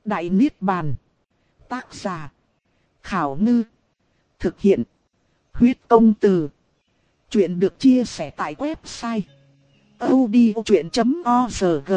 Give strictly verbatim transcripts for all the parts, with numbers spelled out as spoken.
Đại Niết Bàn. Tác giả: Khảo Ngư. Thực hiện: Huyết Công Từ. Chuyện được chia sẻ tại website audiochuyện chấm org.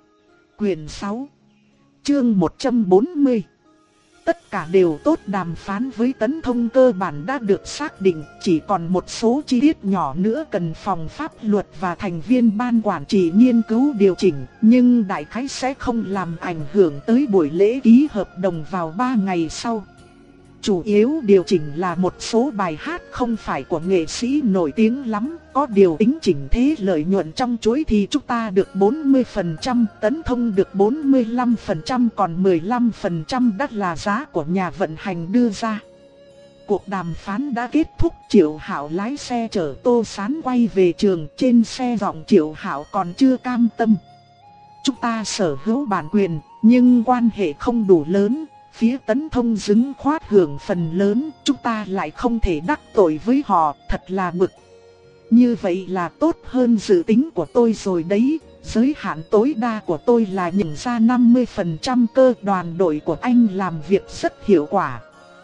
Quyền sáu, chương một trăm bốn mươi. Tất cả đều tốt. Đàm phán với Tấn Thông cơ bản đã được xác định, chỉ còn một số chi tiết nhỏ nữa cần phòng pháp luật và thành viên ban quản trị nghiên cứu điều chỉnh, nhưng đại khái sẽ không làm ảnh hưởng tới buổi lễ ký hợp đồng vào ba ngày sau. Chủ yếu điều chỉnh là một số bài hát không phải của nghệ sĩ nổi tiếng lắm, có điều tính chỉnh thế lợi nhuận trong chuỗi thì chúng ta được bốn mươi phần trăm, Tấn Thông được bốn mươi lăm phần trăm, còn mười lăm phần trăm đắt là giá của nhà vận hành đưa ra. Cuộc đàm phán đã kết thúc, Triệu Hạo lái xe chở Tô Sán quay về trường. Trên xe giọng Triệu Hạo còn chưa cam tâm. Chúng ta sở hữu bản quyền, nhưng quan hệ không đủ lớn. Phía Tấn Thông dứng khoát hưởng phần lớn, chúng ta lại không thể đắc tội với họ, thật là bực. Như vậy là tốt hơn dự tính của tôi rồi đấy, giới hạn tối đa của tôi là nhận ra năm mươi phần trăm cơ. Đoàn đội của anh làm việc rất hiệu quả.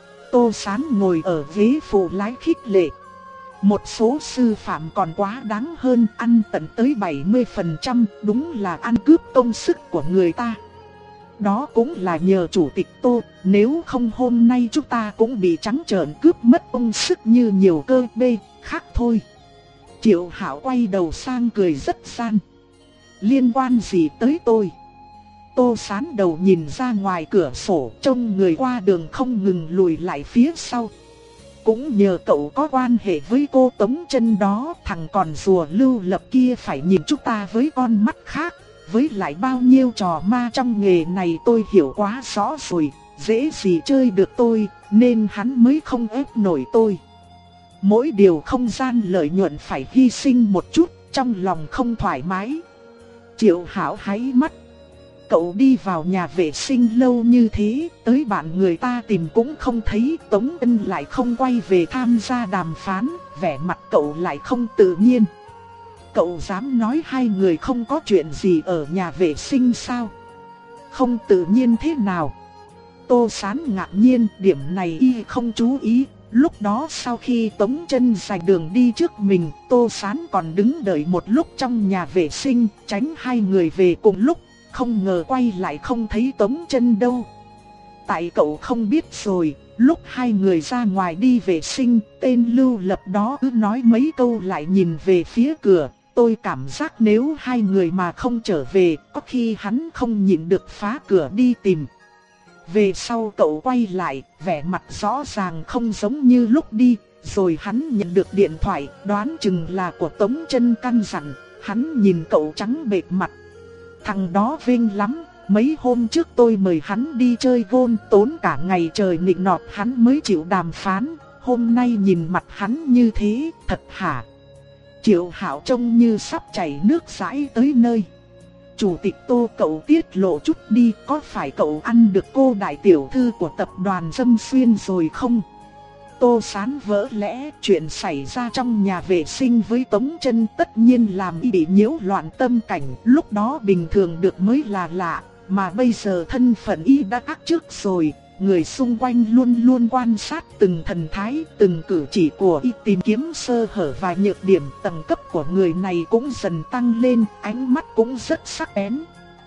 Tô Sán ngồi ở ghế phụ lái khích lệ. Một số sư phạm còn quá đáng hơn, ăn tận tới bảy mươi phần trăm, đúng là ăn cướp công sức của người ta. Đó cũng là nhờ chủ tịch Tô, nếu không hôm nay chúng ta cũng bị trắng trợn cướp mất công sức như nhiều cơ bê khác thôi. Triệu Hạo quay đầu sang cười rất gian. Liên quan gì tới tôi? Tô Sán đầu nhìn ra ngoài cửa sổ, trông người qua đường không ngừng lùi lại phía sau. Cũng nhờ cậu có quan hệ với cô Tống Chân đó, thằng còn rùa Lưu Lập kia phải nhìn chúng ta với con mắt khác. Với lại bao nhiêu trò ma trong nghề này tôi hiểu quá rõ rồi, dễ gì chơi được tôi, nên hắn mới không ép nổi tôi. Mỗi điều không gian lợi nhuận phải hy sinh một chút, trong lòng không thoải mái. Triệu Hạo háy mắt. Cậu đi vào nhà vệ sinh lâu như thế, tới bạn người ta tìm cũng không thấy, Tống Ân lại không quay về tham gia đàm phán, vẻ mặt cậu lại không tự nhiên. Cậu dám nói hai người không có chuyện gì ở nhà vệ sinh sao? Không tự nhiên thế nào? Tô Sán ngạc nhiên, điểm này y không chú ý. Lúc đó sau khi Tống Chân giành đường đi trước mình, Tô Sán còn đứng đợi một lúc trong nhà vệ sinh, tránh hai người về cùng lúc. Không ngờ quay lại không thấy Tống Chân đâu. Tại cậu không biết rồi, lúc hai người ra ngoài đi vệ sinh, tên Lưu Lập đó cứ nói mấy câu lại nhìn về phía cửa. Tôi cảm giác nếu hai người mà không trở về, có khi hắn không nhịn được phá cửa đi tìm. Về sau cậu quay lại, vẻ mặt rõ ràng không giống như lúc đi. Rồi hắn nhận được điện thoại, đoán chừng là của Tống Chân căn dặn. Hắn nhìn cậu trắng bệch mặt. Thằng đó vinh lắm, mấy hôm trước tôi mời hắn đi chơi gôn, tốn cả ngày trời nịnh nọt hắn mới chịu đàm phán. Hôm nay nhìn mặt hắn như thế, thật hả? Triệu Hạo trông như sắp chảy nước dãi tới nơi. Chủ tịch Tô, cậu tiết lộ chút đi, có phải cậu ăn được cô đại tiểu thư của tập đoàn Dâm Xuyên rồi không? Tô Sán vỡ lẽ, chuyện xảy ra trong nhà vệ sinh với Tống Chân tất nhiên làm y bị nhiễu loạn tâm cảnh. Lúc đó bình thường được mới là lạ, mà bây giờ thân phận y đã khác trước rồi. Người xung quanh luôn luôn quan sát từng thần thái, từng cử chỉ của y, tìm kiếm sơ hở và nhược điểm. Tầng cấp của người này cũng dần tăng lên, ánh mắt cũng rất sắc bén.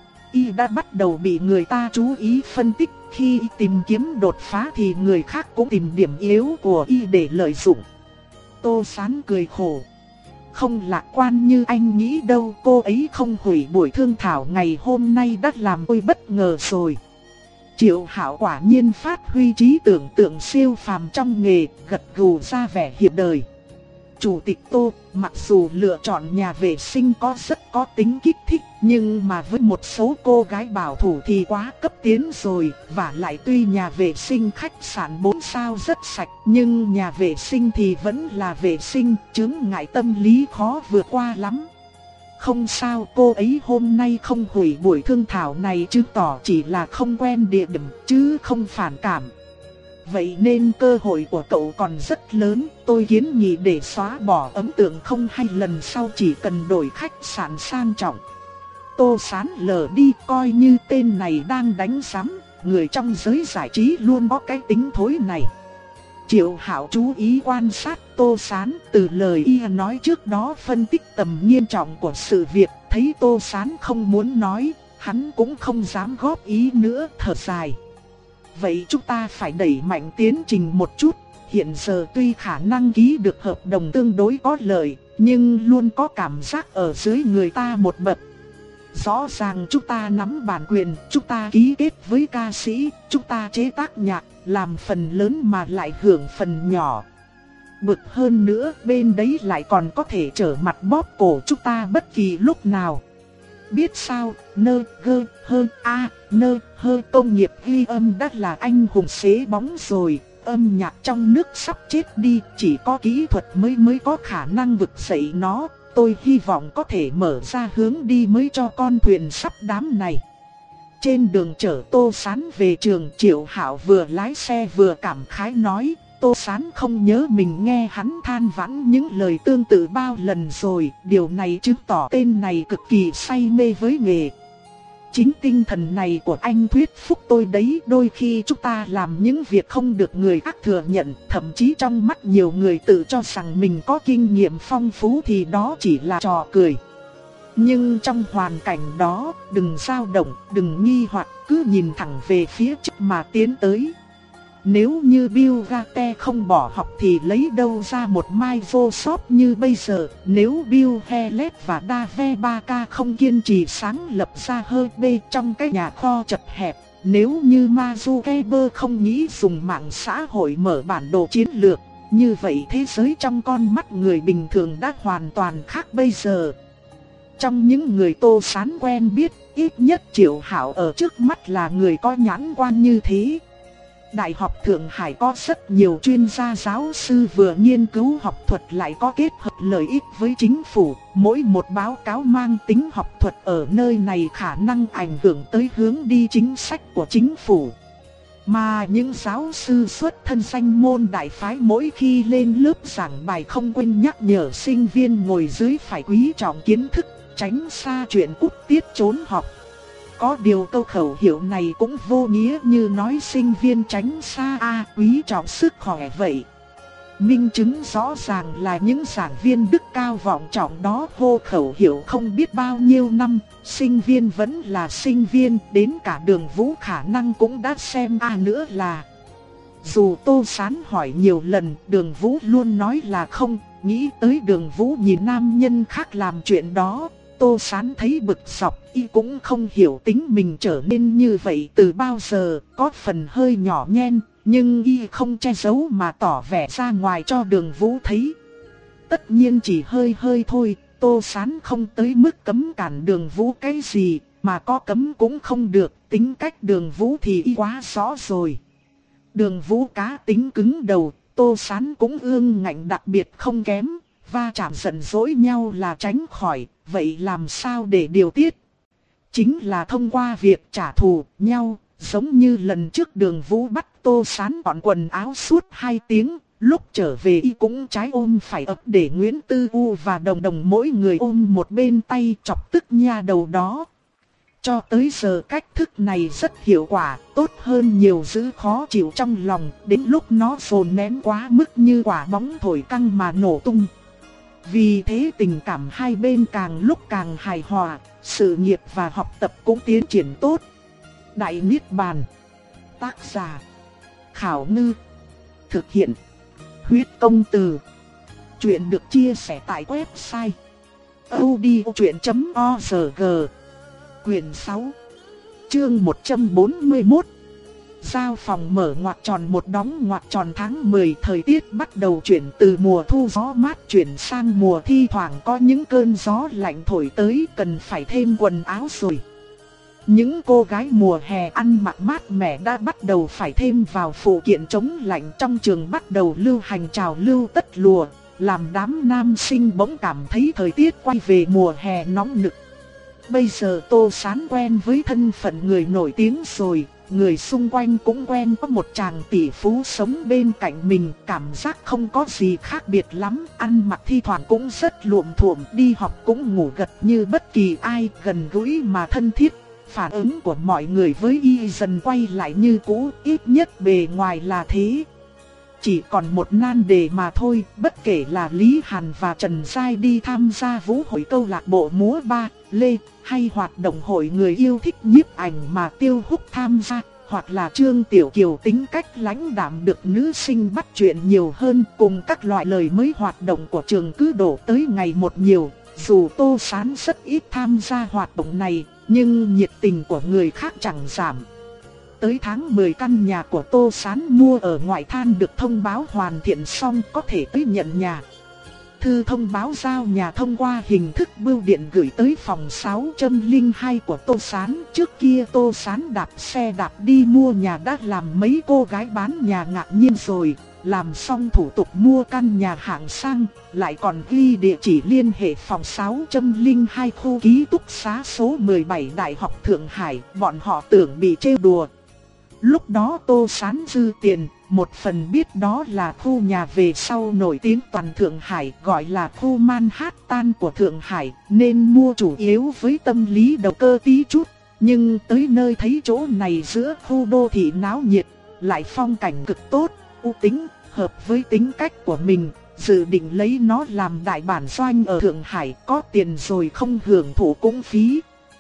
Y đã bắt đầu bị người ta chú ý phân tích, khi y tìm kiếm đột phá thì người khác cũng tìm điểm yếu của y để lợi dụng. Tô Sán cười khổ. Không lạc quan như anh nghĩ đâu, cô ấy không hủy buổi thương thảo ngày hôm nay đã làm tôi bất ngờ rồi. Triệu Hạo quả nhiên phát huy trí tưởng tượng siêu phàm trong nghề, gật gù ra vẻ hiệp đời. Chủ tịch Tô, mặc dù lựa chọn nhà vệ sinh có rất có tính kích thích, nhưng mà với một số cô gái bảo thủ thì quá cấp tiến rồi. Và lại tuy nhà vệ sinh khách sạn bốn sao rất sạch, nhưng nhà vệ sinh thì vẫn là vệ sinh, chướng ngại tâm lý khó vượt qua lắm. Không sao, cô ấy hôm nay không hủy buổi thương thảo này chứng tỏ chỉ là không quen địa điểm chứ không phản cảm. Vậy nên cơ hội của cậu còn rất lớn, tôi kiến nghị để xóa bỏ ấn tượng không hay lần sau chỉ cần đổi khách sạn sang trọng. Tô Sán lờ đi, coi như tên này đang đánh giám, người trong giới giải trí luôn có cái tính thối này. Triệu Hạo chú ý quan sát Tô Sán, từ lời y nói trước đó phân tích tầm nghiêm trọng của sự việc, thấy Tô Sán không muốn nói, hắn cũng không dám góp ý nữa, thở dài. Vậy chúng ta phải đẩy mạnh tiến trình một chút, hiện giờ tuy khả năng ký được hợp đồng tương đối có lợi, nhưng luôn có cảm giác ở dưới người ta một bậc. Rõ ràng chúng ta nắm bản quyền, chúng ta ký kết với ca sĩ, chúng ta chế tác nhạc, làm phần lớn mà lại hưởng phần nhỏ. Bực hơn nữa, bên đấy lại còn có thể trở mặt bóp cổ chúng ta bất kỳ lúc nào. Biết sao, nơ gơ hơ a nơ hơ công nghiệp ghi âm đã là anh hùng xế bóng rồi. Âm nhạc trong nước sắp chết đi, chỉ có kỹ thuật mới mới có khả năng vực dậy nó. Tôi hy vọng có thể mở ra hướng đi mới cho con thuyền sắp đám này. Trên đường chở Tô Sán về trường, Triệu Hạo vừa lái xe vừa cảm khái nói, Tô Sán không nhớ mình nghe hắn than vãn những lời tương tự bao lần rồi, điều này chứng tỏ tên này cực kỳ say mê với nghề. Chính tinh thần này của anh thuyết phục tôi đấy, đôi khi chúng ta làm những việc không được người khác thừa nhận, thậm chí trong mắt nhiều người tự cho rằng mình có kinh nghiệm phong phú thì đó chỉ là trò cười. Nhưng trong hoàn cảnh đó, đừng dao động, đừng nghi hoặc, cứ nhìn thẳng về phía trước mà tiến tới. Nếu như Bill Gates không bỏ học thì lấy đâu ra một Microsoft như bây giờ. Nếu Bill Gates và Dave Barca không kiên trì sáng lập ra hờ bê trong cái nhà kho chật hẹp. Nếu như Mark Zuckerberg không nghĩ dùng mạng xã hội mở bản đồ chiến lược, như vậy thế giới trong con mắt người bình thường đã hoàn toàn khác bây giờ. Trong những người Tô Sán quen biết, ít nhất Triệu Hạo ở trước mắt là người có nhãn quan như thế. Đại học Thượng Hải có rất nhiều chuyên gia giáo sư vừa nghiên cứu học thuật lại có kết hợp lợi ích với chính phủ. Mỗi một báo cáo mang tính học thuật ở nơi này khả năng ảnh hưởng tới hướng đi chính sách của chính phủ. Mà những giáo sư xuất thân danh môn đại phái mỗi khi lên lớp giảng bài không quên nhắc nhở sinh viên ngồi dưới phải quý trọng kiến thức, tránh xa chuyện cúp tiết trốn học. Có điều câu khẩu hiệu này cũng vô nghĩa như nói sinh viên tránh xa a quý trọng sức khỏe vậy. Minh chứng rõ ràng là những giảng viên đức cao vọng trọng đó hô khẩu hiệu không biết bao nhiêu năm, sinh viên vẫn là sinh viên, đến cả Đường Vũ khả năng cũng đã xem a nữa là. Dù Tô Sán hỏi nhiều lần, Đường Vũ luôn nói là không, nghĩ tới Đường Vũ nhìn nam nhân khác làm chuyện đó. Tô Sán thấy bực dọc, y cũng không hiểu tính mình trở nên như vậy từ bao giờ, có phần hơi nhỏ nhen, nhưng y không che giấu mà tỏ vẻ ra ngoài cho Đường Vũ thấy. Tất nhiên chỉ hơi hơi thôi, Tô Sán không tới mức cấm cản Đường Vũ cái gì, mà có cấm cũng không được, tính cách Đường Vũ thì y quá rõ rồi. Đường Vũ cá tính cứng đầu, Tô Sán cũng ương ngạnh đặc biệt không kém, va chạm giận dỗi nhau là tránh khỏi. Vậy làm sao để điều tiết? Chính là thông qua việc trả thù nhau, giống như lần trước Đường Vũ bắt Tô Sán gọn quần áo suốt hai tiếng, lúc trở về y cũng trái ôm phải ấp để Nguyễn Tư U và Đồng Đồng mỗi người ôm một bên tay chọc tức nha đầu đó. Cho tới giờ cách thức này rất hiệu quả, tốt hơn nhiều giữ khó chịu trong lòng, đến lúc nó dồn nén quá mức như quả bóng thổi căng mà nổ tung. Vì thế tình cảm hai bên càng lúc càng hài hòa, sự nghiệp và học tập cũng tiến triển tốt. Đại Niết Bàn. Tác giả Khảo Ngư. Thực hiện Huyết Công Từ. Chuyện được chia sẻ tại website audiochuyện chấm org. Quyển sáu, chương một trăm bốn mươi mốt. Giao phòng mở ngoặc tròn một đóng ngoặc tròn tháng mười, thời tiết bắt đầu chuyển từ mùa thu gió mát chuyển sang mùa thi thoảng có những cơn gió lạnh thổi tới, cần phải thêm quần áo rồi. Những cô gái mùa hè ăn mặc mát mẻ đã bắt đầu phải thêm vào phụ kiện chống lạnh. Trong trường bắt đầu lưu hành trào lưu tất lùa, làm đám nam sinh bỗng cảm thấy thời tiết quay về mùa hè nóng nực. Bây giờ Tô Sán quen với thân phận người nổi tiếng rồi, người xung quanh cũng quen có một chàng tỷ phú sống bên cạnh mình, cảm giác không có gì khác biệt lắm, ăn mặc thi thoảng cũng rất luộm thuộm, đi học cũng ngủ gật như bất kỳ ai, gần gũi mà thân thiết. Phản ứng của mọi người với y dần quay lại như cũ, ít nhất bề ngoài là thế. Chỉ còn một nan đề mà thôi, bất kể là Lý Hàn và Trần Giai đi tham gia vũ hội câu lạc bộ múa ba, lê, hay hoạt động hội người yêu thích nhiếp ảnh mà Tiêu Húc tham gia, hoặc là Trương Tiểu Kiều tính cách lãnh đạm được nữ sinh bắt chuyện nhiều hơn, cùng các loại lời mới hoạt động của trường cứ đổ tới ngày một nhiều. Dù Tô Sán rất ít tham gia hoạt động này, nhưng nhiệt tình của người khác chẳng giảm. Tới tháng mười, căn nhà của Tô Sán mua ở ngoại than được thông báo hoàn thiện xong, có thể tới nhận nhà. Thư thông báo giao nhà thông qua hình thức bưu điện gửi tới phòng sáu không hai của Tô Sán. Trước kia Tô Sán đạp xe đạp đi mua nhà đã làm mấy cô gái bán nhà ngạc nhiên rồi. Làm xong thủ tục mua căn nhà hạng sang, lại còn ghi địa chỉ liên hệ phòng sáu không hai khu ký túc xá số mười bảy Đại học Thượng Hải. Bọn họ tưởng bị trêu đùa. Lúc đó Tô Sán dư tiền, một phần biết đó là khu nhà về sau nổi tiếng toàn Thượng Hải, gọi là khu Manhattan của Thượng Hải, nên mua chủ yếu với tâm lý đầu cơ tí chút. Nhưng tới nơi thấy chỗ này giữa khu đô thị náo nhiệt, lại phong cảnh cực tốt, u tính, hợp với tính cách của mình, dự định lấy nó làm đại bản doanh ở Thượng Hải, có tiền rồi không hưởng thụ cũng phí.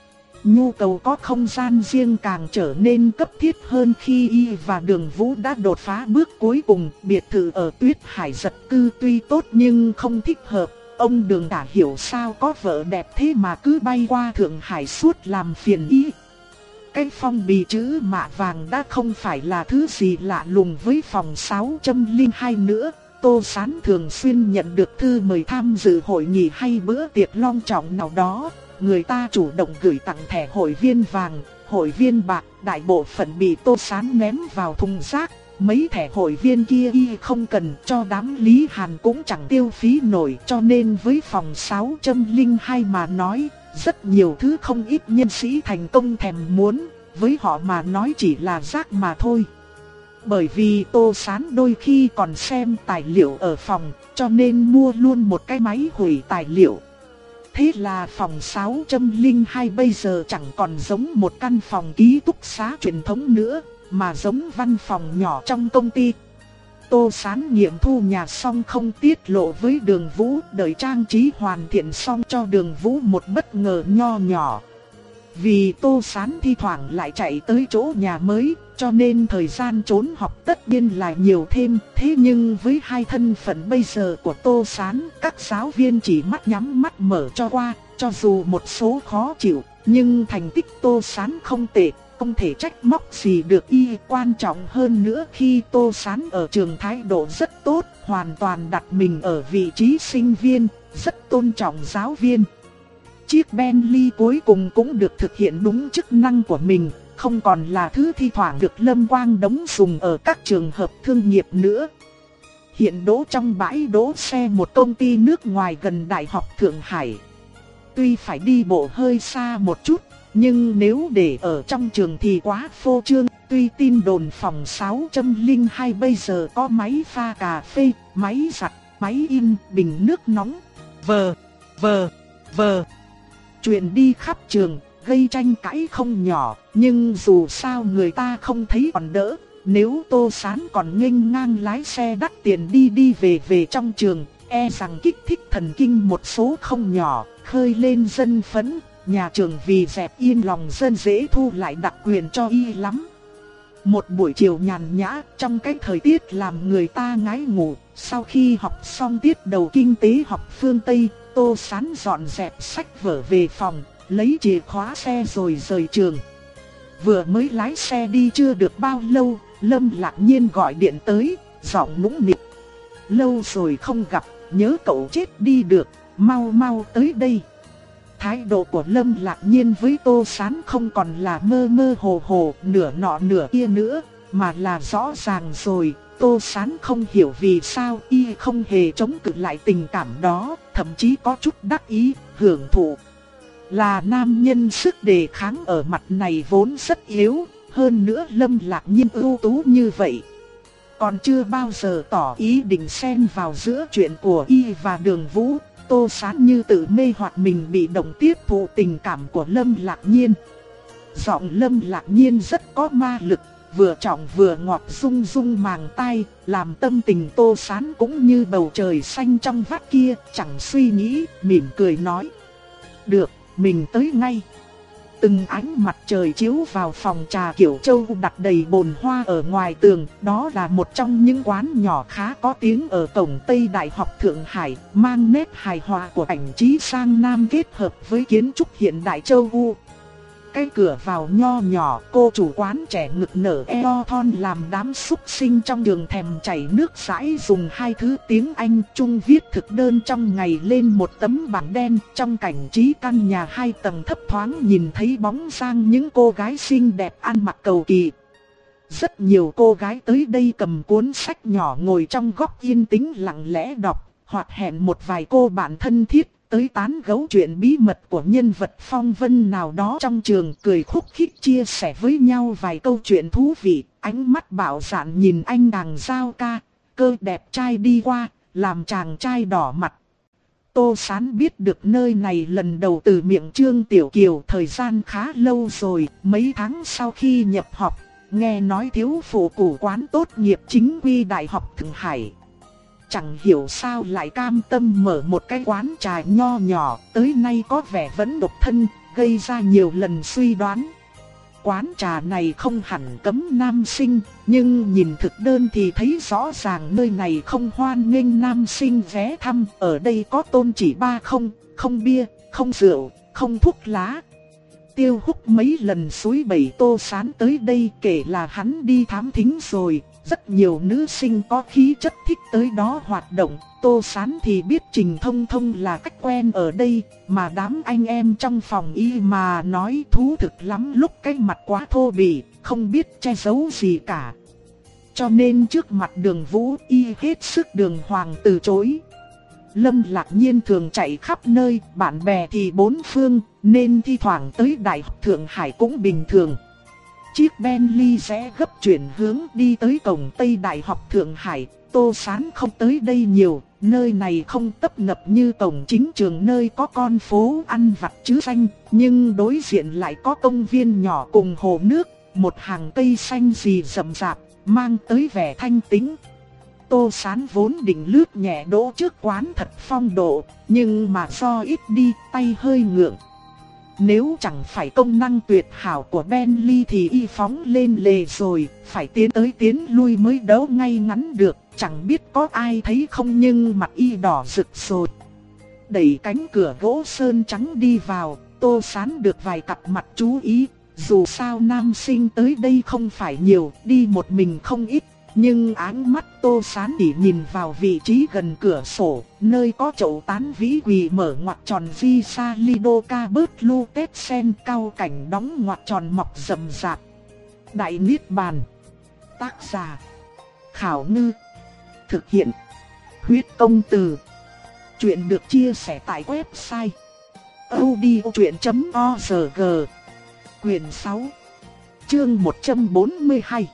Nhu cầu có không gian riêng càng trở nên cấp thiết hơn khi y và Đường Vũ đã đột phá bước cuối cùng. Biệt thự ở Tuyết Hải Giật Cư tuy tốt nhưng không thích hợp. Ông Đường đã hiểu sao có vợ đẹp thế mà cứ bay qua Thượng Hải suốt làm phiền y. Cái phong bì chữ mạ vàng đã không phải là thứ gì lạ lùng với phòng sáu không hai nữa. Tô Sán thường xuyên nhận được thư mời tham dự hội nghị hay bữa tiệc long trọng nào đó. Người ta chủ động gửi tặng thẻ hội viên vàng, hội viên bạc, đại bộ phận bị Tô Sán ném vào thùng rác. Mấy thẻ hội viên kia y không cần, cho đám Lý Hàn cũng chẳng tiêu phí nổi. Cho nên với phòng sáu không hai mà nói, rất nhiều thứ không ít nhân sĩ thành công thèm muốn, với họ mà nói chỉ là rác mà thôi. Bởi vì Tô Sán đôi khi còn xem tài liệu ở phòng, cho nên mua luôn một cái máy hủy tài liệu. Thế là phòng sáu không hai bây giờ chẳng còn giống một căn phòng ký túc xá truyền thống nữa, mà giống văn phòng nhỏ trong công ty. Tô Sán nghiệm thu nhà xong không tiết lộ với Đường Vũ, đợi trang trí hoàn thiện xong cho Đường Vũ một bất ngờ nho nhỏ. Vì Tô Sán thi thoảng lại chạy tới chỗ nhà mới, cho nên thời gian trốn học tất nhiên là nhiều thêm. Thế nhưng với hai thân phận bây giờ của Tô Sán, các giáo viên chỉ mắt nhắm mắt mở cho qua. Cho dù một số khó chịu, nhưng thành tích Tô Sán không tệ, không thể trách móc gì được y. Quan trọng hơn nữa khi Tô Sán ở trường thái độ rất tốt, hoàn toàn đặt mình ở vị trí sinh viên, rất tôn trọng giáo viên. Chiếc Bentley cuối cùng cũng được thực hiện đúng chức năng của mình, không còn là thứ thi thoảng được Lâm Quang Đống dùng ở các trường hợp thương nghiệp nữa. Hiện đỗ trong bãi đỗ xe một công ty nước ngoài gần Đại học Thượng Hải. Tuy phải đi bộ hơi xa một chút, nhưng nếu để ở trong trường thì quá phô trương. Tuy tin đồn phòng sáu không hai bây giờ có máy pha cà phê, máy giặt, máy in, bình nước nóng, vờ, vờ, vờ. Chuyện đi khắp trường, gây tranh cãi không nhỏ, nhưng dù sao người ta không thấy còn đỡ. Nếu Tô Sán còn nghênh ngang lái xe đắt tiền đi đi về về trong trường, e rằng kích thích thần kinh một số không nhỏ, khơi lên dân phẫn. Nhà trường vì dẹp yên lòng dân dễ thu lại đặc quyền cho y lắm. Một buổi chiều nhàn nhã trong cái thời tiết làm người ta ngái ngủ, sau khi học xong tiết đầu kinh tế học phương Tây, Tô Sán dọn dẹp sách vở về phòng, lấy chìa khóa xe rồi rời trường. Vừa mới lái xe đi chưa được bao lâu, Lâm Lạc Nhiên gọi điện tới, giọng nũng nịu. Lâu rồi không gặp, nhớ cậu chết đi được, mau mau tới đây. Thái độ của Lâm Lạc Nhiên với Tô Sán không còn là mơ mơ hồ hồ, nửa nọ nửa kia nữa, mà là rõ ràng rồi. Tô Sán không hiểu vì sao y không hề chống cự lại tình cảm đó, thậm chí có chút đắc ý, hưởng thụ. Là nam nhân sức đề kháng ở mặt này vốn rất yếu, hơn nữa Lâm Lạc Nhiên ưu tú như vậy, còn chưa bao giờ tỏ ý định xen vào giữa chuyện của y và Đường Vũ. Tô Sán như tự mê hoặc mình bị động tiếp thụ tình cảm của Lâm Lạc Nhiên. Giọng Lâm Lạc Nhiên rất có ma lực, vừa trọng vừa ngọt rung rung màng tai, làm tâm tình Tô Sán cũng như bầu trời xanh trong vắt kia, chẳng suy nghĩ, mỉm cười nói. Được, mình tới ngay. Từng ánh mặt trời chiếu vào phòng trà Kiểu Châu đặt đầy bồn hoa ở ngoài tường, đó là một trong những quán nhỏ khá có tiếng ở cổng Tây Đại học Thượng Hải, mang nét hài hòa của cảnh trí sang Nam kết hợp với kiến trúc hiện đại châu Âu. Cái cửa vào nho nhỏ, cô chủ quán trẻ ngực nở eo thon làm đám súc sinh trong đường thèm chảy nước rãi, dùng hai thứ tiếng Anh Trung viết thực đơn trong ngày lên một tấm bảng đen. Trong cảnh trí căn nhà hai tầng thấp thoáng nhìn thấy bóng dáng những cô gái xinh đẹp ăn mặc cầu kỳ. Rất nhiều cô gái tới đây cầm cuốn sách nhỏ ngồi trong góc yên tĩnh lặng lẽ đọc, hoặc hẹn một vài cô bạn thân thiết tới tán gẫu chuyện bí mật của nhân vật phong vân nào đó trong trường, cười khúc khích chia sẻ với nhau vài câu chuyện thú vị. Ánh mắt bạo dạn nhìn anh đàng giao ca, cơ đẹp trai đi qua, làm chàng trai đỏ mặt. Tô Sán biết được nơi này lần đầu từ miệng Trương Tiểu Kiều, thời gian khá lâu rồi, mấy tháng sau khi nhập học, nghe nói thiếu phụ chủ quán tốt nghiệp chính quy Đại học Thượng Hải. Chẳng hiểu sao lại cam tâm mở một cái quán trà nho nhỏ, tới nay có vẻ vẫn độc thân, gây ra nhiều lần suy đoán. Quán trà này không hẳn cấm nam sinh, nhưng nhìn thực đơn thì thấy rõ ràng nơi này không hoan nghênh nam sinh ghé thăm. Ở đây có tôn chỉ ba không, không bia, không rượu, không thuốc lá. Tiêu Húc mấy lần xúi bẩy Tô Sán tới đây, kể là hắn đi thám thính rồi. Rất nhiều nữ sinh có khí chất thích tới đó hoạt động. Tô Sán thì biết Trình Thông Thông là cách quen ở đây, mà đám anh em trong phòng y mà nói thú thực lắm, lúc cái mặt quá thô bỉ, không biết che giấu gì cả. Cho nên trước mặt Đường Vũ y hết sức đường hoàng từ chối. Lâm Lạc Nhiên thường chạy khắp nơi, bạn bè thì bốn phương, nên thi thoảng tới Đại học Thượng Hải cũng bình thường. Chiếc Bentley sẽ gấp chuyển hướng đi tới cổng Tây Đại học Thượng Hải. Tô Sán không tới đây nhiều, nơi này không tấp nập như cổng chính trường nơi có con phố ăn vặt chứ xanh, nhưng đối diện lại có công viên nhỏ cùng hồ nước, một hàng cây xanh rì rậm rạp, mang tới vẻ thanh tĩnh. Tô Sán vốn định lướt nhẹ đỗ trước quán thật phong độ, nhưng mà do ít đi, tay hơi ngượng. Nếu chẳng phải công năng tuyệt hảo của Bentley thì y phóng lên lề rồi, phải tiến tới tiến lui mới đấu ngay ngắn được, chẳng biết có ai thấy không nhưng mặt y đỏ rực rồi. Đẩy cánh cửa gỗ sơn trắng đi vào, Tô Sán được vài cặp mặt chú ý, dù sao nam sinh tới đây không phải nhiều, đi một mình không ít. Nhưng áng mắt Tô Sán chỉ nhìn vào vị trí gần cửa sổ, nơi có chậu tán vĩ quỳ mở ngoặc tròn vi sa lidoca bớt lu tết sen cao cảnh đóng ngoặc tròn mọc rậm rạp. Đại Niết Bàn. Tác giả Khảo Ngư. Thực hiện Huyết Công Từ. Chuyện được chia sẻ tại website audiochuyện chấm org. Quyền sáu, chương một trăm bốn mươi hai.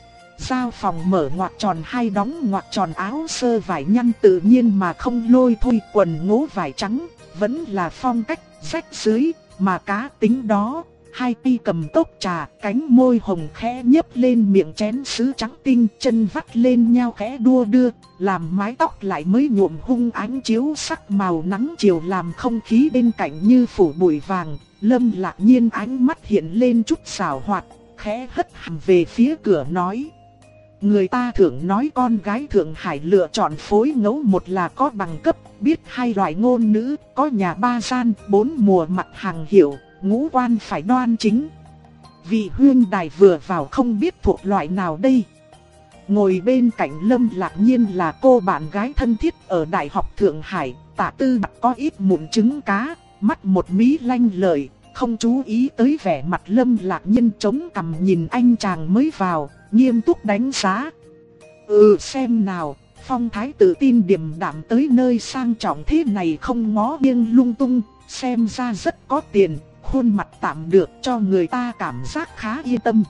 Giao phòng mở ngoặc tròn hay đóng ngoặc tròn, áo sơ vải nhăn tự nhiên mà không lôi thôi, quần ngố vải trắng, vẫn là phong cách rách dưới, mà cá tính đó. Hai tay cầm cốc trà, cánh môi hồng khẽ nhấp lên miệng chén sứ trắng tinh, chân vắt lên nhau khẽ đua đưa, làm mái tóc lại mới nhuộm hung ánh chiếu sắc màu nắng chiều, làm không khí bên cạnh như phủ bụi vàng. Lâm Lạc Nhiên ánh mắt hiện lên chút xảo hoạt, khẽ hất hàm về phía cửa nói. Người ta thường nói con gái Thượng Hải lựa chọn phối ngẫu, một là có bằng cấp, biết hai loại ngôn ngữ, có nhà ba gian, bốn mùa mặt hàng hiệu, ngũ quan phải đoan chính. Vị huynh đài vừa vào không biết thuộc loại nào đây. Ngồi bên cạnh Lâm Lạc Nhiên là cô bạn gái thân thiết ở Đại học Thượng Hải, Tạ Tư Mặc, có ít mụn trứng cá, mắt một mí lanh lợi, không chú ý tới vẻ mặt Lâm Lạc Nhiên chống cằm nhìn anh chàng mới vào, nghiêm túc đánh giá. Ừ, xem nào, phong thái tự tin điềm đạm tới nơi sang trọng thế này, không ngó nghiêng lung tung, xem ra rất có tiền, khuôn mặt tạm được, cho người ta cảm giác khá yên tâm.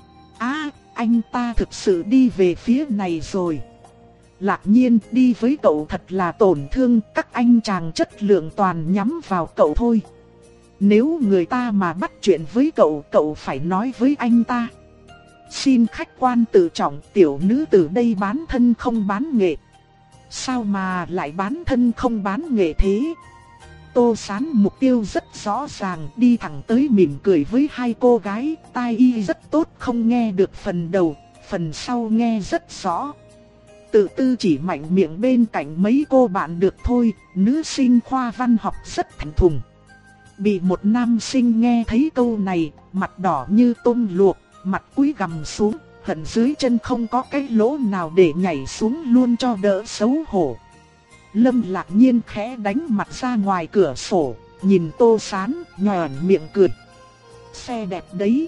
À, anh ta thực sự đi về phía này rồi. Lạc Nhiên, đi với cậu thật là tổn thương, các anh chàng chất lượng toàn nhắm vào cậu thôi. Nếu người ta mà bắt chuyện với cậu, cậu phải nói với anh ta. Xin khách quan tự trọng, tiểu nữ từ đây bán thân không bán nghệ. Sao mà lại bán thân không bán nghệ thế? Tô Sán mục tiêu rất rõ ràng, đi thẳng tới mỉm cười với hai cô gái. Tai y rất tốt, không nghe được phần đầu, phần sau nghe rất rõ. Tự tư chỉ mạnh miệng bên cạnh mấy cô bạn được thôi. Nữ sinh khoa văn học rất thẹn thùng. Bị một nam sinh nghe thấy câu này, mặt đỏ như tôm luộc, mặt cúi gằm xuống, hận dưới chân không có cái lỗ nào để nhảy xuống luôn cho đỡ xấu hổ. Lâm Lạc Nhiên khẽ đánh mặt ra ngoài cửa sổ, nhìn Tô Sán, nhòn miệng cười. Xe đẹp đấy.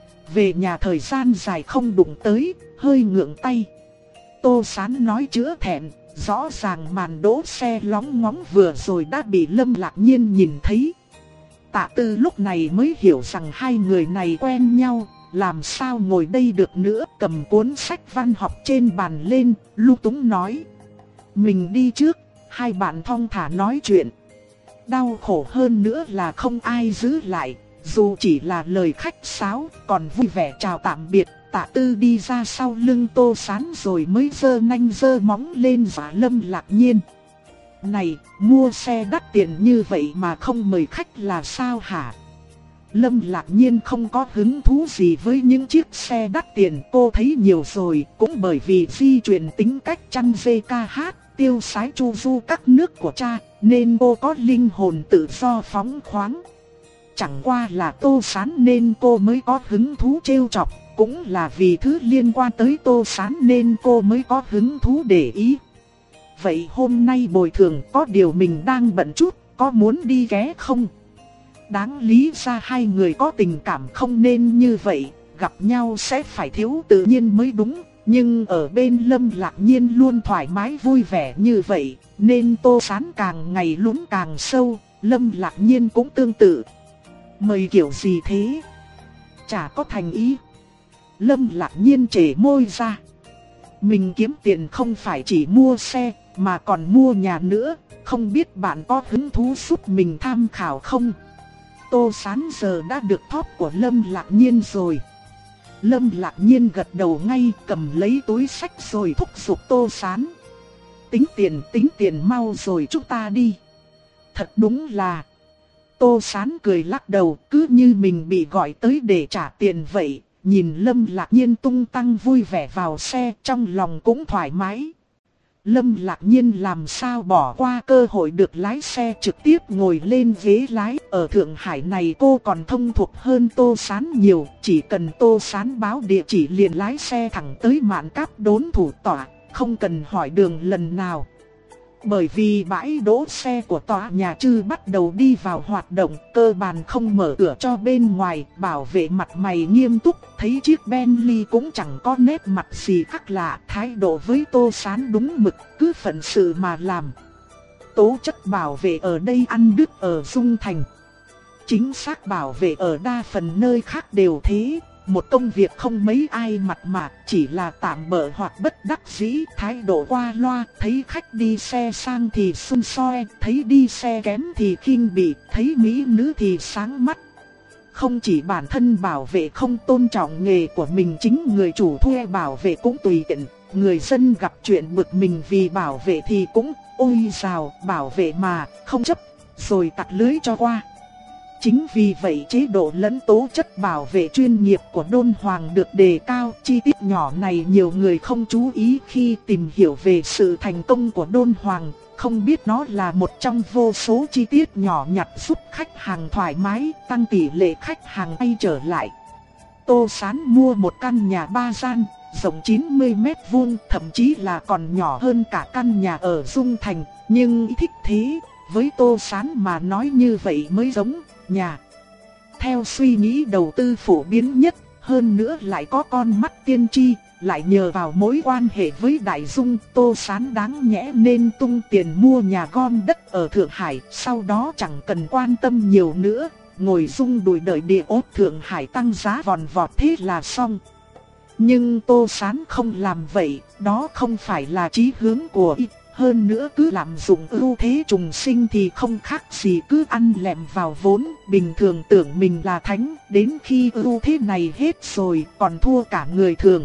Về nhà thời gian dài không đụng tới, hơi ngượng tay. Tô Sán nói chữa thẹn, rõ ràng màn đỗ xe lóng ngóng vừa rồi đã bị Lâm Lạc Nhiên nhìn thấy. Tạ Tư lúc này mới hiểu rằng hai người này quen nhau, làm sao ngồi đây được nữa, cầm cuốn sách văn học trên bàn lên, lung túng nói. Mình đi trước, hai bạn thong thả nói chuyện. Đau khổ hơn nữa là không ai giữ lại, dù chỉ là lời khách sáo, còn vui vẻ chào tạm biệt. Tạ Tư đi ra sau lưng Tô Sán rồi mới giơ nanh giơ móng lên dọa Lâm Lạc Nhiên. Này, mua xe đắt tiền như vậy mà không mời khách là sao hả? Lâm Lạc Nhiên không có hứng thú gì với những chiếc xe đắt tiền, cô thấy nhiều rồi, cũng bởi vì di truyền tính cách chăn dê ca hát, tiêu sái chu du các nước của cha, nên cô có linh hồn tự do phóng khoáng. Chẳng qua là Tô Sán nên cô mới có hứng thú trêu chọc, cũng là vì thứ liên quan tới Tô Sán nên cô mới có hứng thú để ý. Vậy hôm nay bồi thường có điều mình đang bận chút, có muốn đi ghé không? Đáng lý ra hai người có tình cảm không nên như vậy, gặp nhau sẽ phải thiếu tự nhiên mới đúng. Nhưng ở bên Lâm Lạc Nhiên luôn thoải mái vui vẻ như vậy, nên Tô Sán càng ngày lún càng sâu, Lâm Lạc Nhiên cũng tương tự. Mời kiểu gì thế? Chả có thành ý. Lâm Lạc Nhiên trề môi ra. Mình kiếm tiền không phải chỉ mua xe, mà còn mua nhà nữa, không biết bạn có hứng thú giúp mình tham khảo không? Tô Sán giờ đã được thóp của Lâm Lạc Nhiên rồi. Lâm Lạc Nhiên gật đầu ngay, cầm lấy túi sách rồi thúc giục Tô Sán. Tính tiền, tính tiền mau rồi chúng ta đi. Thật đúng là... Tô Sán cười lắc đầu, cứ như mình bị gọi tới để trả tiền vậy. Nhìn Lâm Lạc Nhiên tung tăng vui vẻ vào xe, trong lòng cũng thoải mái. Lâm Lạc Nhiên làm sao bỏ qua cơ hội được lái xe trực tiếp ngồi lên ghế lái. Ở Thượng Hải này cô còn thông thuộc hơn Tô Sán nhiều. Chỉ cần Tô Sán báo địa chỉ liền lái xe thẳng tới Mạn Cáp đốn thủ tọa, không cần hỏi đường lần nào. Bởi vì bãi đỗ xe của tòa nhà Trư bắt đầu đi vào hoạt động, cơ bản không mở cửa cho bên ngoài, bảo vệ mặt mày nghiêm túc, thấy chiếc Bentley cũng chẳng có nét mặt gì khác lạ, thái độ với Tô Sán đúng mực, cứ phận sự mà làm. Tố chất bảo vệ ở đây ăn đứt ở Dung Thành. Chính xác bảo vệ ở đa phần nơi khác đều thế. Một công việc không mấy ai mặt mà, chỉ là tạm bợ hoặc bất đắc dĩ, thái độ qua loa, thấy khách đi xe sang thì xun xoe, thấy đi xe kém thì khinh bỉ, thấy mỹ nữ thì sáng mắt. Không chỉ bản thân bảo vệ không tôn trọng nghề của mình, chính người chủ thuê bảo vệ cũng tùy tiện, người dân gặp chuyện bực mình vì bảo vệ thì cũng ôi dào, bảo vệ mà, không chấp, rồi tạt lưới cho qua. Chính vì vậy chế độ lẫn tố chất bảo vệ chuyên nghiệp của Đôn Hoàng được đề cao. Chi tiết nhỏ này nhiều người không chú ý khi tìm hiểu về sự thành công của Đôn Hoàng, không biết nó là một trong vô số chi tiết nhỏ nhặt giúp khách hàng thoải mái, tăng tỷ lệ khách hàng quay trở lại. Tô Sán mua một căn nhà ba gian, rộng chín mươi mét vuông, thậm chí là còn nhỏ hơn cả căn nhà ở Dung Thành, nhưng thích thế, với Tô Sán mà nói như vậy mới giống nhà. Theo suy nghĩ đầu tư phổ biến nhất, hơn nữa lại có con mắt tiên tri, lại nhờ vào mối quan hệ với Đại Dung, Tô Sán đáng nhẽ nên tung tiền mua nhà gom đất ở Thượng Hải, sau đó chẳng cần quan tâm nhiều nữa, ngồi rung đùi đợi địa ốt Thượng Hải tăng giá vòn vọt thế là xong. Nhưng Tô Sán không làm vậy, đó không phải là chí hướng của y. Hơn nữa cứ lạm dụng ưu thế trùng sinh thì không khác gì cứ ăn lẹm vào vốn, bình thường tưởng mình là thánh, đến khi ưu thế này hết rồi còn thua cả người thường.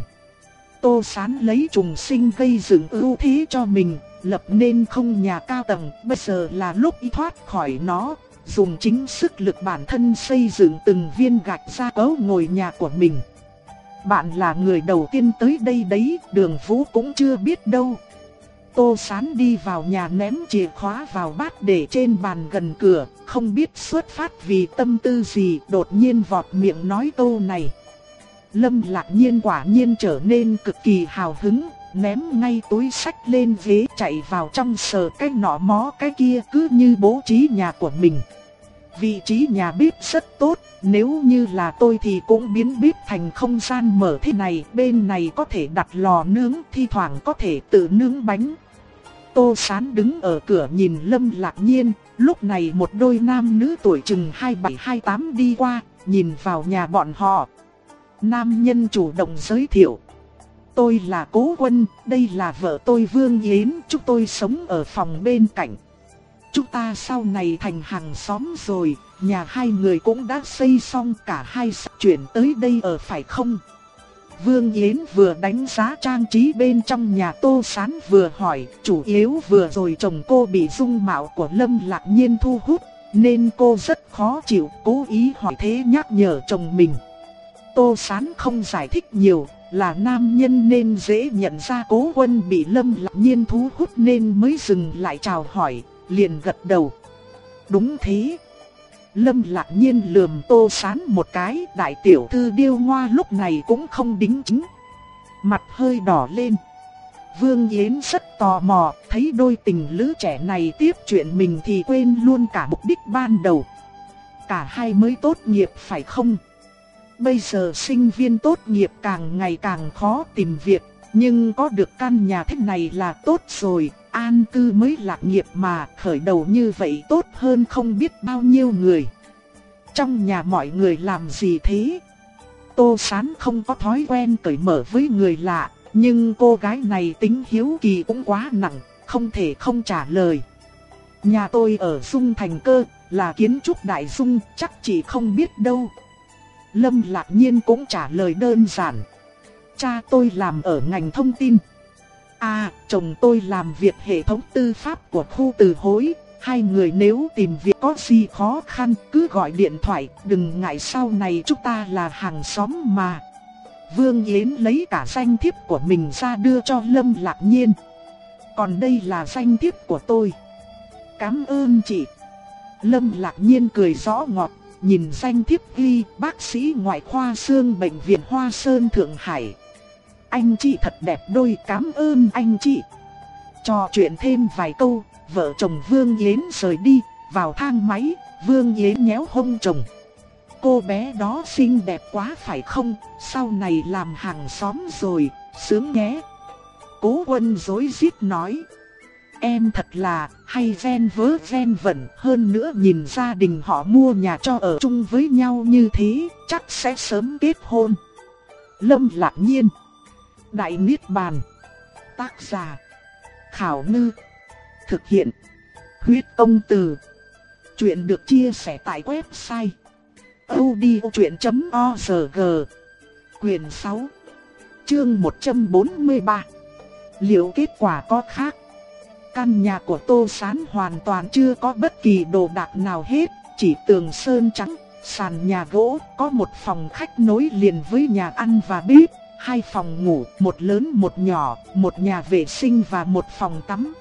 Tô Sán lấy trùng sinh gây dựng ưu thế cho mình, lập nên không nhà cao tầng, bây giờ là lúc y thoát khỏi nó, dùng chính sức lực bản thân xây dựng từng viên gạch ra cấu ngồi nhà của mình. Bạn là người đầu tiên tới đây đấy, Đường Vũ cũng chưa biết đâu. Tô Sán đi vào nhà ném chìa khóa vào bát để trên bàn gần cửa, không biết xuất phát vì tâm tư gì, đột nhiên vọt miệng nói câu này. Lâm Lạc Nhiên quả nhiên trở nên cực kỳ hào hứng, ném ngay túi sách lên ghế chạy vào trong sờ cái nọ mó cái kia, cứ như bố trí nhà của mình. Vị trí nhà bếp rất tốt, nếu như là tôi thì cũng biến bếp thành không gian mở thế này, bên này có thể đặt lò nướng, thi thoảng có thể tự nướng bánh. Tô Sán đứng ở cửa nhìn Lâm Lạc Nhiên, lúc này một đôi nam nữ tuổi chừng hai mươi bảy hai mươi tám đi qua, nhìn vào nhà bọn họ. Nam nhân chủ động giới thiệu. Tôi là Cố Quân, đây là vợ tôi Vương Yến, chúng tôi sống ở phòng bên cạnh. Chúng ta sau này thành hàng xóm rồi, nhà hai người cũng đã xây xong, cả hai sắp chuyển tới đây ở phải không? Vương Yến vừa đánh giá trang trí bên trong nhà Tô Sán vừa hỏi, chủ yếu vừa rồi chồng cô bị dung mạo của Lâm Lạc Nhiên thu hút, nên cô rất khó chịu, cố ý hỏi thế nhắc nhở chồng mình. Tô Sán không giải thích nhiều, là nam nhân nên dễ nhận ra Cố Quân bị Lâm Lạc Nhiên thu hút nên mới dừng lại chào hỏi, liền gật đầu. Đúng thế. Lâm Lạc Nhiên lườm Tô Sán một cái, đại tiểu thư điêu ngoa lúc này cũng không đính chính. Mặt hơi đỏ lên. Vương Yến rất tò mò, thấy đôi tình lữ trẻ này tiếp chuyện mình thì quên luôn cả mục đích ban đầu. Cả hai mới tốt nghiệp phải không? Bây giờ sinh viên tốt nghiệp càng ngày càng khó tìm việc, nhưng có được căn nhà thế này là tốt rồi. An cư mới lạc nghiệp mà, khởi đầu như vậy tốt hơn không biết bao nhiêu người. Trong nhà mọi người làm gì thế? Tô Sán không có thói quen cởi mở với người lạ, nhưng cô gái này tính hiếu kỳ cũng quá nặng, không thể không trả lời. Nhà tôi ở Dung Thành Cơ, là kiến trúc đại dung, chắc chị không biết đâu. Lâm Lạc Nhiên cũng trả lời đơn giản. Cha tôi làm ở ngành thông tin. À, chồng tôi làm việc hệ thống tư pháp của khu từ hối. Hai người nếu tìm việc có gì khó khăn cứ gọi điện thoại, đừng ngại sau này chúng ta là hàng xóm mà. Vương Yến lấy cả danh thiếp của mình ra đưa cho Lâm Lạc Nhiên. Còn đây là danh thiếp của tôi. Cảm ơn chị. Lâm Lạc Nhiên cười rõ ngọt, nhìn danh thiếp ghi bác sĩ ngoại khoa xương bệnh viện Hoa Sơn Thượng Hải. Anh chị thật đẹp đôi, cảm ơn anh chị. Trò chuyện thêm vài câu, vợ chồng Vương Yến rời đi, vào thang máy, Vương Yến nhéo hông chồng. Cô bé đó xinh đẹp quá phải không, sau này làm hàng xóm rồi, sướng nhé. Cố Quân rối rít nói. Em thật là hay ven vớ ven vẩn, hơn nữa nhìn gia đình họ mua nhà cho ở chung với nhau như thế, chắc sẽ sớm kết hôn. Lâm Lạc Nhiên. Đại Niết Bàn. Tác giả Khảo Ngư. Thực hiện Huyết Công Từ. Chuyện được chia sẻ tại website audiochuyện chấm org. Quyền sáu, chương một trăm bốn mươi ba. Liệu kết quả có khác? Căn nhà của Tô Sán hoàn toàn chưa có bất kỳ đồ đạc nào hết, chỉ tường sơn trắng, sàn nhà gỗ, có một phòng khách nối liền với nhà ăn và bếp, hai phòng ngủ, một lớn một nhỏ, một nhà vệ sinh và một phòng tắm.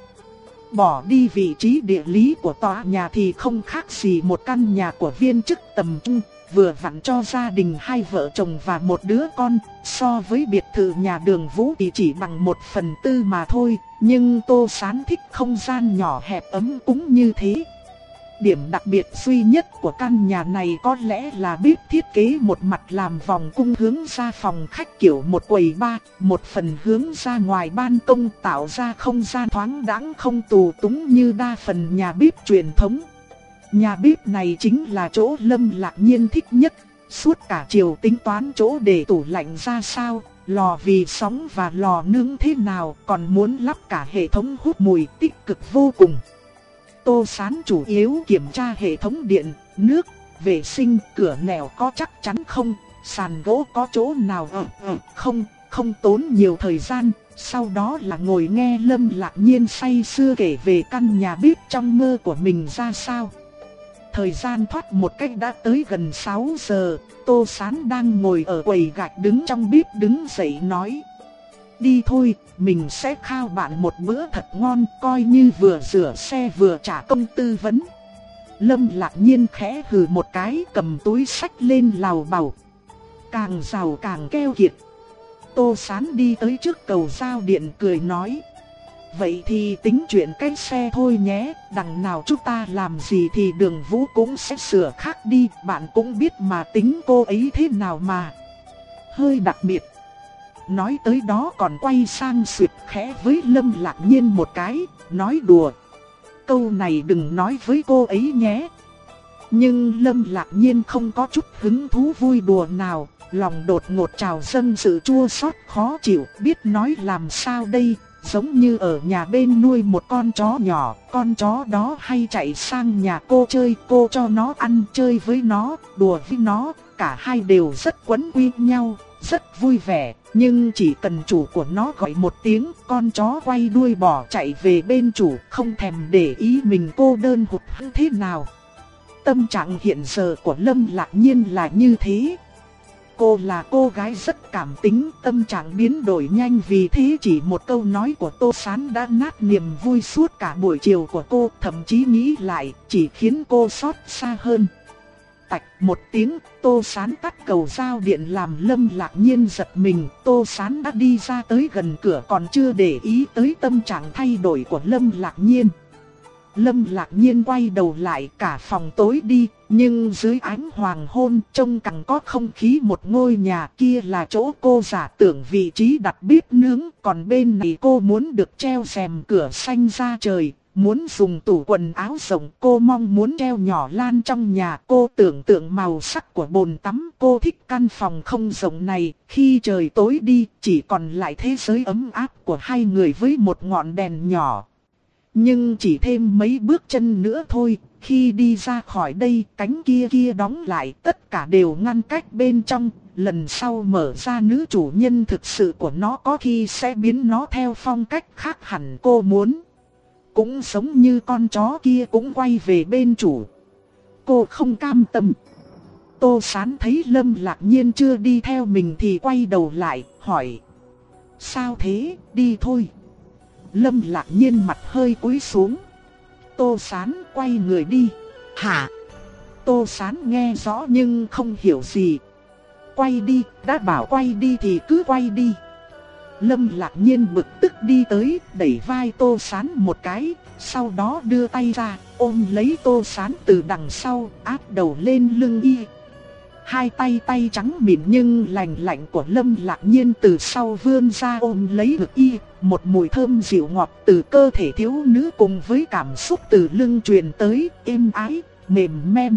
Bỏ đi vị trí địa lý của tòa nhà thì không khác gì một căn nhà của viên chức tầm trung, vừa vặn cho gia đình hai vợ chồng và một đứa con, so với biệt thự nhà Đường Vũ thì chỉ bằng một phần tư mà thôi, nhưng Tô Sán thích không gian nhỏ hẹp ấm cúng như thế. Điểm đặc biệt duy nhất của căn nhà này có lẽ là bếp thiết kế một mặt làm vòng cung hướng ra phòng khách kiểu một quầy bar, một phần hướng ra ngoài ban công tạo ra không gian thoáng đãng không tù túng như đa phần nhà bếp truyền thống. Nhà bếp này chính là chỗ Lâm Lạc Nhiên thích nhất, suốt cả chiều tính toán chỗ để tủ lạnh ra sao, lò vì sóng và lò nướng thế nào, còn muốn lắp cả hệ thống hút mùi tích cực vô cùng. Tô Sán chủ yếu kiểm tra hệ thống điện, nước, vệ sinh, cửa nẻo có chắc chắn không, sàn gỗ có chỗ nào ở, ở không, không tốn nhiều thời gian. Sau đó là ngồi nghe Lâm Lạc Nhiên say sưa kể về căn nhà bếp trong mơ của mình ra sao. Thời gian thoát một cách đã tới gần sáu giờ, Tô Sán đang ngồi ở quầy gạch đứng trong bếp đứng dậy nói: đi thôi, mình sẽ khao bạn một bữa thật ngon, coi như vừa rửa xe vừa trả công tư vấn. Lâm Lạc Nhiên khẽ hừ một cái, cầm túi xách lên lào bảo: càng giàu càng keo kiệt. Tô Sán đi tới trước cầu giao điện cười nói: vậy thì tính chuyện cái xe thôi nhé, đằng nào chúng ta làm gì thì Đường Vũ cũng sẽ sửa khác đi, bạn cũng biết mà tính cô ấy thế nào mà. Hơi đặc biệt. Nói tới đó còn quay sang suyệt khẽ với Lâm Lạc Nhiên một cái, nói đùa: câu này đừng nói với cô ấy nhé. Nhưng Lâm Lạc Nhiên không có chút hứng thú vui đùa nào, lòng đột ngột trào dâng sự chua xót khó chịu, biết nói làm sao đây. Giống như ở nhà bên nuôi một con chó nhỏ, con chó đó hay chạy sang nhà cô chơi, cô cho nó ăn, chơi với nó, đùa với nó, cả hai đều rất quấn quýt nhau, rất vui vẻ. Nhưng chỉ cần chủ của nó gọi một tiếng, con chó quay đuôi bỏ chạy về bên chủ, không thèm để ý mình cô đơn hụt hẫng thế nào. Tâm trạng hiện giờ của Lâm Lạc Nhiên là như thế. Cô là cô gái rất cảm tính, tâm trạng biến đổi nhanh, vì thế chỉ một câu nói của Tô Sán đã nát niềm vui suốt cả buổi chiều của cô, thậm chí nghĩ lại chỉ khiến cô xót xa hơn. Tạch một tiếng, Tô Sán tắt cầu giao điện làm Lâm Lạc Nhiên giật mình. Tô Sán đã đi ra tới gần cửa còn chưa để ý tới tâm trạng thay đổi của Lâm Lạc Nhiên. Lâm Lạc Nhiên quay đầu lại, cả phòng tối đi, nhưng dưới ánh hoàng hôn trông càng có không khí một ngôi nhà. Kia là chỗ cô giả tưởng vị trí đặt bếp nướng, còn bên này cô muốn được treo rèm cửa xanh ra trời, muốn dùng tủ quần áo rộng, cô mong muốn treo nhỏ lan trong nhà. Cô tưởng tượng màu sắc của bồn tắm, cô thích căn phòng không rộng này. Khi trời tối đi, chỉ còn lại thế giới ấm áp của hai người với một ngọn đèn nhỏ. Nhưng chỉ thêm mấy bước chân nữa thôi, khi đi ra khỏi đây, cánh kia kia đóng lại, tất cả đều ngăn cách bên trong. Lần sau mở ra, nữ chủ nhân thực sự của nó có khi sẽ biến nó theo phong cách khác hẳn cô muốn. Cũng giống như con chó kia cũng quay về bên chủ. Cô không cam tâm. Tô Sán thấy Lâm Lạc Nhiên chưa đi theo mình thì quay đầu lại, hỏi: sao thế, đi thôi. Lâm Lạc Nhiên mặt hơi cúi xuống. Tô Sán quay người đi. Hả? Tô Sán nghe rõ nhưng không hiểu gì. Quay đi, đã bảo quay đi thì cứ quay đi. Lâm Lạc Nhiên bực tức đi tới, đẩy vai Tô Sán một cái, sau đó đưa tay ra, ôm lấy Tô Sán từ đằng sau, áp đầu lên lưng y. Hai tay tay trắng mịn nhưng lành lạnh của Lâm Lạc Nhiên từ sau vươn ra ôm lấy ngực y, một mùi thơm dịu ngọt từ cơ thể thiếu nữ cùng với cảm xúc từ lưng truyền tới, êm ái, mềm mem.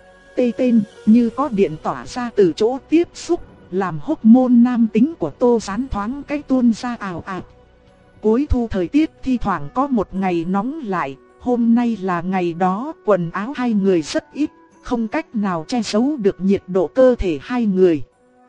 Tê tên, như có điện tỏa ra từ chỗ tiếp xúc, làm hormone nam tính của Tô Sán thoáng cái tuôn ra ào ạt. Cuối thu thời tiết thi thoảng có một ngày nóng lại, hôm nay là ngày đó, quần áo hai người rất ít, không cách nào che giấu được nhiệt độ cơ thể hai người.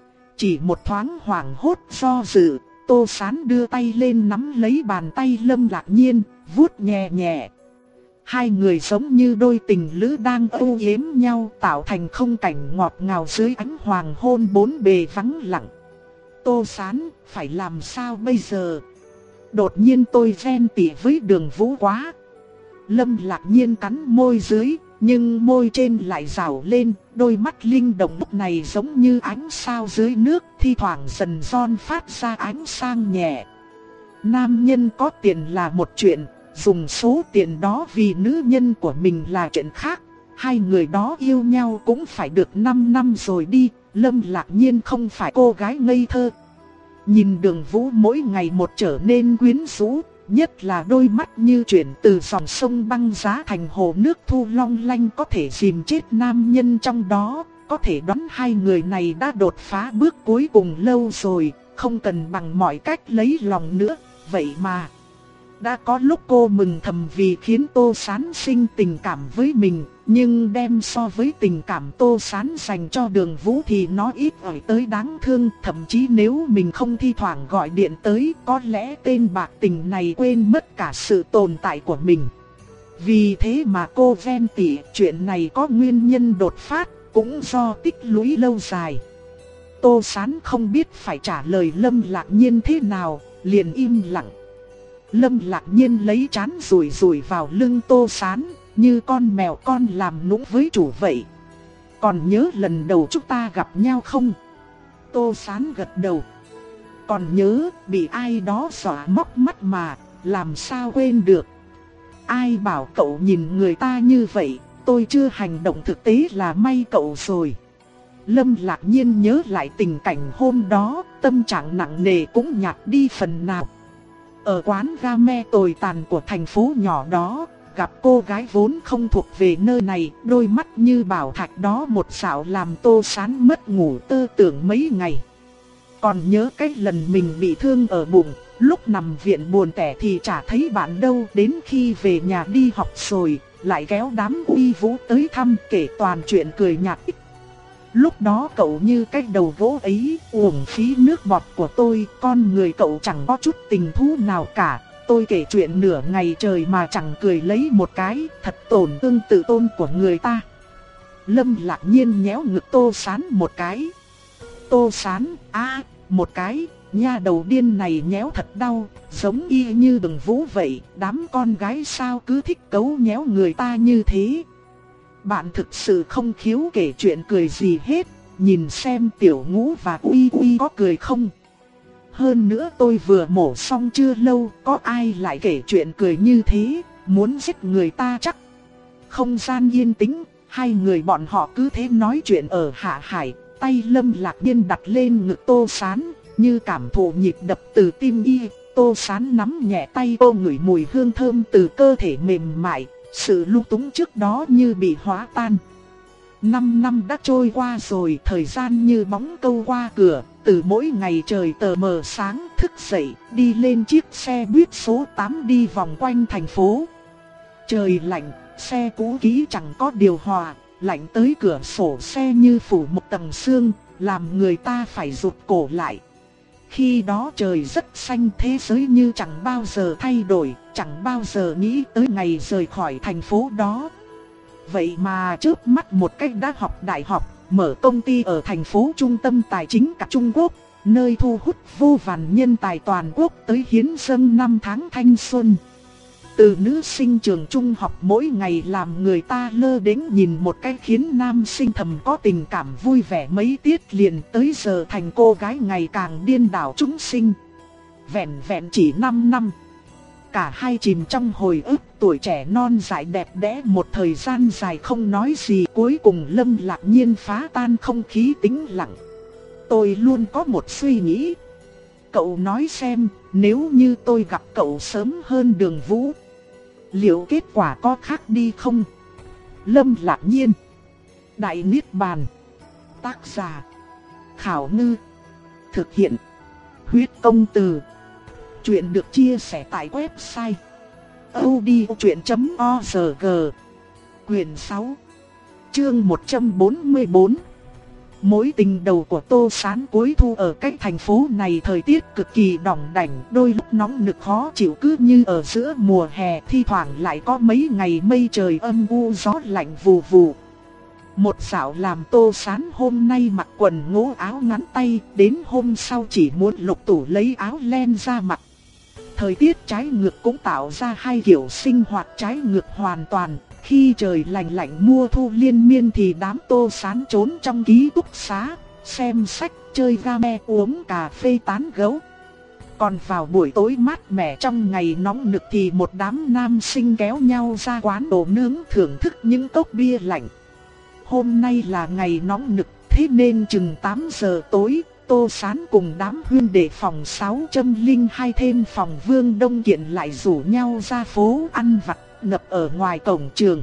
Chỉ một thoáng hoảng hốt do dự, Tô Sán đưa tay lên nắm lấy bàn tay Lâm Lạc Nhiên, vuốt nhẹ nhẹ. Hai người giống như đôi tình lữ đang âu yếm nhau, tạo thành khung cảnh ngọt ngào dưới ánh hoàng hôn bốn bề vắng lặng. Tô Sán, phải làm sao bây giờ? Đột nhiên tôi ghen tị với Đường Vũ quá. Lâm Lạc Nhiên cắn môi dưới, nhưng môi trên lại rảo lên, đôi mắt linh động lúc này giống như ánh sao dưới nước, thi thoảng dần ron phát ra ánh sáng nhẹ. Nam nhân có tiền là một chuyện, dùng số tiền đó vì nữ nhân của mình là chuyện khác. Hai người đó yêu nhau cũng phải được năm năm rồi đi, Lâm Lạc Nhiên không phải cô gái ngây thơ. Nhìn Đường Vũ mỗi ngày một trở nên quyến rũ, nhất là đôi mắt như chuyển từ dòng sông băng giá thành hồ nước thu long lanh có thể dìm chết nam nhân trong đó. Có thể đoán hai người này đã đột phá bước cuối cùng lâu rồi, không cần bằng mọi cách lấy lòng nữa, vậy mà. Đã có lúc cô mừng thầm vì khiến Tô Sán sinh tình cảm với mình, nhưng đem so với tình cảm Tô Sán dành cho Đường Vũ thì nó ít ỏi tới đáng thương. Thậm chí nếu mình không thi thoảng gọi điện tới, có lẽ tên bạc tình này quên mất cả sự tồn tại của mình. Vì thế mà cô ven tỉ, chuyện này có nguyên nhân đột phát, cũng do tích lũy lâu dài. Tô Sán không biết phải trả lời Lâm Lạc Nhiên thế nào, liền im lặng. Lâm Lạc Nhiên lấy trán rủi rủi vào lưng Tô Sán, như con mèo con làm nũng với chủ vậy. Còn nhớ lần đầu chúng ta gặp nhau không? Tô Sán gật đầu. Còn nhớ, bị ai đó dọa móc mắt mà, làm sao quên được. Ai bảo cậu nhìn người ta như vậy, tôi chưa hành động thực tế là may cậu rồi. Lâm Lạc Nhiên nhớ lại tình cảnh hôm đó, tâm trạng nặng nề cũng nhạt đi phần nào. Ở quán game tồi tàn của thành phố nhỏ đó, gặp cô gái vốn không thuộc về nơi này, đôi mắt như bảo thạch đó một xạo làm Tô Sán mất ngủ tơ tưởng mấy ngày. Còn nhớ cái lần mình bị thương ở bụng, lúc nằm viện buồn tẻ thì chả thấy bạn đâu, đến khi về nhà đi học rồi, lại kéo đám uy vũ tới thăm kể toàn chuyện cười nhạt. Lúc đó cậu như cái đầu gỗ ấy, uổng phí nước bọt của tôi, con người cậu chẳng có chút tình thú nào cả. Tôi kể chuyện nửa ngày trời mà chẳng cười lấy một cái, thật tổn thương tự tôn của người ta. Lâm Lạc Nhiên nhéo ngực Tô Sán một cái. Tô Sán, a một cái, nha đầu điên này nhéo thật đau, giống y như Đường Vũ vậy, đám con gái sao cứ thích cấu nhéo người ta như thế. Bạn thực sự không khiếu kể chuyện cười gì hết, nhìn xem Tiểu Ngũ và Uy Uy có cười không. Hơn nữa tôi vừa mổ xong chưa lâu, có ai lại kể chuyện cười như thế, muốn giết người ta chắc. Không gian yên tĩnh, hai người bọn họ cứ thế nói chuyện ở hạ hải, tay Lâm Lạc Nhiên đặt lên ngực Tô Sán, như cảm thụ nhịp đập từ tim y. Tô Sán nắm nhẹ tay cô, ngửi mùi hương thơm từ cơ thể mềm mại, sự lung túng trước đó như bị hóa tan. Năm năm đã trôi qua rồi, thời gian như bóng câu qua cửa. Từ mỗi ngày trời tờ mờ sáng thức dậy, đi lên chiếc xe buýt số tám đi vòng quanh thành phố. Trời lạnh, xe cũ kỹ chẳng có điều hòa, lạnh tới cửa sổ xe như phủ một tầng sương, làm người ta phải rụt cổ lại. Khi đó trời rất xanh, thế giới như chẳng bao giờ thay đổi, chẳng bao giờ nghĩ tới ngày rời khỏi thành phố đó. Vậy mà chớp mắt một cách đã học đại học, mở công ty ở thành phố trung tâm tài chính cả Trung Quốc, nơi thu hút vô vàn nhân tài toàn quốc tới hiến dâng năm tháng thanh xuân. Từ nữ sinh trường trung học mỗi ngày làm người ta lơ đễnh nhìn một cái khiến nam sinh thầm có tình cảm vui vẻ mấy tiết liền, tới giờ thành cô gái ngày càng điên đảo chúng sinh. Vẹn vẹn chỉ năm năm. Cả hai chìm trong hồi ức tuổi trẻ non dại đẹp đẽ một thời gian dài không nói gì, cuối cùng Lâm Lạc Nhiên phá tan không khí tĩnh lặng. Tôi luôn có một suy nghĩ. Cậu nói xem, nếu như tôi gặp cậu sớm hơn Đường Vũ, liệu kết quả có khác đi không? Lâm Lạc Nhiên. Đại Niết Bàn. Tác giả Khảo Ngư. Thực hiện Huyết Công Từ. Chuyện được chia sẻ tại website audiochuyện chấm org. Quyền sáu, chương một trăm bốn mươi bốn. Mối tình đầu của Tô Sán cuối thu ở cách thành phố này thời tiết cực kỳ đỏng đảnh, đôi lúc nóng nực khó chịu cứ như ở giữa mùa hè, thi thoảng lại có mấy ngày mây trời âm u gió lạnh vù vù. Một dạo làm Tô Sán hôm nay mặc quần ngố áo ngắn tay, đến hôm sau chỉ muốn lục tủ lấy áo len ra mặc. Thời tiết trái ngược cũng tạo ra hai kiểu sinh hoạt trái ngược hoàn toàn. Khi trời lạnh lạnh mùa thu liên miên thì đám Tô Sán trốn trong ký túc xá, xem sách, chơi game, uống cà phê tán gẫu. Còn vào buổi tối mát mẻ trong ngày nóng nực thì một đám nam sinh kéo nhau ra quán đồ nướng thưởng thức những cốc bia lạnh. Hôm nay là ngày nóng nực, thế nên chừng tám giờ tối, Tô Sán cùng đám huynh đệ phòng sáu không hai thêm phòng Vương Đông Kiện lại rủ nhau ra phố ăn vặt ngập ở ngoài cổng trường.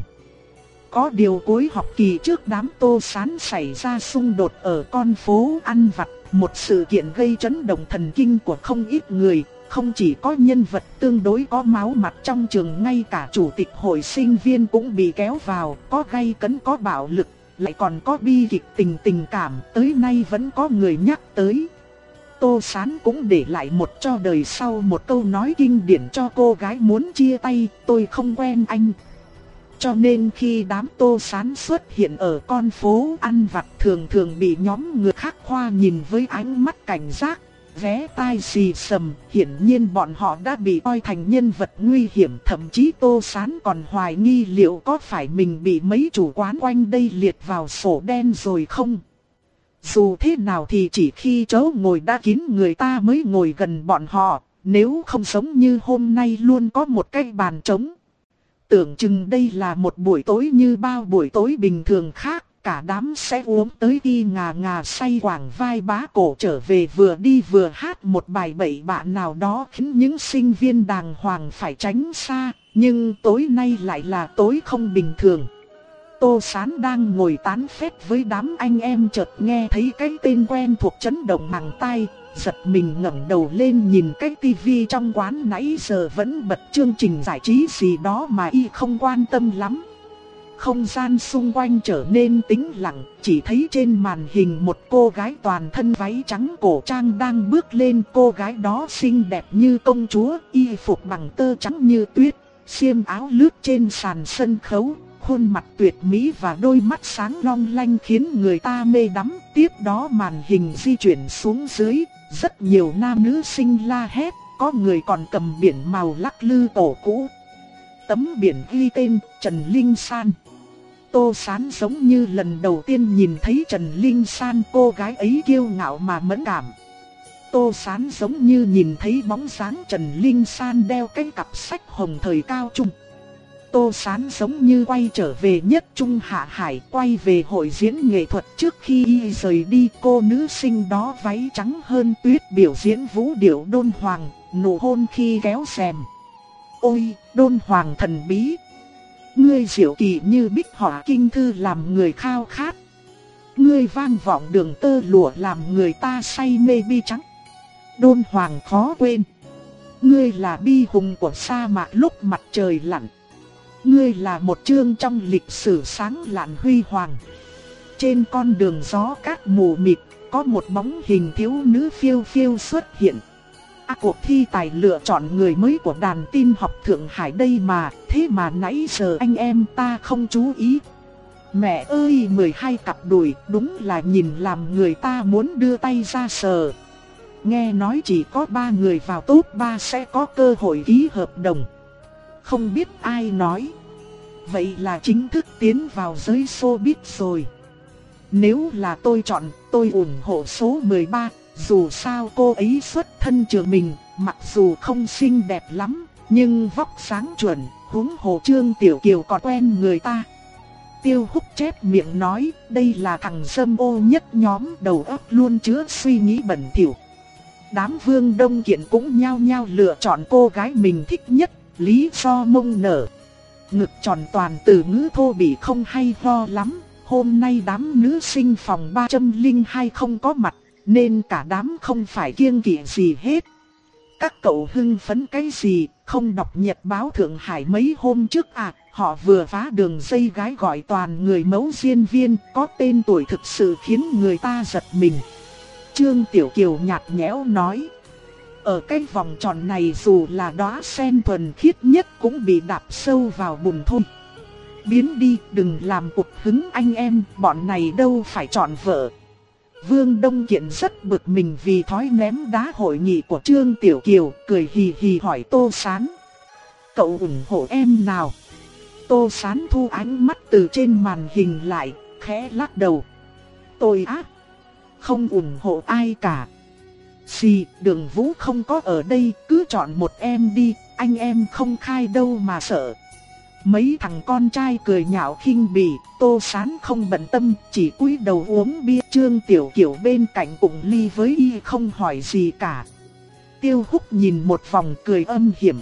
Có điều cuối học kỳ trước đám Tô Sán xảy ra xung đột ở con phố ăn vặt, Một sự kiện gây chấn động thần kinh của không ít người, không chỉ có nhân vật tương đối có máu mặt trong trường, ngay cả chủ tịch hội sinh viên cũng bị kéo vào, có gay cấn có bạo lực, lại còn có bi kịch tình tình cảm, tới nay vẫn có người nhắc tới. Tô Sán cũng để lại một cho đời sau một câu nói kinh điển cho cô gái muốn chia tay: tôi không quen anh. Cho nên khi đám Tô Sán xuất hiện ở con phố ăn vặt, thường thường bị nhóm người khác khoa nhìn với ánh mắt cảnh giác, ghé tai xì xầm. Hiển nhiên bọn họ đã bị coi thành nhân vật nguy hiểm, thậm chí Tô Sán còn hoài nghi liệu có phải mình bị mấy chủ quán quanh đây liệt vào sổ đen rồi không. Dù thế nào thì chỉ khi chỗ ngồi đã kín người ta mới ngồi gần bọn họ, nếu không giống như hôm nay luôn có một cái bàn trống. Tưởng chừng đây là một buổi tối như bao buổi tối bình thường khác, cả đám sẽ uống tới khi ngà ngà say quảng vai bá cổ trở về, vừa đi vừa hát một bài bậy bạ nào đó khiến những sinh viên đàng hoàng phải tránh xa, nhưng tối nay lại là tối không bình thường. Tô Sán đang ngồi tán phét với đám anh em, chợt nghe thấy cái tên quen thuộc chấn động màng tai, giật mình ngẩng đầu lên nhìn cái tivi trong quán nãy giờ vẫn bật chương trình giải trí gì đó mà y không quan tâm lắm. Không gian xung quanh trở nên tĩnh lặng, chỉ thấy trên màn hình một cô gái toàn thân váy trắng cổ trang đang bước lên. Cô gái đó xinh đẹp như công chúa, y phục bằng tơ trắng như tuyết, xiêm áo lướt trên sàn sân khấu, khuôn mặt tuyệt mỹ và đôi mắt sáng long lanh khiến người ta mê đắm. Tiếp đó màn hình di chuyển xuống dưới, rất nhiều nam nữ sinh la hét, có người còn cầm biển màu lắc lư cổ cũ. Tấm biển ghi tên Trần Linh San. Tô Sán giống như lần đầu tiên nhìn thấy Trần Linh San, cô gái ấy kiêu ngạo mà mẫn cảm. Tô Sán giống như nhìn thấy bóng dáng Trần Linh San đeo cái cặp sách hồng thời cao trung. Tô Sán giống như quay trở về nhất trung hạ hải, quay về hội diễn nghệ thuật trước khi y rời đi. Cô nữ sinh đó váy trắng hơn tuyết biểu diễn vũ điệu đôn hoàng, nụ hôn khi kéo rèm. Ôi, đôn hoàng thần bí! Ngươi diệu kỳ như bích họa kinh thư làm người khao khát. Ngươi vang vọng đường tơ lụa làm người ta say mê bi trắng. Đôn hoàng khó quên. Ngươi là bi hùng của sa mạc lúc mặt trời lặn. Ngươi là một chương trong lịch sử sáng lạn huy hoàng. Trên con đường gió cát mù mịt, có một bóng hình thiếu nữ phiêu phiêu xuất hiện. À, cuộc thi tài lựa chọn người mới của đàn tin học Thượng Hải đây mà, thế mà nãy giờ anh em ta không chú ý. Mẹ ơi, mười hai cặp đùi, đúng là nhìn làm người ta muốn đưa tay ra sờ. Nghe nói chỉ có ba người vào top ba sẽ có cơ hội ký hợp đồng. Không biết ai nói. Vậy là chính thức tiến vào giới showbiz rồi. Nếu là tôi chọn, tôi ủng hộ số mười ba. Dù sao cô ấy xuất thân trường mình, mặc dù không xinh đẹp lắm, nhưng vóc dáng chuẩn, huống hồ Trương Tiểu Kiều còn quen người ta. Tiêu Húc chép miệng nói, đây là thằng dâm ô nhất nhóm, đầu óc luôn chứa suy nghĩ bẩn thỉu. Đám Vương Đông Kiện cũng nhao nhao lựa chọn cô gái mình thích nhất, lý do mông nở. Ngực tròn toàn từ ngữ thô bỉ không hay ho lắm. Hôm nay đám nữ sinh phòng ba không hai không có mặt, nên cả đám không phải kiêng kỵ gì hết. Các cậu hưng phấn cái gì, không đọc nhật báo Thượng Hải mấy hôm trước à? Họ vừa phá đường dây gái gọi toàn người mẫu diễn viên, có tên tuổi thực sự khiến người ta giật mình. Trương Tiểu Kiều nhạt nhẽo nói. Ở cái vòng tròn này dù là đóa sen thuần khiết nhất cũng bị đạp sâu vào bùn thôi. Biến đi, đừng làm cục hứng anh em, bọn này đâu phải chọn vợ. Vương Đông Kiện rất bực mình vì thói ném đá hội nghị của Trương Tiểu Kiều, cười hì hì hỏi Tô Sán. Cậu ủng hộ em nào? Tô Sán thu ánh mắt từ trên màn hình lại, khẽ lắc đầu. Tôi á, không ủng hộ ai cả. Xì, Đường Vũ không có ở đây, cứ chọn một em đi, anh em không khai đâu mà sợ. Mấy thằng con trai cười nhạo khinh bỉ, Tô Sán không bận tâm, chỉ cúi đầu uống bia. Trương Tiểu Kiều bên cạnh cùng ly với y không hỏi gì cả. Tiêu Húc nhìn một vòng cười âm hiểm.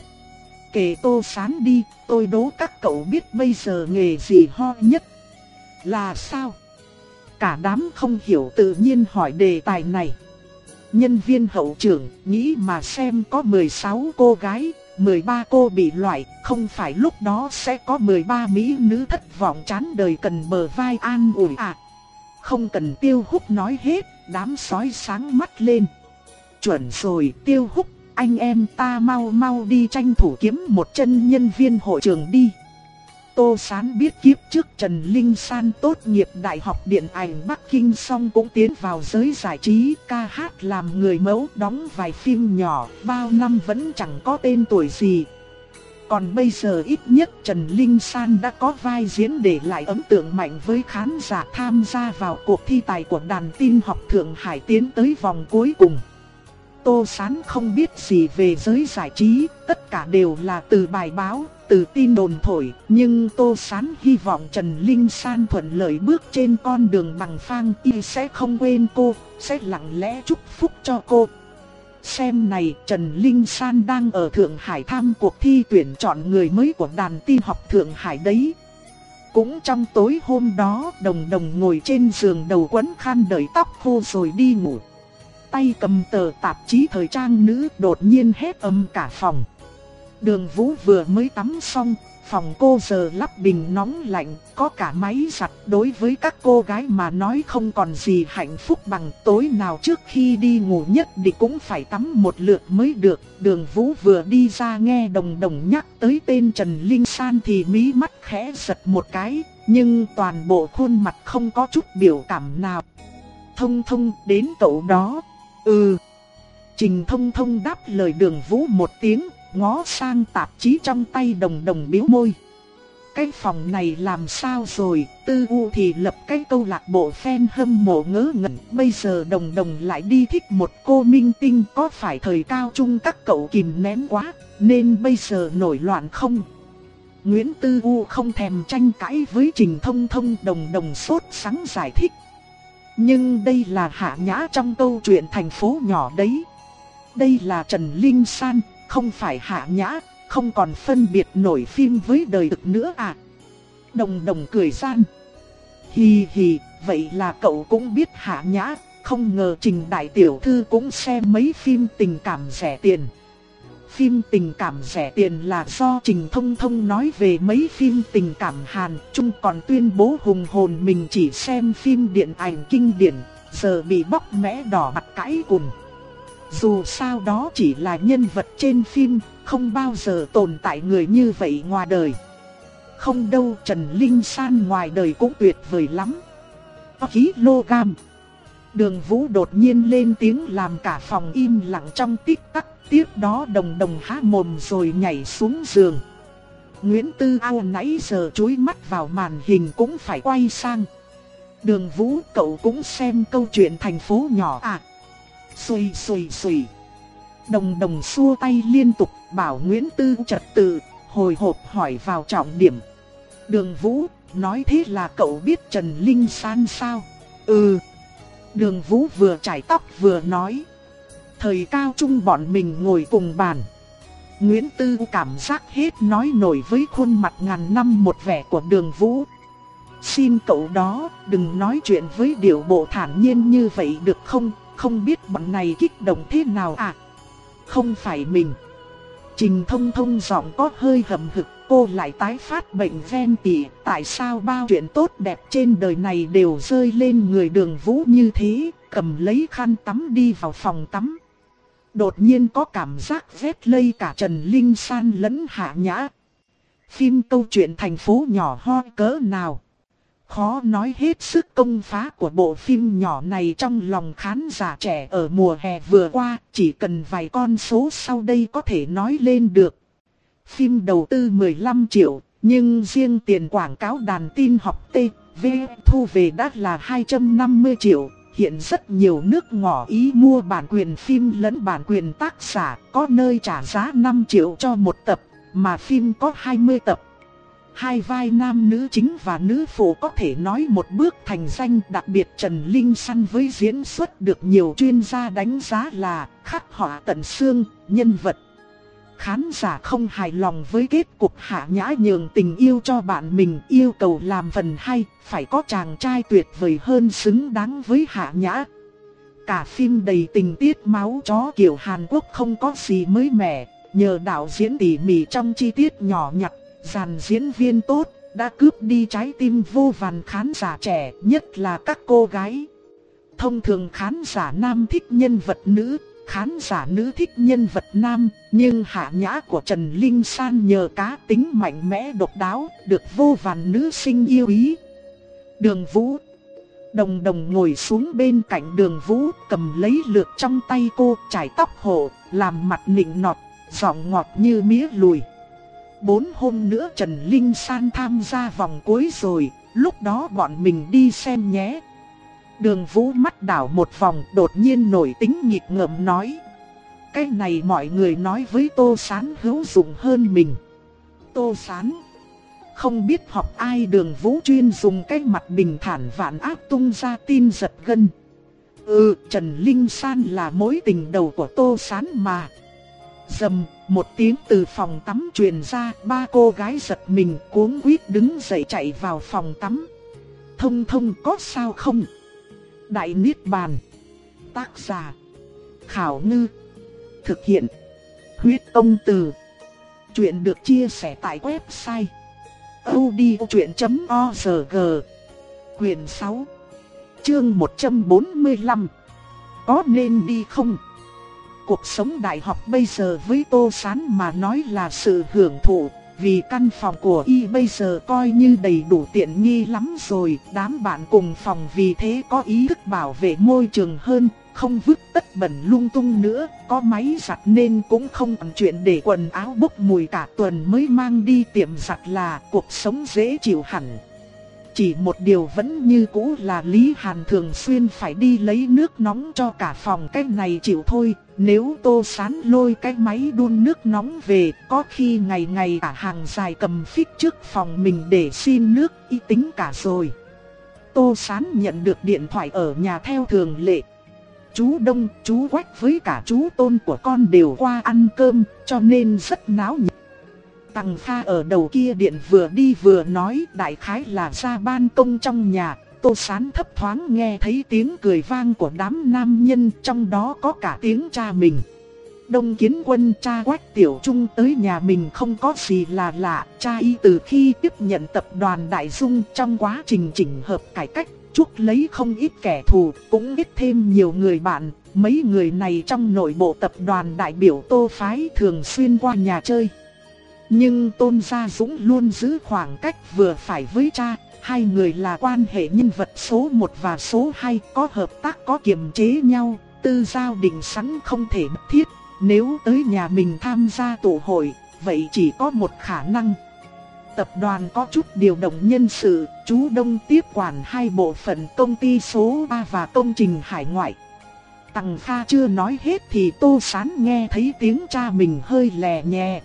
Kể Tô Sán đi, tôi đố các cậu biết bây giờ nghề gì ho nhất. Là sao? Cả đám không hiểu tự nhiên hỏi đề tài này. Nhân viên hậu trưởng nghĩ mà xem, có mười sáu cô gái, mười ba cô bị loại, không phải lúc đó sẽ có mười ba mỹ nữ thất vọng chán đời cần bờ vai an ủi à. Không cần Tiêu Húc nói hết, đám sói sáng mắt lên. Chuẩn rồi Tiêu Húc, anh em ta mau mau đi tranh thủ kiếm một chân nhân viên hội trường đi. Tô Sán biết kiếp trước Trần Linh San tốt nghiệp Đại học Điện ảnh Bắc Kinh xong cũng tiến vào giới giải trí, ca hát làm người mẫu, đóng vài phim nhỏ, bao năm vẫn chẳng có tên tuổi gì. Còn bây giờ ít nhất Trần Linh San đã có vai diễn để lại ấn tượng mạnh với khán giả, tham gia vào cuộc thi tài của Đàn Tin Học Thượng Hải tiến tới vòng cuối cùng. Tô Sán không biết gì về giới giải trí, tất cả đều là từ bài báo, từ tin đồn thổi, nhưng Tô Sán hy vọng Trần Linh San thuận lợi bước trên con đường bằng phẳng, y sẽ không quên cô, sẽ lặng lẽ chúc phúc cho cô. Xem này, Trần Linh San đang ở Thượng Hải tham cuộc thi tuyển chọn người mới của Đàn Tin Học Thượng Hải đấy. Cũng trong tối hôm đó, Đồng Đồng ngồi trên giường đầu quấn khăn đợi tóc khô rồi đi ngủ. Tay cầm tờ tạp chí thời trang nữ, đột nhiên hét ầm cả phòng. Đường Vũ vừa mới tắm xong, phòng cô giờ lắp bình nóng lạnh, có cả máy giặt. Đối với các cô gái mà nói không còn gì hạnh phúc bằng tối nào trước khi đi ngủ nhất định cũng phải tắm một lượt mới được. Đường Vũ vừa đi ra nghe Đồng Đồng nhắc tới tên Trần Linh San thì mí mắt khẽ giật một cái, nhưng toàn bộ khuôn mặt không có chút biểu cảm nào. Thông Thông đến cậu đó. Ừ. Trình Thông Thông đáp lời Đường Vũ một tiếng, ngó sang tạp chí trong tay Đồng Đồng bĩu môi. Cái phòng này làm sao rồi? Tư U thì lập cái câu lạc bộ fan hâm mộ ngớ ngẩn, bây giờ Đồng Đồng lại đi thích một cô minh tinh, có phải thời cao trung các cậu kìm nén quá, nên bây giờ nổi loạn không? Nguyễn Tư U không thèm tranh cãi với Trình Thông Thông, Đồng Đồng sốt sắng giải thích. Nhưng đây là Hạ Nhã trong câu chuyện thành phố nhỏ đấy. Đây là Trần Linh San, không phải Hạ Nhã, không còn phân biệt nổi phim với đời thực nữa à. Đồng Đồng cười gian. Hì hì, vậy là cậu cũng biết Hạ Nhã, không ngờ Trình đại tiểu thư cũng xem mấy phim tình cảm rẻ tiền. Phim tình cảm rẻ tiền là do Trình Thông Thông nói về mấy phim tình cảm Hàn Trung, còn tuyên bố hùng hồn mình chỉ xem phim điện ảnh kinh điển, giờ bị bóc mẽ đỏ mặt cãi cùn. Dù sao đó chỉ là nhân vật trên phim, không bao giờ tồn tại người như vậy ngoài đời. Không đâu, Trần Linh San ngoài đời cũng tuyệt vời lắm. Kg. Đường Vũ đột nhiên lên tiếng làm cả phòng im lặng trong tích tắc. Tiếp đó Đồng Đồng há mồm rồi nhảy xuống giường. Nguyễn Tư Ao nãy giờ chúi mắt vào màn hình cũng phải quay sang. Đường Vũ, cậu cũng xem câu chuyện thành phố nhỏ à? Xùi xùi xùi. Đồng Đồng xua tay liên tục bảo Nguyễn Tư trật tự, hồi hộp hỏi vào trọng điểm. Đường Vũ, nói thế là cậu biết Trần Linh San sao? Ừ. Đường Vũ vừa chải tóc vừa nói. Thời cao trung bọn mình ngồi cùng bàn. Nguyễn Tư cảm giác hết nói nổi với khuôn mặt ngàn năm một vẻ của Đường Vũ. Xin cậu đó, đừng nói chuyện với điệu bộ thản nhiên như vậy được không? Không biết bọn này kích động thế nào à? Không phải mình. Trình Thông Thông giọng có hơi hậm hực, cô lại tái phát bệnh ven tỉ. Tại sao bao chuyện tốt đẹp trên đời này đều rơi lên người Đường Vũ như thế? Cầm lấy khăn tắm đi vào phòng tắm. Đột nhiên có cảm giác vét lây cả Trần Linh San lẫn Hạ Nhã. Phim câu chuyện thành phố nhỏ ho cỡ nào. Khó nói hết sức công phá của bộ phim nhỏ này trong lòng khán giả trẻ ở mùa hè vừa qua, chỉ cần vài con số sau đây có thể nói lên được. Phim đầu tư mười lăm triệu, nhưng riêng tiền quảng cáo Đàn Tin Học T V thu về đã là hai trăm năm mươi triệu. Hiện rất nhiều nước ngỏ ý mua bản quyền phim lẫn bản quyền tác giả, có nơi trả giá năm triệu cho một tập, mà phim có hai mươi tập. Hai vai nam nữ chính và nữ phụ có thể nói một bước thành danh, đặc biệt Trần Linh San với diễn xuất được nhiều chuyên gia đánh giá là khắc họa tận xương, nhân vật. Khán giả không hài lòng với kết cục Hạ Nhã nhường tình yêu cho bạn mình, yêu cầu làm phần hai, phải có chàng trai tuyệt vời hơn xứng đáng với Hạ Nhã. Cả phim đầy tình tiết máu chó kiểu Hàn Quốc không có gì mới mẻ, nhờ đạo diễn tỉ mỉ trong chi tiết nhỏ nhặt, dàn diễn viên tốt, đã cướp đi trái tim vô vàn khán giả trẻ, nhất là các cô gái. Thông thường khán giả nam thích nhân vật nữ, khán giả nữ thích nhân vật nam, nhưng Hạ Nhã của Trần Linh San nhờ cá tính mạnh mẽ độc đáo, được vô vàn nữ sinh yêu quý. Đường Vũ. Đồng Đồng ngồi xuống bên cạnh Đường Vũ, cầm lấy lược trong tay cô, chải tóc hộ, làm mặt nịnh nọt, giọng ngọt như mía lùi. Bốn hôm nữa Trần Linh San tham gia vòng cuối rồi, lúc đó bọn mình đi xem nhé. Đường Vũ mắt đảo một vòng, đột nhiên nổi tính nghịch ngợm nói: cái này mọi người nói với Tô Sán hữu dụng hơn mình. Tô Sán không biết học ai. Đường Vũ chuyên dùng cái mặt bình thản vạn áp tung ra tin giật gân. Ừ, Trần Linh San là mối tình đầu của Tô Sán mà. Dầm, một tiếng từ phòng tắm truyền ra, ba cô gái giật mình cuống quýt đứng dậy chạy vào phòng tắm. Thông Thông có sao không? Đại Niết Bàn. Tác giả Khảo Ngư. Thực hiện Huyết Công Từ. Chuyện được chia sẻ tại website audiochuyện chấm org. Quyền sáu, chương một trăm bốn mươi lăm. Có nên đi không? Cuộc sống đại học bây giờ với Tô Sán mà nói là sự hưởng thụ, vì căn phòng của y bây giờ coi như đầy đủ tiện nghi lắm rồi. Đám bạn cùng phòng vì thế có ý thức bảo vệ môi trường hơn, không vứt tất bẩn lung tung nữa, có máy giặt nên cũng không còn chuyện để quần áo bốc mùi cả tuần mới mang đi tiệm giặt, là cuộc sống dễ chịu hẳn. Chỉ một điều vẫn như cũ là Lý Hàn thường xuyên phải đi lấy nước nóng cho cả phòng, cái này chịu thôi. Nếu Tô Sán lôi cái máy đun nước nóng về, có khi ngày ngày cả hàng dài cầm phích trước phòng mình để xin nước, y tính cả rồi. Tô Sán nhận được điện thoại ở nhà theo thường lệ. Chú Đông, chú Quách với cả chú Tôn của con đều qua ăn cơm, cho nên rất náo nhiệt. Tằng Kha ở đầu kia điện vừa đi vừa nói, đại khái là ra ban công trong nhà. Tô Sán thấp thoáng nghe thấy tiếng cười vang của đám nam nhân, trong đó có cả tiếng cha mình. Đông Kiến Quân, cha Quách Tiểu Trung tới nhà mình không có gì là lạ. Cha y từ khi tiếp nhận tập đoàn Đại Dung, trong quá trình chỉnh hợp cải cách, chuốc lấy không ít kẻ thù, cũng ít thêm nhiều người bạn. Mấy người này trong nội bộ tập đoàn đại biểu Tô phái thường xuyên qua nhà chơi. Nhưng Tôn Gia Dũng luôn giữ khoảng cách vừa phải với cha. Hai người là quan hệ nhân vật số một và số hai, có hợp tác có kiềm chế nhau, tư giao định sẵn không thể bất thiết. Nếu tới nhà mình tham gia tụ hội, vậy chỉ có một khả năng. Tập đoàn có chút điều động nhân sự, chú Đông tiếp quản hai bộ phận công ty số ba và công trình hải ngoại. Tằng Kha chưa nói hết thì Tô Sán nghe thấy tiếng cha mình hơi lè nhẹ.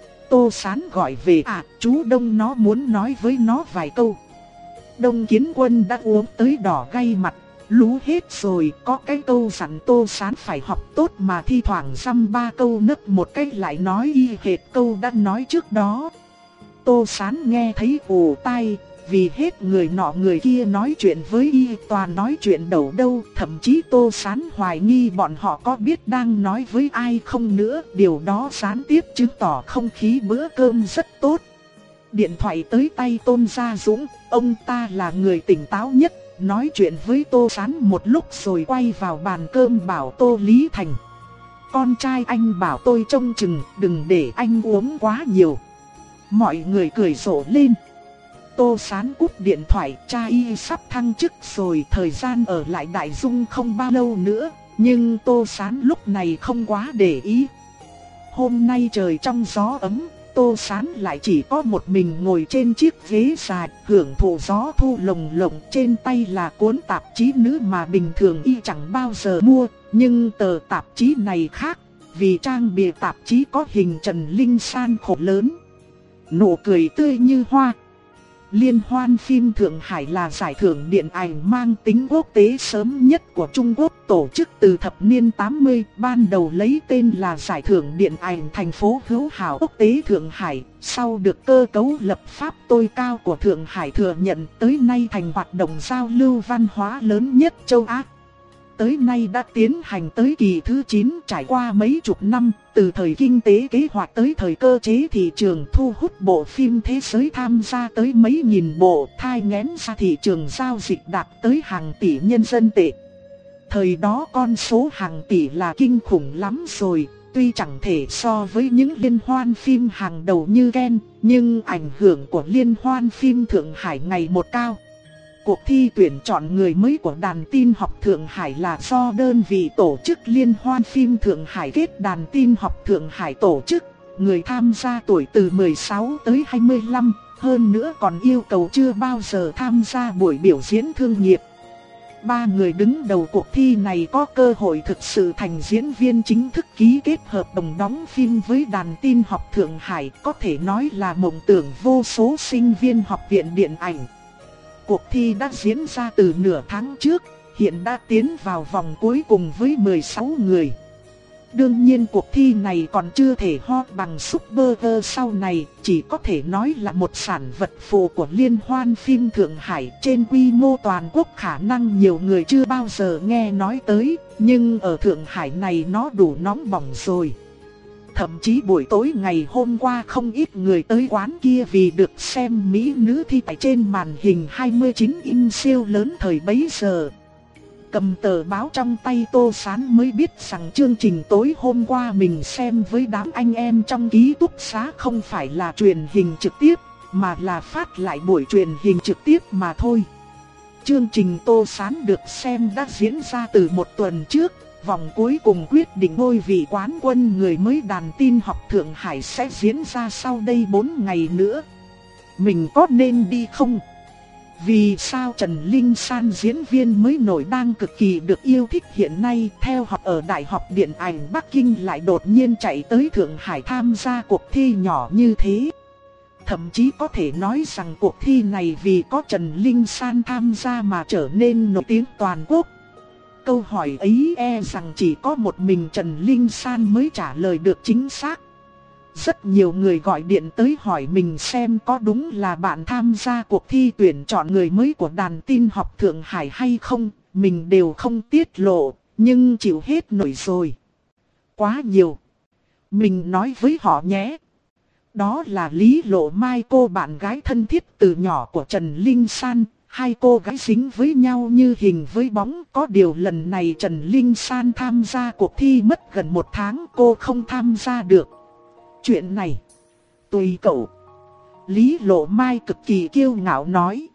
Tô Sán gọi về: à, chú Đông nó muốn nói với nó vài câu. Đông Kiến Quân đã uống tới đỏ gay mặt, lú hết rồi. Có cái câu dặn Tô Sán phải học tốt mà thi thoảng dăm ba câu nấc một cách lại nói y hệt câu đã nói trước đó. Tô Sán nghe thấy ù tai, vì hết người nọ người kia nói chuyện với y toàn nói chuyện đầu đâu. Thậm chí Tô Sán hoài nghi bọn họ có biết đang nói với ai không nữa. Điều đó gián tiếp chứng tỏ không khí bữa cơm rất tốt. Điện thoại tới tay Tôn Gia Dũng, ông ta là người tỉnh táo nhất, nói chuyện với Tô Sán một lúc rồi quay vào bàn cơm bảo Tô Lý Thành: con trai anh bảo tôi trông chừng, đừng để anh uống quá nhiều. Mọi người cười rộ lên. Tô Sán cúp điện thoại, cha y sắp thăng chức rồi, thời gian ở lại Đại Dung không bao lâu nữa. Nhưng Tô Sán lúc này không quá để ý. Hôm nay trời trong gió ấm, Tô Sán lại chỉ có một mình ngồi trên chiếc ghế dài, hưởng thụ gió thu lồng lộng. Trên tay là cuốn tạp chí nữ mà bình thường y chẳng bao giờ mua. Nhưng tờ tạp chí này khác, vì trang bìa tạp chí có hình Trần Linh San khổ lớn, nụ cười tươi như hoa. Liên hoan phim Thượng Hải là giải thưởng điện ảnh mang tính quốc tế sớm nhất của Trung Quốc, tổ chức từ thập niên tám mươi, ban đầu lấy tên là Giải thưởng điện ảnh thành phố hữu hảo quốc tế Thượng Hải, sau được cơ cấu lập pháp tối cao của Thượng Hải thừa nhận, tới nay thành hoạt động giao lưu văn hóa lớn nhất châu Á. tới nay đã tiến hành tới kỳ thứ chín, trải qua mấy chục năm, từ thời kinh tế kế hoạch tới thời cơ chế thị trường, thu hút bộ phim thế giới tham gia tới mấy nghìn bộ, thai nghén ra thị trường giao dịch đạt tới hàng tỷ nhân dân tệ. Thời đó con số hàng tỷ là kinh khủng lắm rồi, tuy chẳng thể so với những liên hoan phim hàng đầu như Cannes, nhưng ảnh hưởng của liên hoan phim Thượng Hải ngày một cao. Cuộc thi tuyển chọn người mới của Đàn Tin học Thượng Hải là do đơn vị tổ chức Liên hoan phim Thượng Hải kết Đàn Tin học Thượng Hải tổ chức. Người tham gia tuổi từ mười sáu tới hai mươi lăm, hơn nữa còn yêu cầu chưa bao giờ tham gia buổi biểu diễn thương nghiệp. Ba người đứng đầu cuộc thi này có cơ hội thực sự thành diễn viên chính thức, ký kết hợp đồng đóng phim với Đàn Tin học Thượng Hải, có thể nói là mộng tưởng vô số sinh viên học viện điện ảnh. Cuộc thi đã diễn ra từ nửa tháng trước, hiện đã tiến vào vòng cuối cùng với mười sáu người. Đương nhiên cuộc thi này còn chưa thể ho bằng Super sau này, chỉ có thể nói là một sản vật phụ của Liên hoan phim Thượng Hải. Trên quy mô toàn quốc khả năng nhiều người chưa bao giờ nghe nói tới, nhưng ở Thượng Hải này nó đủ nóng bỏng rồi. Thậm chí buổi tối ngày hôm qua không ít người tới quán kia vì được xem mỹ nữ thi tại trên màn hình hai mươi chín inch siêu lớn thời bấy giờ. Cầm tờ báo trong tay Tô Sán mới biết rằng chương trình tối hôm qua mình xem với đám anh em trong ký túc xá không phải là truyền hình trực tiếp, mà là phát lại buổi truyền hình trực tiếp mà thôi. Chương trình Tô Sán được xem đã diễn ra từ một tuần trước. Vòng cuối cùng quyết định ngôi vị quán quân người mới Đàn Tin học Thượng Hải sẽ diễn ra sau đây bốn ngày nữa. Mình có nên đi không? Vì sao Trần Linh San, diễn viên mới nổi đang cực kỳ được yêu thích hiện nay, theo học ở Đại học Điện ảnh Bắc Kinh lại đột nhiên chạy tới Thượng Hải tham gia cuộc thi nhỏ như thế? Thậm chí có thể nói rằng cuộc thi này vì có Trần Linh San tham gia mà trở nên nổi tiếng toàn quốc. Câu hỏi ấy e rằng chỉ có một mình Trần Linh San mới trả lời được chính xác. Rất nhiều người gọi điện tới hỏi mình xem có đúng là bạn tham gia cuộc thi tuyển chọn người mới của Đàn Tin học Thượng Hải hay không. Mình đều không tiết lộ, nhưng chịu hết nổi rồi. Quá nhiều. Mình nói với họ nhé. Đó là Lý Lộ Mai, cô bạn gái thân thiết từ nhỏ của Trần Linh San. Hai cô gái dính với nhau như hình với bóng. Có điều lần này Trần Linh San tham gia cuộc thi mất gần một tháng, cô không tham gia được. Chuyện này tùy cậu. Lý Lộ Mai cực kỳ kiêu ngạo nói.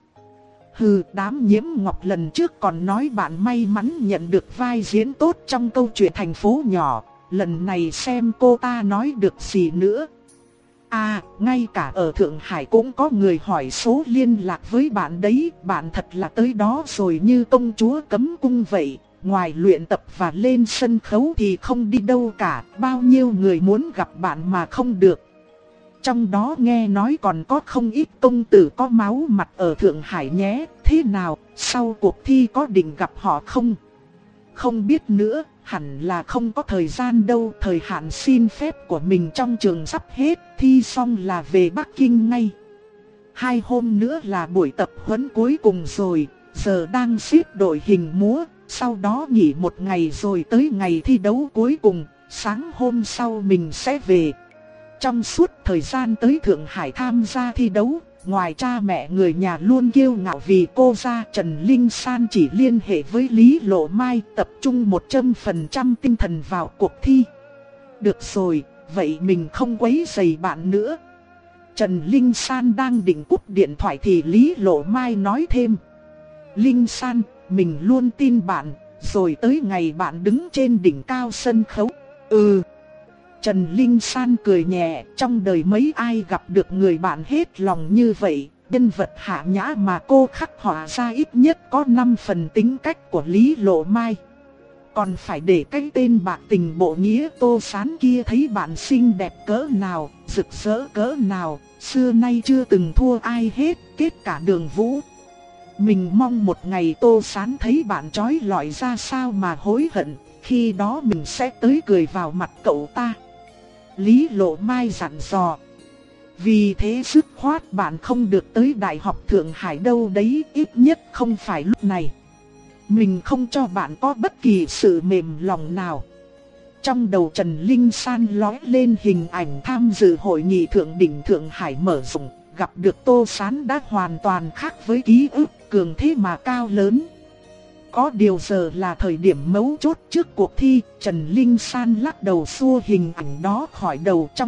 Hừ, đám Nhiễm Ngọc lần trước còn nói bạn may mắn nhận được vai diễn tốt trong câu chuyện Thành phố nhỏ. Lần này xem cô ta nói được gì nữa. À, ngay cả ở Thượng Hải cũng có người hỏi số liên lạc với bạn đấy. Bạn thật là tới đó rồi như công chúa cấm cung vậy. Ngoài luyện tập và lên sân khấu thì không đi đâu cả. Bao nhiêu người muốn gặp bạn mà không được. Trong đó nghe nói còn có không ít công tử có máu mặt ở Thượng Hải nhé. Thế nào, sau cuộc thi có định gặp họ không? Không biết nữa, hẳn là không có thời gian đâu. Thời hạn xin phép của mình trong trường sắp hết, thi xong là về Bắc Kinh ngay. Hai hôm nữa là buổi tập huấn cuối cùng rồi, giờ đang xếp đội hình múa. Sau đó nghỉ một ngày rồi tới ngày thi đấu cuối cùng, sáng hôm sau mình sẽ về. Trong suốt thời gian tới Thượng Hải tham gia thi đấu, ngoài cha mẹ người nhà luôn kiêu ngạo vì cô ra, Trần Linh San chỉ liên hệ với Lý Lộ Mai, tập trung một trăm phần trăm tinh thần vào cuộc thi. Được rồi, vậy mình không quấy rầy bạn nữa. Trần Linh San đang định cúp điện thoại thì Lý Lộ Mai nói thêm. Linh San, mình luôn tin bạn, rồi tới ngày bạn đứng trên đỉnh cao sân khấu. Ừ. Trần Linh San cười nhẹ, trong đời mấy ai gặp được người bạn hết lòng như vậy. Nhân vật hạ nhã mà cô khắc họa ra ít nhất có năm phần tính cách của Lý Lộ Mai. Còn phải để cái tên bạc tình bộ nghĩa Tô Sán kia thấy bạn xinh đẹp cỡ nào, rực rỡ cỡ nào, xưa nay chưa từng thua ai hết, kết cả Đường Vũ. Mình mong một ngày Tô Sán thấy bạn trói lọi ra sao mà hối hận, khi đó mình sẽ tới cười vào mặt cậu ta. Lý Lộ Mai dặn dò. Vì thế dứt khoát bạn không được tới Đại học Thượng Hải đâu đấy, ít nhất không phải lúc này. mình không cho bạn có bất kỳ sự mềm lòng nào. Trong đầu Trần Linh San lóe lên hình ảnh tham dự hội nghị thượng đỉnh Thượng Hải mở rộng, gặp được Tô Sán đã hoàn toàn khác với ký ức, cường thế mà cao lớn. Có điều giờ là thời điểm mấu chốt trước cuộc thi, Trần Linh San lắc đầu xua hình ảnh đó khỏi đầu, trong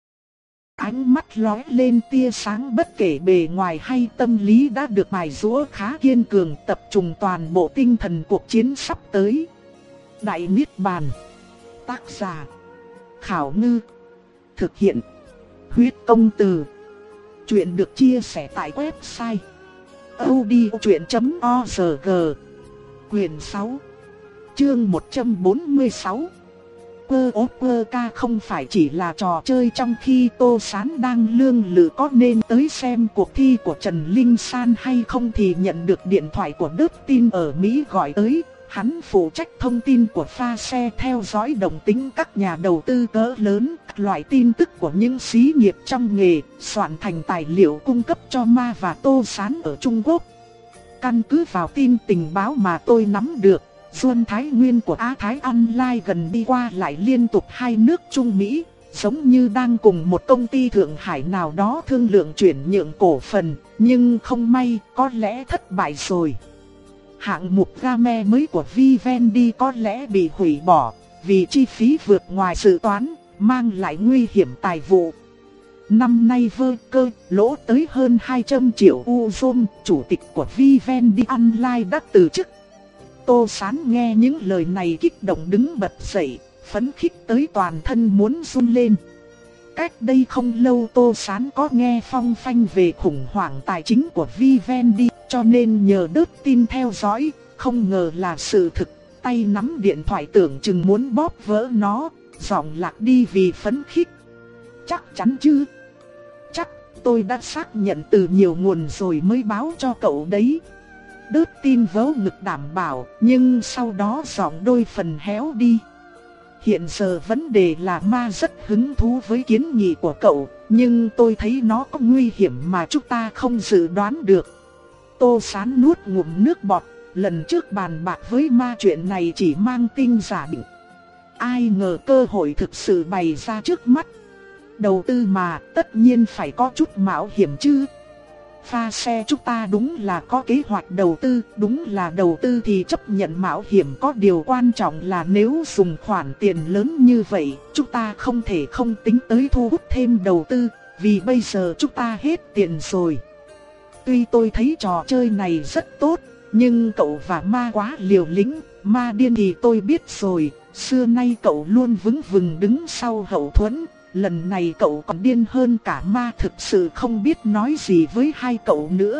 ánh mắt lóe lên tia sáng bất kể bề ngoài hay tâm lý đã được mài giũa khá kiên cường, tập trung toàn bộ tinh thần cuộc chiến sắp tới. Đại Niết Bàn. Tác giả Khảo Ngư. Thực hiện Huyết Công Từ. Chuyện được chia sẻ tại website audiochuyện chấm org. Quyền sáu, chương một trăm bốn mươi sáu. Quơ ố quơ ca không phải chỉ là trò chơi, trong khi Tô Sán đang lương lự có nên tới xem cuộc thi của Trần Linh San hay không thì nhận được điện thoại của Đức Tin ở Mỹ gọi tới. Hắn phụ trách thông tin của pha xe, theo dõi động tĩnh các nhà đầu tư cỡ lớn, các loại tin tức của những xí nghiệp trong nghề, soạn thành tài liệu cung cấp cho Ma và Tô Sán ở Trung Quốc. Căn cứ vào tin tình báo mà tôi nắm được, Duân Thái Nguyên của Á Thái Online gần đi qua lại liên tục hai nước Trung Mỹ, giống như đang cùng một công ty Thượng Hải nào đó thương lượng chuyển nhượng cổ phần, nhưng không may, có lẽ thất bại rồi. Hạng mục game mới của Vivendi có lẽ bị hủy bỏ, vì chi phí vượt ngoài dự toán, mang lại nguy hiểm tài vụ. Năm nay vơ cơ, lỗ tới hơn hai trăm triệu Uzom, chủ tịch của Vivendi Online đã từ chức. Tô Sán nghe những lời này kích động đứng bật dậy, phấn khích tới toàn thân muốn run lên. Cách đây không lâu Tô Sán có nghe phong phanh về khủng hoảng tài chính của Vivendi, cho nên nhờ Đức Tin theo dõi, không ngờ là sự thực. Tay nắm điện thoại tưởng chừng muốn bóp vỡ nó, giọng lạc đi vì phấn khích. Chắc chắn chứ? Chắc, tôi đã xác nhận từ nhiều nguồn rồi mới báo cho cậu đấy. Đức Tin vớ ngực đảm bảo, nhưng sau đó giọng đôi phần héo đi. Hiện giờ vấn đề là Ma rất hứng thú với kiến nghị của cậu, nhưng tôi thấy nó có nguy hiểm mà chúng ta không dự đoán được. Tô Sán nuốt ngụm nước bọt, lần trước bàn bạc với Ma chuyện này chỉ mang tinh giả định. Ai ngờ cơ hội thực sự bày ra trước mắt. Đầu tư mà, tất nhiên phải có chút mạo hiểm chứ. Pha xe chúng ta đúng là có kế hoạch đầu tư, đúng là đầu tư thì chấp nhận mạo hiểm, có điều quan trọng là nếu dùng khoản tiền lớn như vậy, chúng ta không thể không tính tới thu hút thêm đầu tư, vì bây giờ chúng ta hết tiền rồi. Tuy tôi thấy trò chơi này rất tốt, nhưng cậu và Ma quá liều lĩnh, Ma điên thì tôi biết rồi, xưa nay cậu luôn vững vừng đứng sau hậu thuẫn. Lần này cậu còn điên hơn cả Ma, thực sự không biết nói gì với hai cậu nữa.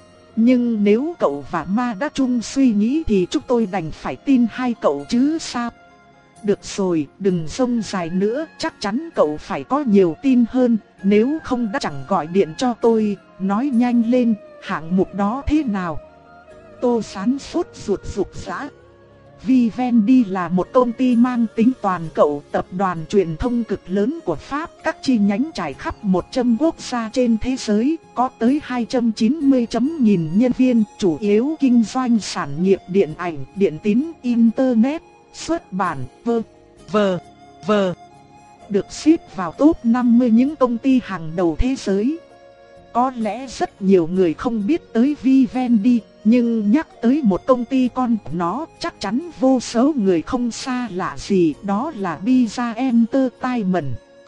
Nhưng nếu cậu và Ma đã chung suy nghĩ thì chúng tôi đành phải tin hai cậu chứ sao. Được rồi, đừng rông dài nữa, chắc chắn cậu phải có nhiều tin hơn, nếu không đã chẳng gọi điện cho tôi. Nói nhanh lên, hạng mục đó thế nào? Tô Sán sốt ruột rục rã. Vivendi là một công ty mang tính toàn cầu, tập đoàn truyền thông cực lớn của Pháp, các chi nhánh trải khắp một trăm quốc gia trên thế giới, có tới hai trăm chín mươi chấm nghìn nhân viên, chủ yếu kinh doanh sản nghiệp điện ảnh, điện tín, internet, xuất bản, vơ, vờ, vờ. Được xếp vào top năm mươi những công ty hàng đầu thế giới. Có lẽ rất nhiều người không biết tới Vivendi, nhưng nhắc tới một công ty con của nó, chắc chắn vô số người không xa lạ gì, đó là Pizza Entertainment.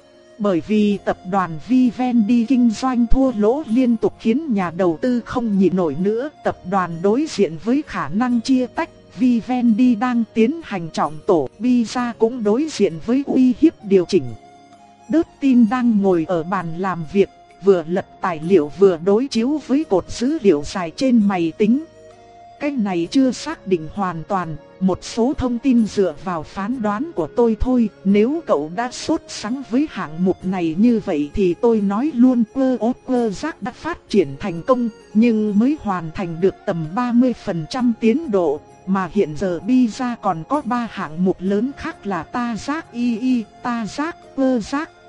Bởi vì tập đoàn Vivendi kinh doanh thua lỗ liên tục khiến nhà đầu tư không nhịn nổi nữa, tập đoàn đối diện với khả năng chia tách. Vivendi đang tiến hành trọng tổ, Pizza cũng đối diện với uy hiếp điều chỉnh. Đức Tin đang ngồi ở bàn làm việc, vừa lật tài liệu vừa đối chiếu với cột dữ liệu dài trên máy tính. Cái này chưa xác định hoàn toàn, một số thông tin dựa vào phán đoán của tôi thôi. Nếu cậu đã sốt sắng với hạng mục này như vậy thì tôi nói luôn, Quơ ố quơ giác đã phát triển thành công, nhưng mới hoàn thành được tầm ba mươi phần trăm tiến độ. Mà hiện giờ Pizza còn có ba hạng mục lớn khác là Ta Giác Y Y, Ta Giác, Quơ Giác.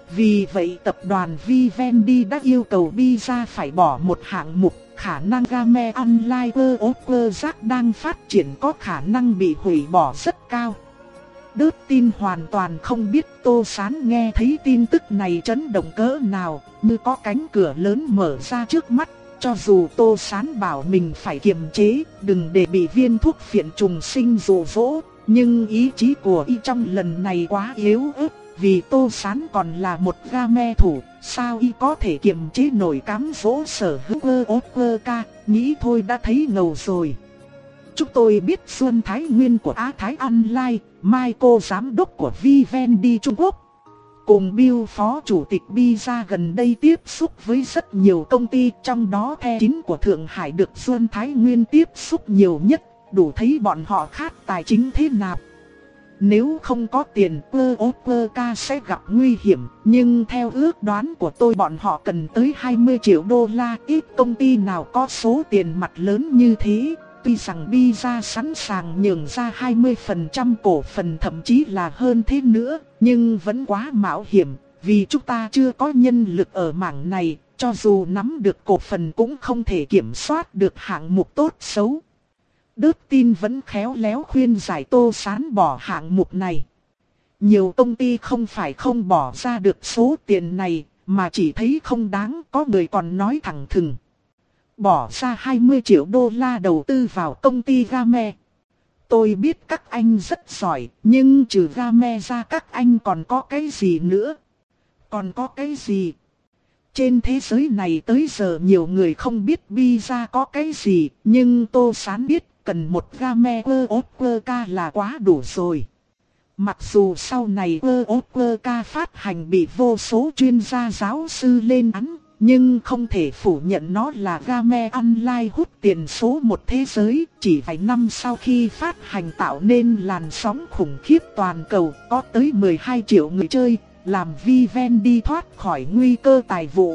Vì vậy tập đoàn Vivendi đã yêu cầu Biza phải bỏ một hạng mục, khả năng game online World Jack đang phát triển có khả năng bị hủy bỏ rất cao. Đớt tin hoàn toàn không biết Tô Sán nghe thấy tin tức này chấn động cỡ nào, như có cánh cửa lớn mở ra trước mắt. Cho dù Tô Sán bảo mình phải kiềm chế, đừng để bị viên thuốc phiện trùng sinh dụ dỗ, nhưng ý chí của y trong lần này quá yếu ớt, vì Tô Sán còn là một game thủ, sao y có thể kiềm chế nổi cám dỗ sở hữu Opera ca, nghĩ thôi đã thấy ngầu rồi. Chúng tôi biết Xuân Thái Nguyên của Á Thái Online, Michael giám đốc của Vivendi Trung Quốc, cùng Bill phó chủ tịch Biza gần đây tiếp xúc với rất nhiều công ty, trong đó The chín của Thượng Hải được Xuân Thái Nguyên tiếp xúc nhiều nhất, đủ thấy bọn họ khát tài chính thế nào. Nếu không có tiền, Opera sẽ gặp nguy hiểm, nhưng theo ước đoán của tôi bọn họ cần tới hai mươi triệu đô la, ít công ty nào có số tiền mặt lớn như thế. Tuy rằng Biza sẵn sàng nhường ra hai mươi phần trăm cổ phần thậm chí là hơn thế nữa, nhưng vẫn quá mạo hiểm, vì chúng ta chưa có nhân lực ở mảng này, cho dù nắm được cổ phần cũng không thể kiểm soát được hạng mục tốt xấu. Đớt tin vẫn khéo léo khuyên giải Tô Sán bỏ hạng mục này. Nhiều công ty không phải không bỏ ra được số tiền này, mà chỉ thấy không đáng, có người còn nói thẳng thừng. Bỏ ra hai mươi triệu đô la đầu tư vào công ty game. Tôi biết các anh rất giỏi, nhưng trừ game ra các anh còn có cái gì nữa? Còn có cái gì? Trên thế giới này tới giờ nhiều người không biết Biza có cái gì, nhưng Tô Sán biết cần một game Opera là quá đủ rồi. Mặc dù sau này Opera phát hành bị vô số chuyên gia giáo sư lên án, nhưng không thể phủ nhận nó là game online hút tiền số một thế giới. Chỉ vài năm sau khi phát hành tạo nên làn sóng khủng khiếp toàn cầu, có tới mười hai triệu người chơi, làm Vivendi thoát khỏi nguy cơ tài vụ.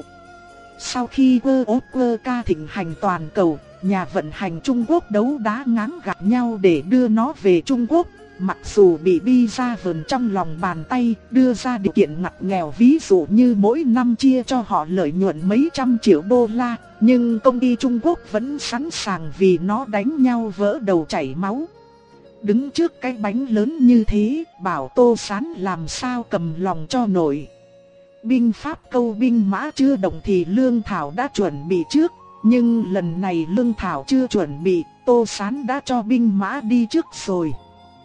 Sau khi Opera thịnh hành toàn cầu, nhà vận hành Trung Quốc đấu đá ngáng gặp nhau để đưa nó về Trung Quốc. Mặc dù bị Biza vờn trong lòng bàn tay, đưa ra điều kiện ngặt nghèo, ví dụ như mỗi năm chia cho họ lợi nhuận mấy trăm triệu đô la, nhưng công ty Trung Quốc vẫn sẵn sàng vì nó đánh nhau vỡ đầu chảy máu. Đứng trước cái bánh lớn như thế, bảo Tô Sán làm sao cầm lòng cho nổi. Binh pháp câu binh mã chưa động thì lương thảo đã chuẩn bị trước, nhưng lần này lương thảo chưa chuẩn bị, Tô Sán đã cho binh mã đi trước rồi.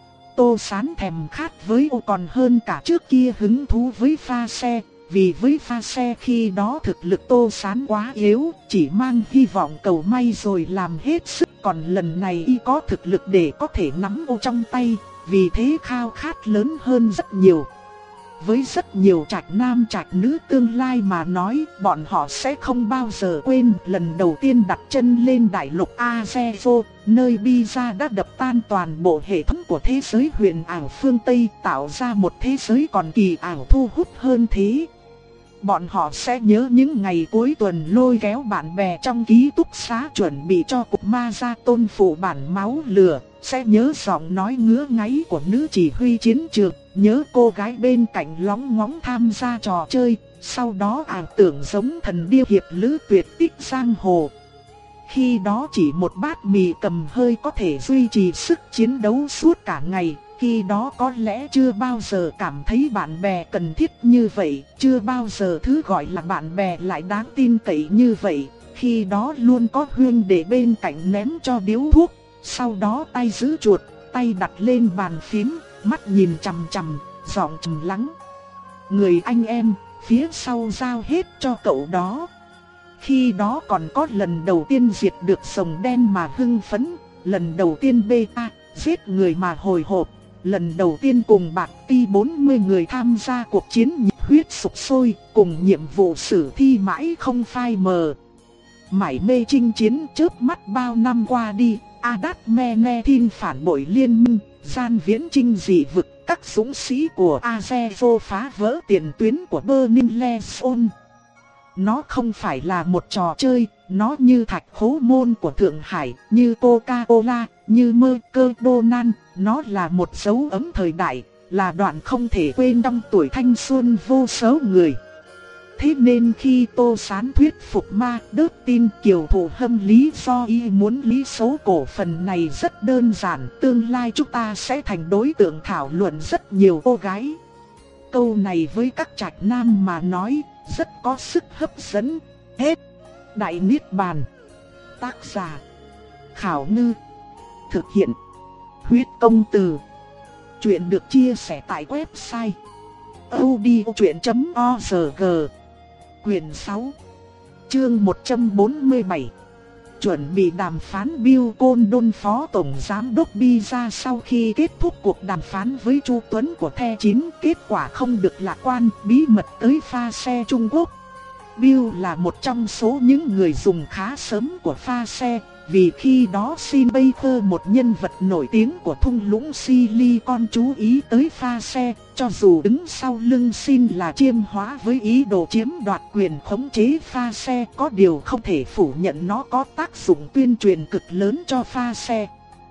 Tô Sán thèm khát với ô còn hơn cả trước kia hứng thú với pha xe, vì với pha xe khi đó thực lực Tô Sán quá yếu, chỉ mang hy vọng cầu may rồi làm hết sức, còn lần này y có thực lực để có thể nắm ô trong tay, vì thế khao khát lớn hơn rất nhiều. Với rất nhiều trạch nam trạch nữ tương lai mà nói, bọn họ sẽ không bao giờ quên lần đầu tiên đặt chân lên đại lục Azevo, nơi Biza đã đập tan toàn bộ hệ thống của thế giới huyền ảo phương Tây, tạo ra một thế giới còn kỳ ảo thu hút hơn thế. Bọn họ sẽ nhớ những ngày cuối tuần lôi kéo bạn bè trong ký túc xá chuẩn bị cho cuộc ma gia tôn phụ bản máu lửa, sẽ nhớ giọng nói ngứa ngáy của nữ chỉ huy chiến trường, nhớ cô gái bên cạnh lóng ngóng tham gia trò chơi, sau đó ảo tưởng giống thần điêu hiệp lữ tuyệt tích giang hồ. Khi đó chỉ một bát mì cầm hơi có thể duy trì sức chiến đấu suốt cả ngày. Khi đó có lẽ chưa bao giờ cảm thấy bạn bè cần thiết như vậy, chưa bao giờ thứ gọi là bạn bè lại đáng tin cậy như vậy. Khi đó luôn có huynh để bên cạnh ném cho điếu thuốc, sau đó tay giữ chuột, tay đặt lên bàn phím, mắt nhìn chằm chằm, giọng trầm lắng. Người anh em, phía sau giao hết cho cậu đó. Khi đó còn có lần đầu tiên diệt được rồng đen mà hưng phấn, lần đầu tiên beta, giết người mà hồi hộp. Lần đầu tiên cùng bạc ti bốn mươi người tham gia cuộc chiến nhiệt huyết sục sôi, cùng nhiệm vụ sử thi mãi không phai mờ. Mải mê chinh chiến chớp mắt bao năm qua đi, Adat Menethin phản bội liên minh, gian viễn chinh dị vực, các dũng sĩ của Azevo phá vỡ tiền tuyến của Burning Legion. Nó không phải là một trò chơi, nó như thạch khố môn của Thượng Hải, như Coca-Cola, như McDonald's, nó là một dấu ấn thời đại, là đoạn không thể quên trong tuổi thanh xuân vô số người. Thế nên khi Tô Sán thuyết phục Ma Đớt tin Kiều Thụ Hâm lý do y muốn lý số cổ phần này rất đơn giản, tương lai chúng ta sẽ thành đối tượng thảo luận rất nhiều cô gái. Câu này với các trạch nam mà nói rất có sức hấp dẫn. Hết. Đại Niết Bàn. Tác giả Khảo Ngư. Thực hiện Huyết Công Từ. Chuyện được chia sẻ tại website audiochuyện chấm org. Quyền sáu, chương một trăm bốn mươi bảy. Chuẩn bị đàm phán. Bill Condon, Phó Tổng Giám đốc Pizza, sau khi kết thúc cuộc đàm phán với Chu Tuấn của The chín, kết quả không được lạc quan, bí mật tới pha xe Trung Quốc. Bill là một trong số những người dùng khá sớm của pha xe, vì khi đó Sin Baker, một nhân vật nổi tiếng của thung lũng Silicon, chú ý tới pha xe, cho dù đứng sau lưng Sin là chiêm hóa với ý đồ chiếm đoạt quyền khống chế pha xe, có điều không thể phủ nhận nó có tác dụng tuyên truyền cực lớn cho pha xe.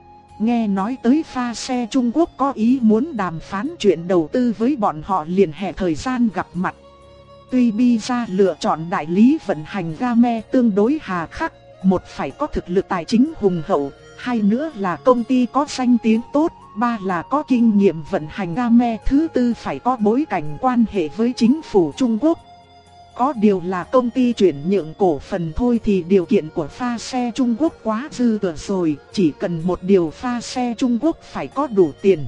Nghe nói tới pha xe Trung Quốc có ý muốn đàm phán chuyện đầu tư với bọn họ, liền hẹn thời gian gặp mặt. Tuy Pizza lựa chọn đại lý vận hành Game tương đối hà khắc, một phải có thực lực tài chính hùng hậu, hai nữa là công ty có danh tiếng tốt, ba là có kinh nghiệm vận hành Game, thứ tư phải có bối cảnh quan hệ với chính phủ Trung Quốc. Có điều là công ty chuyển nhượng cổ phần thôi thì điều kiện của pha xe Trung Quốc quá dư thừa rồi, chỉ cần một điều pha xe Trung Quốc phải có đủ tiền.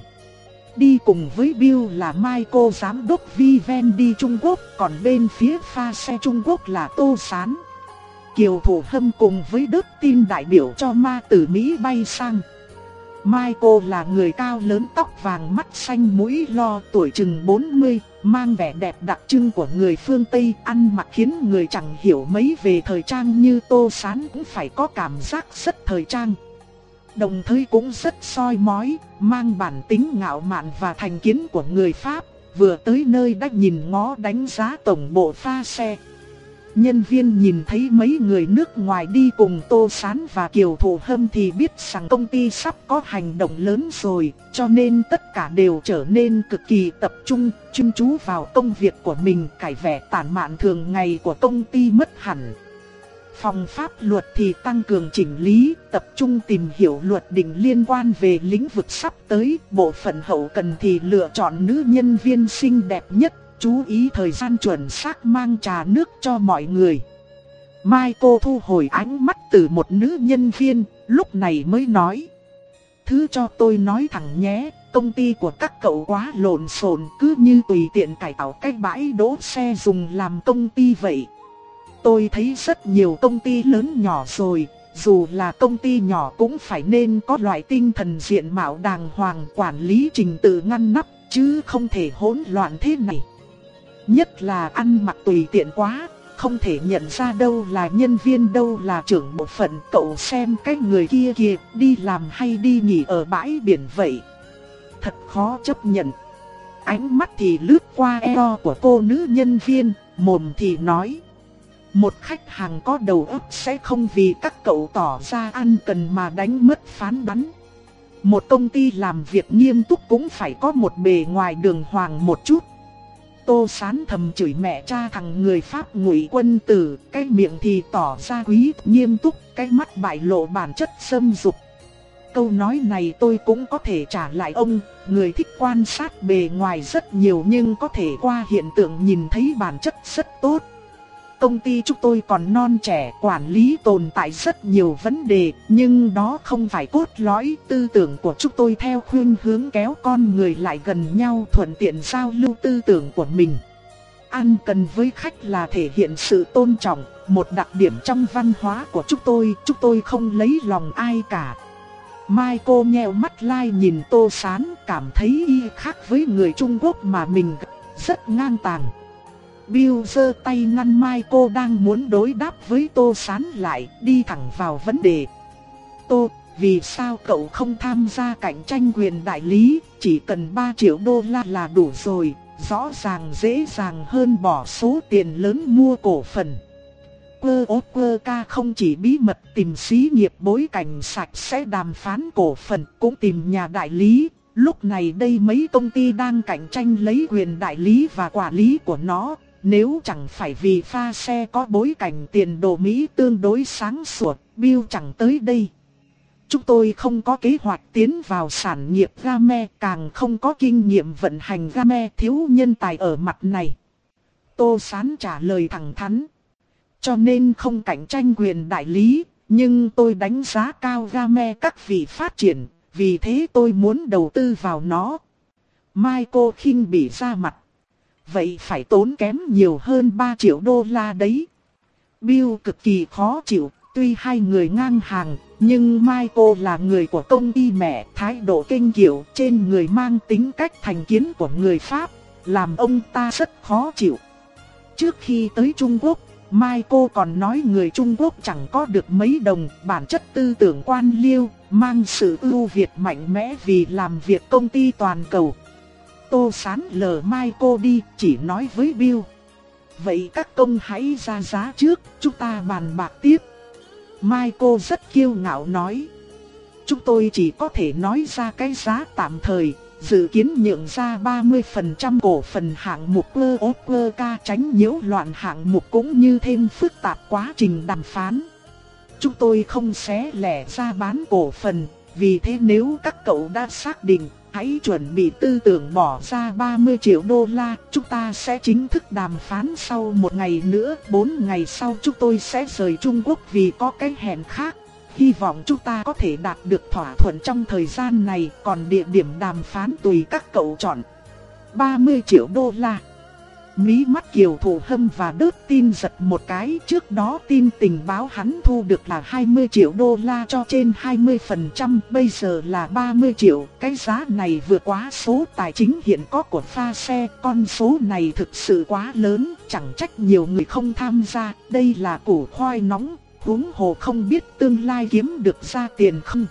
Đi cùng với Bill là Michael, giám đốc Vivendi Trung Quốc, còn bên phía pha xe Trung Quốc là Tô Sán. Kiều Thụ Hâm cùng với Đức tin đại biểu cho Ma từ Mỹ bay sang. Michael là người cao lớn, tóc vàng, mắt xanh, mũi lo, tuổi chừng bốn mươi, mang vẻ đẹp đặc trưng của người phương Tây, ăn mặc khiến người chẳng hiểu mấy về thời trang như Tô Sán cũng phải có cảm giác rất thời trang. Đồng thời cũng rất soi mói, mang bản tính ngạo mạn và thành kiến của người Pháp, vừa tới nơi đã nhìn ngó đánh giá tổng bộ pha xe. Nhân viên nhìn thấy mấy người nước ngoài đi cùng Tô Sán và Kiều Thụ Hâm thì biết rằng công ty sắp có hành động lớn rồi, cho nên tất cả đều trở nên cực kỳ tập trung, chuyên chú vào công việc của mình, cải vẻ tản mạn thường ngày của công ty mất hẳn. Phòng pháp luật thì tăng cường chỉnh lý, tập trung tìm hiểu luật định liên quan về lĩnh vực sắp tới, bộ phận hậu cần thì lựa chọn nữ nhân viên xinh đẹp nhất, chú ý thời gian chuẩn xác mang trà nước cho mọi người. Michael thu hồi ánh mắt từ một nữ nhân viên, lúc này mới nói: Thứ cho tôi nói thẳng nhé, công ty của các cậu quá lộn xộn, cứ như tùy tiện cải tạo cái bãi đỗ xe dùng làm công ty vậy. Tôi thấy rất nhiều công ty lớn nhỏ rồi, dù là công ty nhỏ cũng phải nên có loại tinh thần diện mạo đàng hoàng, quản lý trình tự ngăn nắp, chứ không thể hỗn loạn thế này. Nhất là ăn mặc tùy tiện quá, không thể nhận ra đâu là nhân viên đâu là trưởng bộ phận. Cậu xem cái người kia kìa, đi làm hay đi nghỉ ở bãi biển vậy. Thật khó chấp nhận. Ánh mắt thì lướt qua eo của cô nữ nhân viên, mồm thì nói: Một khách hàng có đầu óc sẽ không vì các cậu tỏ ra ăn cần mà đánh mất phán đoán. Một công ty làm việc nghiêm túc cũng phải có một bề ngoài đường hoàng một chút. Tô Sán thầm chửi mẹ cha thằng người Pháp Ngụy Quân Tử, cái miệng thì tỏ ra quý nghiêm túc, cái mắt bại lộ bản chất xâm dục. Câu nói này tôi cũng có thể trả lại ông, người thích quan sát bề ngoài rất nhiều nhưng có thể qua hiện tượng nhìn thấy bản chất rất tốt. Công ty chúng tôi còn non trẻ, quản lý tồn tại rất nhiều vấn đề, nhưng đó không phải cốt lõi. Tư tưởng của chúng tôi theo khuynh hướng kéo con người lại gần nhau, thuận tiện giao lưu tư tưởng của mình. Ăn cần với khách là thể hiện sự tôn trọng, một đặc điểm trong văn hóa của chúng tôi, chúng tôi không lấy lòng ai cả. Michael nheo mắt lai nhìn Tô Sán, cảm thấy y khác với người Trung Quốc mà mình gặp, rất ngang tàng. Bill giơ tay ngăn Michael đang muốn đối đáp với Tô Sán lại, đi thẳng vào vấn đề. Tô, vì sao cậu không tham gia cạnh tranh quyền đại lý, chỉ cần ba triệu đô la là đủ rồi, rõ ràng dễ dàng hơn bỏ số tiền lớn mua cổ phần. Quơ ố quơ ca không chỉ bí mật tìm xí nghiệp bối cảnh sạch sẽ đàm phán cổ phần, cũng tìm nhà đại lý. Lúc này đây mấy công ty đang cạnh tranh lấy quyền đại lý và quản lý của nó, nếu chẳng phải vì pha xe có bối cảnh tiền đồ Mỹ tương đối sáng suốt, Bill chẳng tới đây. Chúng tôi không có kế hoạch tiến vào sản nghiệp game, càng không có kinh nghiệm vận hành game, thiếu nhân tài ở mặt này. Tô Sán trả lời thẳng thắn. Cho nên không cạnh tranh quyền đại lý, nhưng tôi đánh giá cao game các vị phát triển, vì thế tôi muốn đầu tư vào nó. Michael khinh bỉ ra mặt. Vậy phải tốn kém nhiều hơn ba triệu đô la đấy. Bill cực kỳ khó chịu, tuy hai người ngang hàng, nhưng Michael là người của công ty mẹ, thái độ kênh kiệu trên người mang tính cách thành kiến của người Pháp, làm ông ta rất khó chịu. Trước khi tới Trung Quốc, Michael còn nói người Trung Quốc chẳng có được mấy đồng, bản chất tư tưởng quan liêu, mang sự ưu việt mạnh mẽ vì làm việc công ty toàn cầu. Tô Sán lờ Michael đi, chỉ nói với Bill. Vậy các công hãy ra giá trước, chúng ta bàn bạc tiếp. Michael rất kiêu ngạo nói. Chúng tôi chỉ có thể nói ra cái giá tạm thời, dự kiến nhượng ra ba mươi phần trăm cổ phần hạng mục pê o pê ca, tránh nhiễu loạn hạng mục cũng như thêm phức tạp quá trình đàm phán. Chúng tôi không xé lẻ ra bán cổ phần, vì thế nếu các cậu đã xác định, hãy chuẩn bị tư tưởng bỏ ra ba mươi triệu đô la, chúng ta sẽ chính thức đàm phán sau một ngày nữa, bốn ngày sau chúng tôi sẽ rời Trung Quốc vì có cái hẹn khác. Hy vọng chúng ta có thể đạt được thỏa thuận trong thời gian này, còn địa điểm đàm phán tùy các cậu chọn. ba mươi triệu đô la. Mí mắt Kiều Thụ Hâm và Đớt Tin giật một cái, trước đó tin tình báo hắn thu được là hai mươi triệu đô la cho trên hai mươi phần trăm, bây giờ là ba mươi triệu, cái giá này vượt quá số tài chính hiện có của pha xe, con số này thực sự quá lớn, chẳng trách nhiều người không tham gia, đây là củ khoai nóng, huống hồ không biết tương lai kiếm được ra tiền không.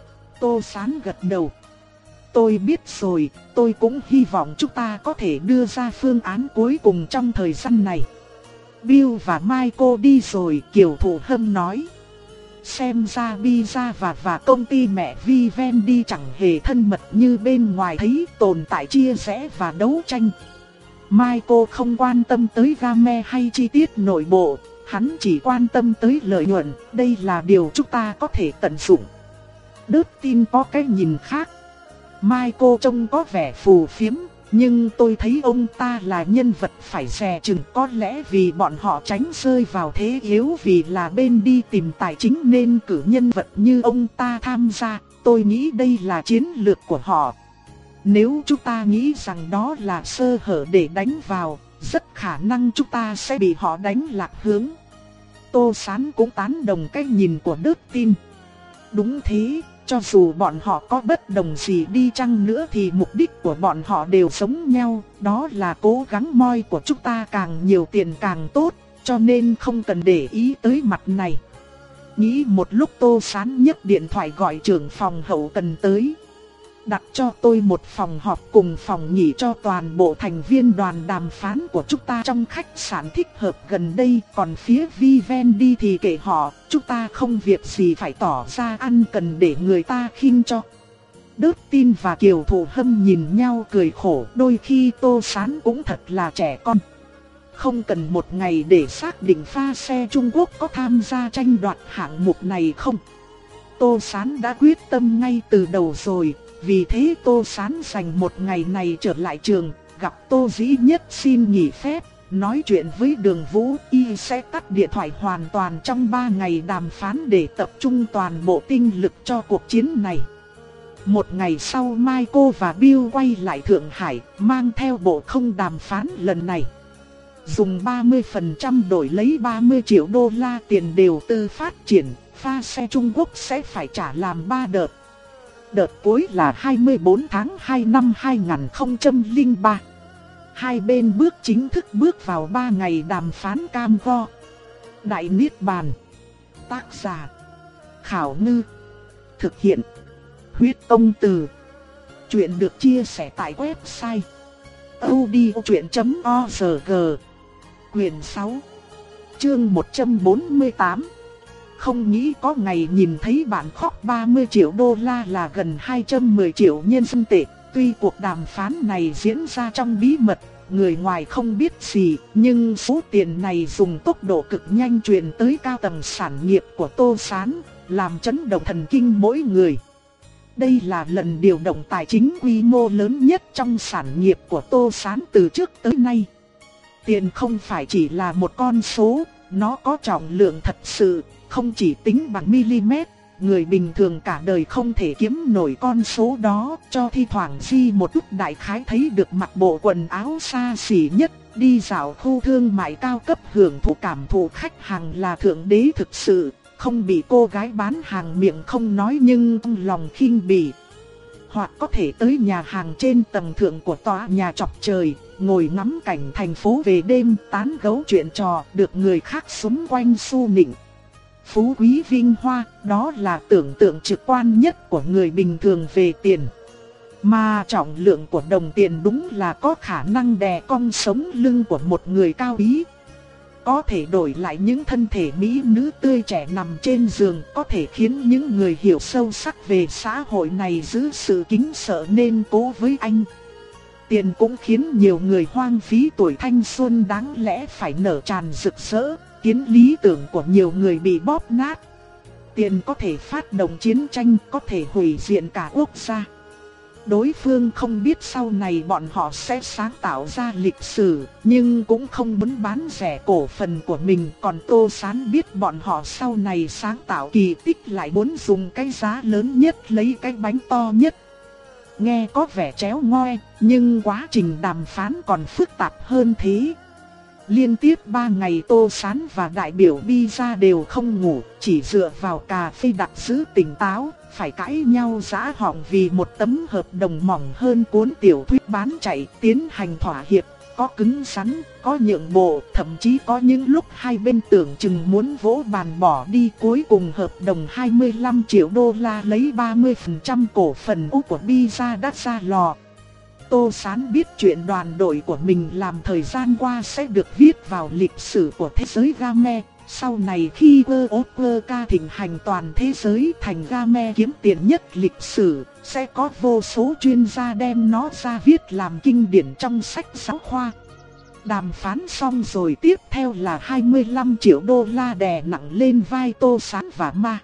Tô Sán gật đầu. Tôi biết rồi, tôi cũng hy vọng chúng ta có thể đưa ra phương án cuối cùng trong thời gian này. Bill và Michael đi rồi, Kiều Thụ Hâm nói. Xem ra Visa và và công ty mẹ Vivendi chẳng hề thân mật như bên ngoài thấy, tồn tại chia rẽ và đấu tranh. Michael không quan tâm tới game hay chi tiết nội bộ, hắn chỉ quan tâm tới lợi nhuận, đây là điều chúng ta có thể tận dụng. Đớt Tin có cái nhìn khác. Michael trông có vẻ phù phiếm, nhưng tôi thấy ông ta là nhân vật phải dè chừng, có lẽ vì bọn họ tránh rơi vào thế yếu vì là bên đi tìm tài chính nên cử nhân vật như ông ta tham gia, tôi nghĩ đây là chiến lược của họ. Nếu chúng ta nghĩ rằng đó là sơ hở để đánh vào, rất khả năng chúng ta sẽ bị họ đánh lạc hướng. Tô Sán cũng tán đồng cái nhìn của Đớt Tin. Đúng thế. Cho dù bọn họ có bất đồng gì đi chăng nữa thì mục đích của bọn họ đều giống nhau, đó là cố gắng moi của chúng ta càng nhiều tiền càng tốt, cho nên không cần để ý tới mặt này. Nghĩ một lúc Tô Sán nhấc điện thoại gọi trưởng phòng hậu cần tới. Đặt cho tôi một phòng họp cùng phòng nghỉ cho toàn bộ thành viên đoàn đàm phán của chúng ta trong khách sạn thích hợp gần đây. Còn phía Vivendi thì kệ họ, chúng ta không việc gì phải tỏ ra ăn cần để người ta khinh cho. Đớt Tin và Kiều Thụ Hâm nhìn nhau cười khổ, đôi khi Tô Sán cũng thật là trẻ con. Không cần một ngày để xác định pha xe Trung Quốc có tham gia tranh đoạt hạng mục này không. Tô Sán đã quyết tâm ngay từ đầu rồi. Vì thế Tô Sán dành một ngày này trở lại trường, gặp Tô Dĩ Nhất xin nghỉ phép, nói chuyện với Đường Vũ, y sẽ tắt điện thoại hoàn toàn trong ba ngày đàm phán để tập trung toàn bộ tinh lực cho cuộc chiến này. Một ngày sau Michael và Bill quay lại Thượng Hải, mang theo bộ không đàm phán lần này. Dùng ba mươi phần trăm đổi lấy ba mươi triệu đô la tiền đầu tư phát triển, pha xe Trung Quốc sẽ phải trả làm ba đợt. Đợt cuối là hai mươi tư tháng hai năm hai nghìn không trăm lẻ ba. Hai bên bước chính thức bước vào ba ngày đàm phán cam go. Đại Niết Bàn. Tác giả Khảo Ngư. Thực hiện Huyết Công Từ. Chuyện được chia sẻ tại website audiochuyện chấm org. Quyền sáu, chương một trăm bốn mươi tám. Không nghĩ có ngày nhìn thấy bạn khóc. Ba mươi triệu đô la là gần hai trăm mười triệu nhân dân tệ. Tuy cuộc đàm phán này diễn ra trong bí mật, người ngoài không biết gì, nhưng số tiền này dùng tốc độ cực nhanh truyền tới cao tầng sản nghiệp của Tô Sán, làm chấn động thần kinh mỗi người. Đây là lần điều động tài chính quy mô lớn nhất trong sản nghiệp của Tô Sán từ trước tới nay. Tiền không phải chỉ là một con số, nó có trọng lượng thật sự, không chỉ tính bằng mm. Người bình thường cả đời không thể kiếm nổi con số đó, cho thi thoảng di một chút đại khái thấy được mặc bộ quần áo xa xỉ nhất, đi dạo khu thương mại cao cấp hưởng thụ cảm thụ khách hàng là thượng đế thực sự, không bị cô gái bán hàng miệng không nói nhưng trong lòng khinh bỉ. Hoặc có thể tới nhà hàng trên tầng thượng của tòa nhà chọc trời, ngồi ngắm cảnh thành phố về đêm, tán gẫu chuyện trò, được người khác xúm quanh xu nịnh. Phú quý vinh hoa, đó là tưởng tượng trực quan nhất của người bình thường về tiền. Mà trọng lượng của đồng tiền đúng là có khả năng đè cong sống lưng của một người cao quý. Có thể đổi lại những thân thể mỹ nữ tươi trẻ nằm trên giường, có thể khiến những người hiểu sâu sắc về xã hội này giữ sự kính sợ nên cố với anh. Tiền cũng khiến nhiều người hoang phí tuổi thanh xuân đáng lẽ phải nở tràn rực rỡ, khiến lý tưởng của nhiều người bị bóp nát. Tiền có thể phát động chiến tranh, có thể hủy diệt cả quốc gia. Đối phương không biết sau này bọn họ sẽ sáng tạo ra lịch sử, nhưng cũng không muốn bán rẻ cổ phần của mình. Còn Tô Sán biết bọn họ sau này sáng tạo kỳ tích lại muốn dùng cái giá lớn nhất lấy cái bánh to nhất. Nghe có vẻ chéo ngoe, nhưng quá trình đàm phán còn phức tạp hơn thế. Liên tiếp ba ngày Tô Sán và đại biểu Pizza đều không ngủ, chỉ dựa vào cà phê đặc giữ tỉnh táo, phải cãi nhau giã họng vì một tấm hợp đồng mỏng hơn cuốn tiểu thuyết bán chạy, tiến hành thỏa hiệp, có cứng rắn, có nhượng bộ, thậm chí có những lúc hai bên tưởng chừng muốn vỗ bàn bỏ đi. Cuối cùng hợp đồng hai mươi lăm triệu đô la lấy ba mươi phần trăm cổ phần của Pizza đã ra lò. Tô Sán biết chuyện đoàn đội của mình làm thời gian qua sẽ được viết vào lịch sử của thế giới game. Sau này khi World thịnh hành toàn thế giới thành game kiếm tiền nhất lịch sử, sẽ có vô số chuyên gia đem nó ra viết làm kinh điển trong sách giáo khoa. Đàm phán xong rồi, tiếp theo là hai mươi lăm triệu đô la đè nặng lên vai Tô Sán và Ma.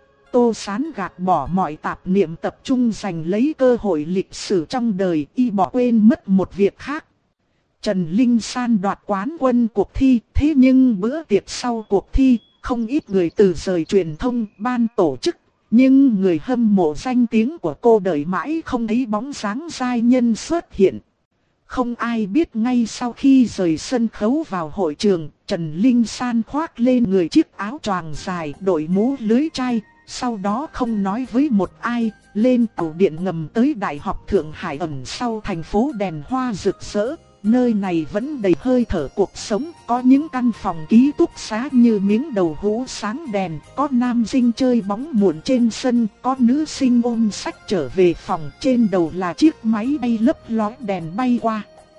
Tô Sán gạt bỏ mọi tạp niệm, tập trung giành lấy cơ hội lịch sử trong đời, y bỏ quên mất một việc khác. Trần Linh San đoạt quán quân cuộc thi, thế nhưng bữa tiệc sau cuộc thi, không ít người từ rời truyền thông, ban tổ chức. Nhưng người hâm mộ danh tiếng của cô đợi mãi không thấy bóng dáng giai nhân xuất hiện. Không ai biết ngay sau khi rời sân khấu vào hội trường, Trần Linh San khoác lên người chiếc áo choàng dài, đội mũ lưới chai. Sau đó không nói với một ai, lên tàu điện ngầm tới Đại học Thượng Hải ẩn sau thành phố đèn hoa rực rỡ. Nơi này vẫn đầy hơi thở cuộc sống, có những căn phòng ký túc xá như miếng đầu hũ sáng đèn, có nam sinh chơi bóng muộn trên sân, có nữ sinh ôm sách trở về phòng, trên đầu là chiếc máy bay lấp lóe đèn bay qua.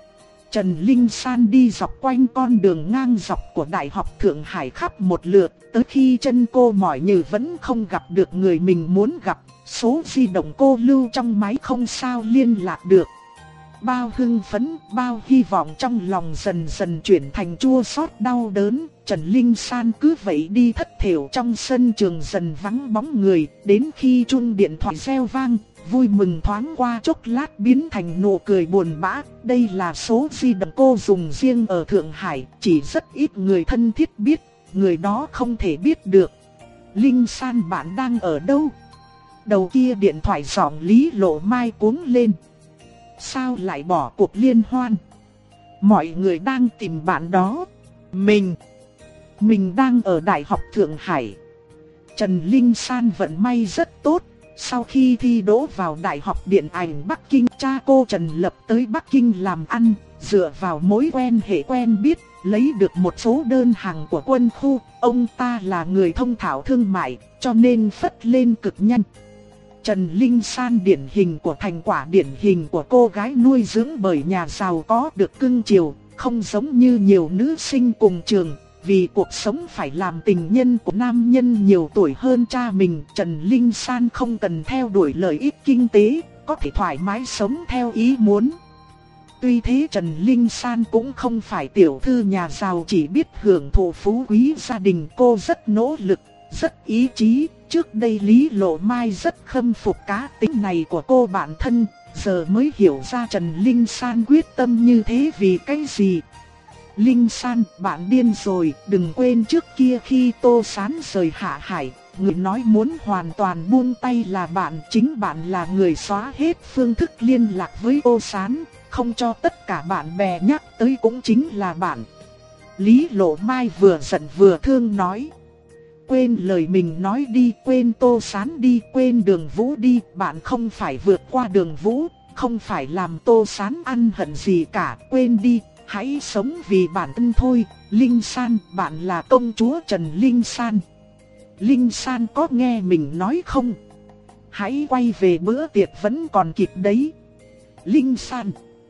Trần Linh San đi dọc quanh con đường ngang dọc của Đại học Thượng Hải khắp một lượt, tới khi chân cô mỏi nhừ vẫn không gặp được người mình muốn gặp, số di động cô lưu trong máy không sao liên lạc được. Bao hưng phấn, bao hy vọng trong lòng dần dần chuyển thành chua xót đau đớn. Trần Linh San cứ vậy đi thất thểu trong sân trường, dần vắng bóng người, đến khi chuông điện thoại reo vang, vui mừng thoáng qua chốc lát biến thành nụ cười buồn bã. Đây là số di động cô dùng riêng ở Thượng Hải, chỉ rất ít người thân thiết biết, người đó không thể biết được. Linh San, bạn đang ở đâu? Đầu kia điện thoại giọng Lý Lộ Mai cuống lên. Sao lại bỏ cuộc liên hoan? Mọi người đang tìm bạn đó. Mình Mình đang ở Đại học Thượng Hải. Trần Linh San vận may rất tốt. Sau khi thi đỗ vào Đại học Điện ảnh Bắc Kinh, cha cô Trần Lập tới Bắc Kinh làm ăn. Dựa vào mối quen hệ quen biết, lấy được một số đơn hàng của quân khu. Ông ta là người thông thạo thương mại, cho nên phất lên cực nhanh. Trần Linh San điển hình của thành quả điển hình của cô gái nuôi dưỡng bởi nhà giàu có, được cưng chiều, không giống như nhiều nữ sinh cùng trường. Vì cuộc sống phải làm tình nhân của nam nhân nhiều tuổi hơn cha mình, Trần Linh San không cần theo đuổi lợi ích kinh tế, có thể thoải mái sống theo ý muốn. Tuy thế Trần Linh San cũng không phải tiểu thư nhà giàu chỉ biết hưởng thụ phú quý, gia đình cô rất nỗ lực, rất ý chí. Trước đây Lý Lộ Mai rất khâm phục cá tính này của cô bản thân, giờ mới hiểu ra Trần Linh San quyết tâm như thế vì cái gì. Linh San, bạn điên rồi, đừng quên trước kia khi Tô Sán rời Hạ Hải, người nói muốn hoàn toàn buông tay là bạn, chính bạn là người xóa hết phương thức liên lạc với Tô Sán, không cho tất cả bạn bè nhắc tới cũng chính là bạn. Lý Lộ Mai vừa giận vừa thương nói. Quên lời mình nói đi, quên Tô Sán đi, quên Đường Vũ đi, bạn không phải vượt qua Đường Vũ, không phải làm Tô Sán ăn hận gì cả, quên đi, hãy sống vì bản thân thôi. Linh San, bạn là công chúa Trần Linh San. Linh San có nghe mình nói không? Hãy quay về bữa tiệc vẫn còn kịp đấy. Linh San.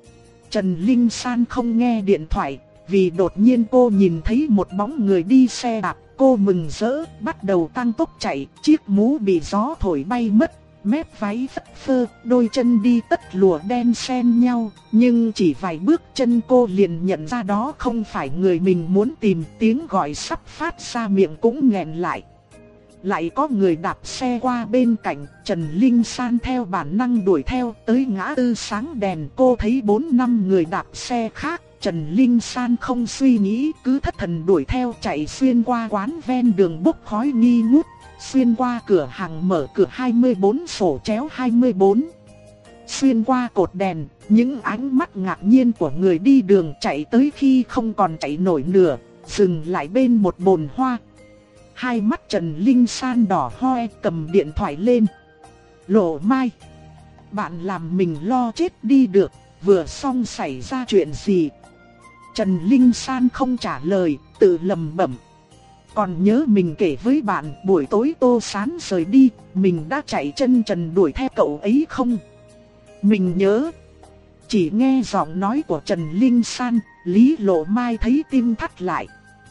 Trần Linh San không nghe điện thoại, vì đột nhiên cô nhìn thấy một bóng người đi xe đạp. Cô mừng rỡ, bắt đầu tăng tốc chạy, chiếc mũ bị gió thổi bay mất, mép váy phất phơ, đôi chân đi tất lụa đen xen nhau, nhưng chỉ vài bước chân cô liền nhận ra đó không phải người mình muốn tìm, tiếng gọi sắp phát ra miệng cũng nghẹn lại. Lại có người đạp xe qua bên cạnh, Trần Linh San theo bản năng đuổi theo, tới ngã tư sáng đèn cô thấy bốn năm người đạp xe khác. Trần Linh San không suy nghĩ, cứ thất thần đuổi theo, chạy xuyên qua quán ven đường bốc khói nghi ngút, xuyên qua cửa hàng mở cửa hai mươi bốn sổ chéo hai mươi bốn, xuyên qua cột đèn, những ánh mắt ngạc nhiên của người đi đường, chạy tới khi không còn chạy nổi nữa, dừng lại bên một bồn hoa. Hai mắt Trần Linh San đỏ hoe, cầm điện thoại lên. Lộ Mai, bạn làm mình lo chết đi được, vừa xong xảy ra chuyện gì? Trần Linh San không trả lời, tự lẩm bẩm. Còn nhớ mình kể với bạn buổi tối Tô Sán rời đi, mình đã chạy chân trần đuổi theo cậu ấy không? Mình nhớ. Chỉ nghe giọng nói của Trần Linh San, Lý Lộ Mai thấy tim thắt lại.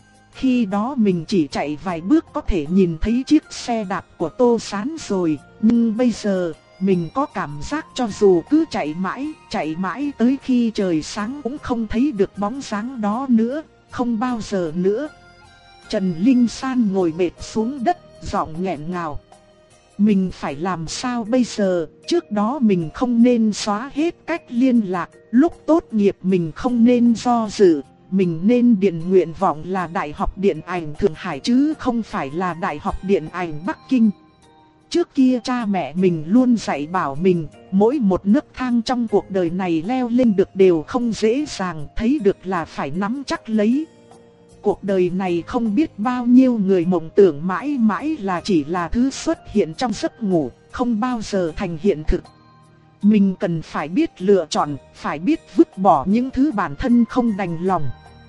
Khi đó mình chỉ chạy vài bước có thể nhìn thấy chiếc xe đạp của Tô Sán rồi, nhưng bây giờ mình có cảm giác cho dù cứ chạy mãi, chạy mãi tới khi trời sáng cũng không thấy được bóng dáng đó nữa, không bao giờ nữa. Trần Linh San ngồi bệt xuống đất, giọng nghẹn ngào. Mình phải làm sao bây giờ, trước đó mình không nên xóa hết cách liên lạc, lúc tốt nghiệp mình không nên do dự, mình nên điền nguyện vọng là Đại học Điện ảnh Thượng Hải chứ không phải là Đại học Điện ảnh Bắc Kinh. Trước kia cha mẹ mình luôn dạy bảo mình, mỗi một nấc thang trong cuộc đời này leo lên được đều không dễ dàng, thấy được là phải nắm chắc lấy. Cuộc đời này không biết bao nhiêu người mộng tưởng mãi mãi là chỉ là thứ xuất hiện trong giấc ngủ, không bao giờ thành hiện thực. Mình cần phải biết lựa chọn, phải biết vứt bỏ những thứ bản thân không đành lòng.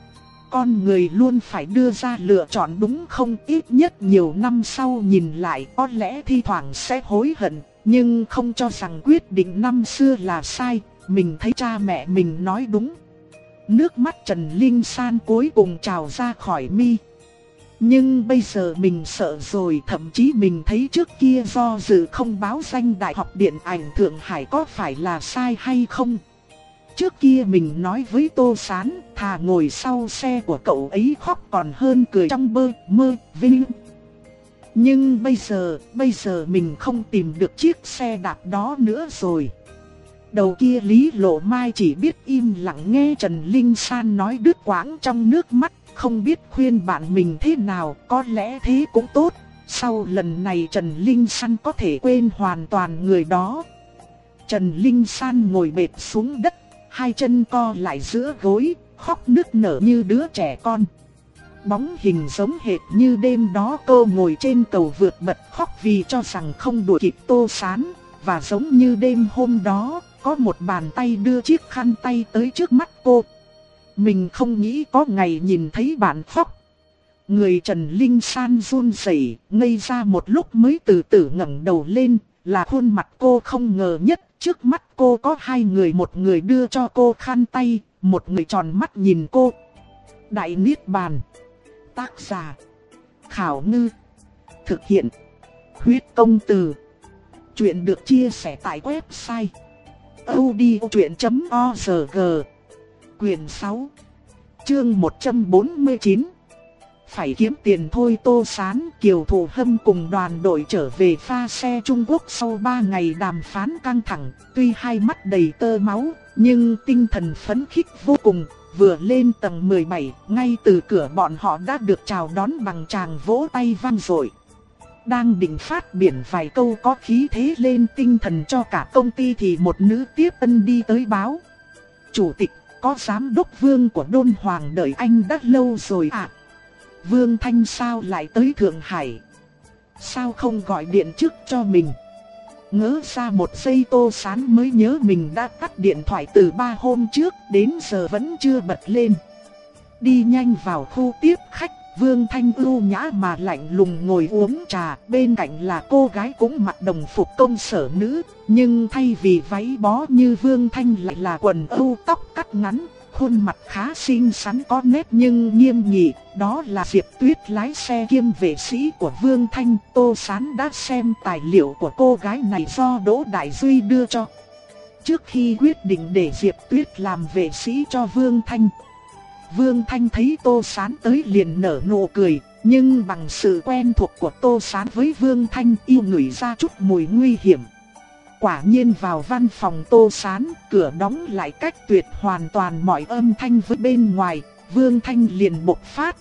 Con người luôn phải đưa ra lựa chọn đúng không? Ít nhất nhiều năm sau nhìn lại có lẽ thi thoảng sẽ hối hận, nhưng không cho rằng quyết định năm xưa là sai. Mình thấy cha mẹ mình nói đúng. Nước mắt Trần Linh San cuối cùng trào ra khỏi mi. Nhưng bây giờ mình sợ rồi, thậm chí mình thấy trước kia do dự không báo danh Đại học Điện ảnh Thượng Hải có phải là sai hay không. Trước kia mình nói với Tô Sán, thà ngồi sau xe của cậu ấy khóc còn hơn cười trong bơ mơ vinh. Nhưng bây giờ, bây giờ mình không tìm được chiếc xe đạp đó nữa rồi. Đầu kia Lý Lộ Mai chỉ biết im lặng nghe Trần Linh San nói đứt quãng trong nước mắt, không biết khuyên bạn mình thế nào, có lẽ thế cũng tốt. Sau lần này Trần Linh San có thể quên hoàn toàn người đó. Trần Linh San ngồi bệt xuống đất, hai chân co lại giữa gối, khóc nức nở như đứa trẻ con. Bóng hình giống hệt như đêm đó cô ngồi trên cầu vượt bật khóc vì cho rằng không đuổi kịp Tô Sán. Và giống như đêm hôm đó, có một bàn tay đưa chiếc khăn tay tới trước mắt cô. Mình không nghĩ có ngày nhìn thấy bạn khóc. Người Trần Linh San run rẩy, ngây ra một lúc mới từ từ ngẩng đầu lên, là khuôn mặt cô không ngờ nhất. Trước mắt cô có hai người, một người đưa cho cô khăn tay, một người tròn mắt nhìn cô. Đại Niết Bàn. Tác giả Khảo Ngư. Thực hiện Huyết Công Từ. Chuyện được chia sẻ tại website audio chuyện chấm org. Quyển sáu, chương một trăm bốn mươi chín. Phải kiếm tiền thôi. Tô Sán, Kiều Thụ Hâm cùng đoàn đội trở về pha xe Trung Quốc sau ba ngày đàm phán căng thẳng. Tuy hai mắt đầy tơ máu, nhưng tinh thần phấn khích vô cùng. Vừa lên tầng mười bảy, ngay từ cửa bọn họ đã được chào đón bằng tràng vỗ tay vang dội. Đang định phát biển vài câu có khí thế lên tinh thần cho cả công ty thì một nữ tiếp tân đi tới báo: Chủ tịch, có giám đốc Vương của Đôn Hoàng đợi anh đã lâu rồi ạ. À? Vương Thanh sao lại tới Thượng Hải? Sao không gọi điện trước cho mình? Ngỡ ra một giây Tô Sán mới nhớ mình đã tắt điện thoại từ ba hôm trước, đến giờ vẫn chưa bật lên. Đi nhanh vào khu tiếp khách, Vương Thanh ưu nhã mà lạnh lùng ngồi uống trà, bên cạnh là cô gái cũng mặc đồng phục công sở nữ, nhưng thay vì váy bó như Vương Thanh lại là quần âu tóc cắt ngắn, khuôn mặt khá xinh xắn có nét nhưng nghiêm nghị. Đó là Diệp Tuyết, lái xe kiêm vệ sĩ của Vương Thanh. Tô Sán đã xem tài liệu của cô gái này do Đỗ Đại Duy đưa cho. Trước khi quyết định để Diệp Tuyết làm vệ sĩ cho Vương Thanh, Vương Thanh thấy Tô Sán tới liền nở nụ cười, nhưng bằng sự quen thuộc của Tô Sán với Vương Thanh yêu ngửi ra chút mùi nguy hiểm. Quả nhiên vào văn phòng Tô Sán, cửa đóng lại cách tuyệt hoàn toàn mọi âm thanh với bên ngoài, Vương Thanh liền bộc phát: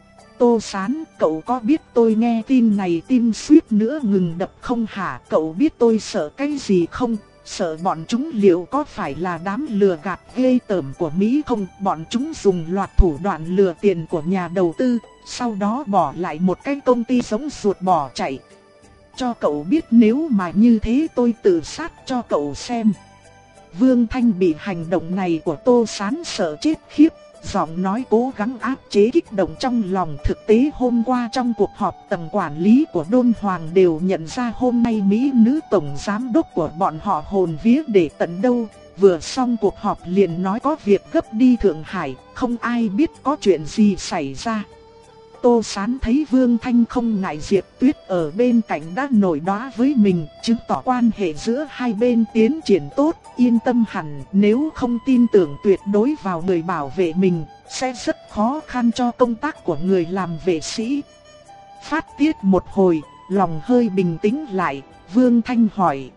Tô Sán, cậu có biết tôi nghe tin này tim suýt nữa ngừng đập không hả? Cậu biết tôi sợ cái gì không? Sợ bọn chúng liệu có phải là đám lừa gạt ghê tởm của Mỹ không? Bọn chúng dùng loạt thủ đoạn lừa tiền của nhà đầu tư, sau đó bỏ lại một cái công ty giống ruột bỏ chạy. Cho cậu biết nếu mà như thế tôi tự sát cho cậu xem. Vương Thanh bị hành động này của Tô Sán sợ chết khiếp, giọng nói cố gắng áp chế kích động trong lòng. Thực tế hôm qua trong cuộc họp tầng quản lý của Đôn Hoàng đều nhận ra hôm nay Mỹ nữ tổng giám đốc của bọn họ hồn vía để tận đâu. Vừa xong cuộc họp liền nói có việc gấp đi Thượng Hải, không ai biết có chuyện gì xảy ra. Tô Sán thấy Vương Thanh không ngại Diệp Tuyết ở bên cạnh đã nổi đoá với mình, chứng tỏ quan hệ giữa hai bên tiến triển tốt, yên tâm hẳn. Nếu không tin tưởng tuyệt đối vào người bảo vệ mình, sẽ rất khó khăn cho công tác của người làm vệ sĩ. Phát tiết một hồi, lòng hơi bình tĩnh lại, Vương Thanh hỏi: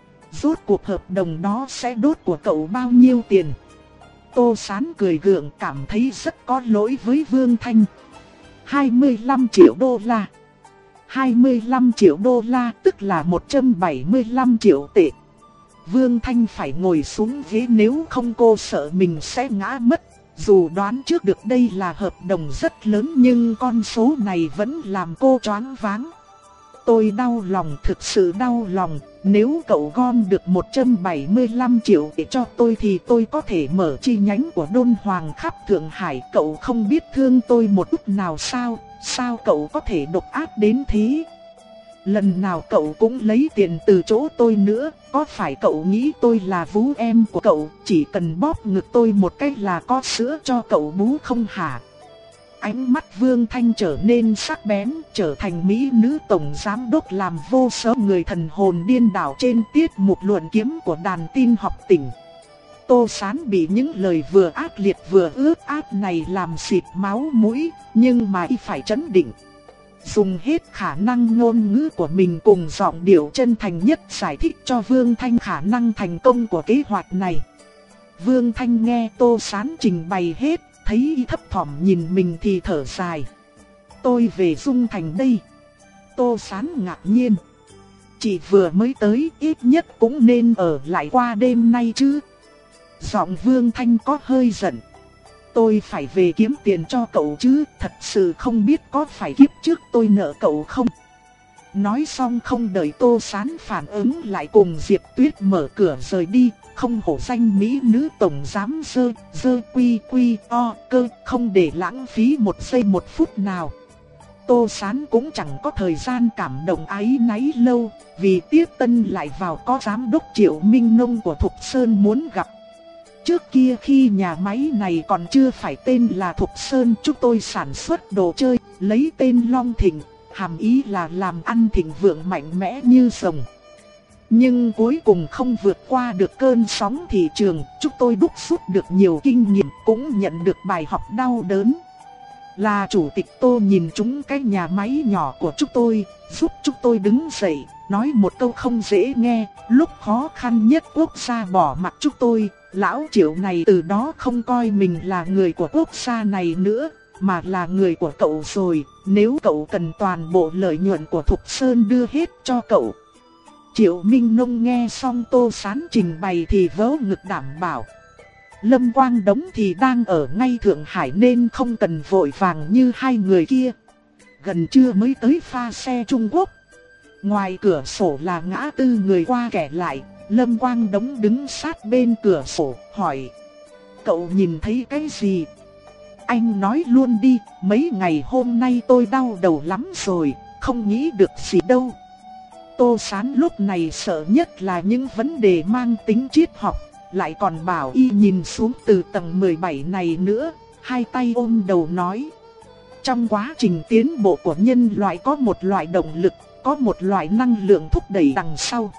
Rốt cuộc hợp đồng đó sẽ đốt của cậu bao nhiêu tiền? Tô Sán cười gượng, cảm thấy rất có lỗi với Vương Thanh. hai mươi lăm triệu đô la. hai mươi lăm triệu đô la tức là một trăm bảy mươi lăm triệu tệ. Vương Thanh phải ngồi xuống ghế nếu không cô sợ mình sẽ ngã mất. Dù đoán trước được đây là hợp đồng rất lớn nhưng con số này vẫn làm cô choáng váng. Tôi đau lòng, thực sự đau lòng. Nếu cậu gom được một trăm bảy mươi lăm triệu để cho tôi thì tôi có thể mở chi nhánh của Đôn Hoàng khắp Thượng Hải. Cậu không biết thương tôi một chút nào sao? Sao cậu có thể độc ác đến thế? Lần nào cậu cũng lấy tiền từ chỗ tôi nữa. Có phải cậu nghĩ tôi là vú em của cậu, chỉ cần bóp ngực tôi một cái là có sữa cho cậu bú không hả? Ánh mắt Vương Thanh trở nên sắc bén, trở thành mỹ nữ tổng giám đốc làm vô số người thần hồn điên đảo trên tiết mục luận kiếm của đàn tin học tỉnh. Tô Sán bị những lời vừa ác liệt vừa ướt át này làm xịt máu mũi, nhưng mà y phải trấn định. Dùng hết khả năng ngôn ngữ của mình cùng giọng điệu chân thành nhất giải thích cho Vương Thanh khả năng thành công của kế hoạch này. Vương Thanh nghe Tô Sán trình bày hết, thấy y thấp thỏm nhìn mình thì thở dài. Tôi về Dung Thành đây. Tô Sán ngạc nhiên. Chị vừa mới tới, ít nhất cũng nên ở lại qua đêm nay chứ. Giọng Vương Thanh có hơi giận. Tôi phải về kiếm tiền cho cậu chứ, thật sự không biết có phải kiếp trước tôi nợ cậu không. Nói xong không đợi Tô Sán phản ứng lại cùng Diệp Tuyết mở cửa rời đi. Không hổ danh mỹ nữ tổng giám dơ, dơ quy quy o cơ, không để lãng phí một giây một phút nào. Tô Sán cũng chẳng có thời gian cảm động áy náy lâu, vì tiếp tân lại vào có giám đốc Triệu Minh Nông của Thục Sơn muốn gặp. Trước kia khi nhà máy này còn chưa phải tên là Thục Sơn, chúng tôi sản xuất đồ chơi, lấy tên Long Thịnh, hàm ý là làm ăn thịnh vượng mạnh mẽ như rồng. Nhưng cuối cùng không vượt qua được cơn sóng thị trường, chúng tôi đúc rút được nhiều kinh nghiệm, cũng nhận được bài học đau đớn. Là chủ tịch Tô nhìn chúng cái nhà máy nhỏ của chúng tôi, giúp chúng tôi đứng dậy, nói một câu không dễ nghe, lúc khó khăn nhất quốc gia bỏ mặc chúng tôi. Lão Triệu này từ đó không coi mình là người của quốc gia này nữa, mà là người của cậu rồi, nếu cậu cần toàn bộ lợi nhuận của Thục Sơn đưa hết cho cậu. Triệu Minh Nông nghe xong Tô Sán trình bày thì vớ ngực đảm bảo. Lâm Quang Đống thì đang ở ngay Thượng Hải nên không cần vội vàng như hai người kia. Gần trưa mới tới pha xe Trung Quốc. Ngoài cửa sổ là ngã tư người qua kẻ lại, Lâm Quang Đống đứng sát bên cửa sổ, hỏi. Cậu nhìn thấy cái gì? Anh nói luôn đi, mấy ngày hôm nay tôi đau đầu lắm rồi, không nghĩ được gì đâu. Tô Sán lúc này sợ nhất là những vấn đề mang tính triết học, lại còn bảo y nhìn xuống từ tầng mười bảy này nữa, hai tay ôm đầu nói. Trong quá trình tiến bộ của nhân loại có một loại động lực, có một loại năng lượng thúc đẩy đằng sau.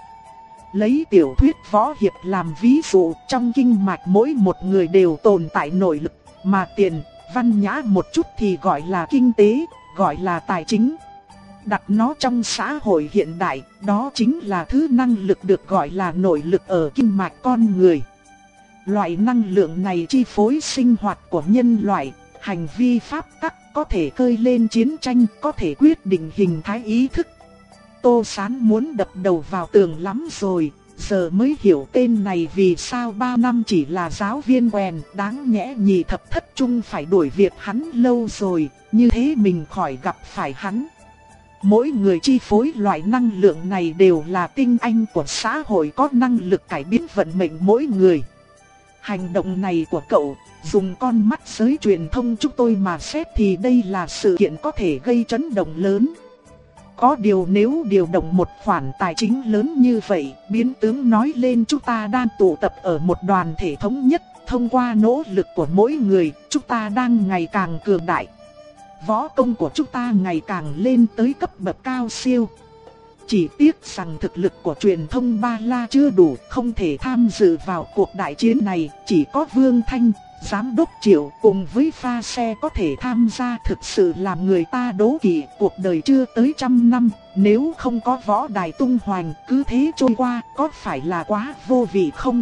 Lấy tiểu thuyết võ hiệp làm ví dụ, trong kinh mạch mỗi một người đều tồn tại nội lực, mà tiền, văn nhã một chút thì gọi là kinh tế, gọi là tài chính. Đặt nó trong xã hội hiện đại, đó chính là thứ năng lực được gọi là nội lực ở kinh mạch con người. Loại năng lượng này chi phối sinh hoạt của nhân loại, hành vi pháp tắc, có thể khơi lên chiến tranh, có thể quyết định hình thái ý thức. Tô Sán muốn đập đầu vào tường lắm rồi, giờ mới hiểu tên này vì sao ba năm chỉ là giáo viên quèn, đáng nhẽ nhị thập thất trung phải đuổi việc hắn lâu rồi, như thế mình khỏi gặp phải hắn. Mỗi người chi phối loại năng lượng này đều là tinh anh của xã hội, có năng lực cải biến vận mệnh mỗi người. Hành động này của cậu, dùng con mắt giới truyền thông chúng tôi mà xét thì đây là sự kiện có thể gây chấn động lớn. Có điều nếu điều động một khoản tài chính lớn như vậy, biến tướng nói lên chúng ta đang tụ tập ở một đoàn thể thống nhất, thông qua nỗ lực của mỗi người, chúng ta đang ngày càng cường đại. Võ công của chúng ta ngày càng lên tới cấp bậc cao siêu. Chỉ tiếc rằng thực lực của truyền thông Ba La chưa đủ, không thể tham dự vào cuộc đại chiến này, chỉ có Vương Thanh, Giám đốc Triệu cùng với pha xe có thể tham gia, thực sự làm người ta đố kỵ. Cuộc đời chưa tới trăm năm, nếu không có võ đài tung hoành, cứ thế trôi qua, có phải là quá vô vị không?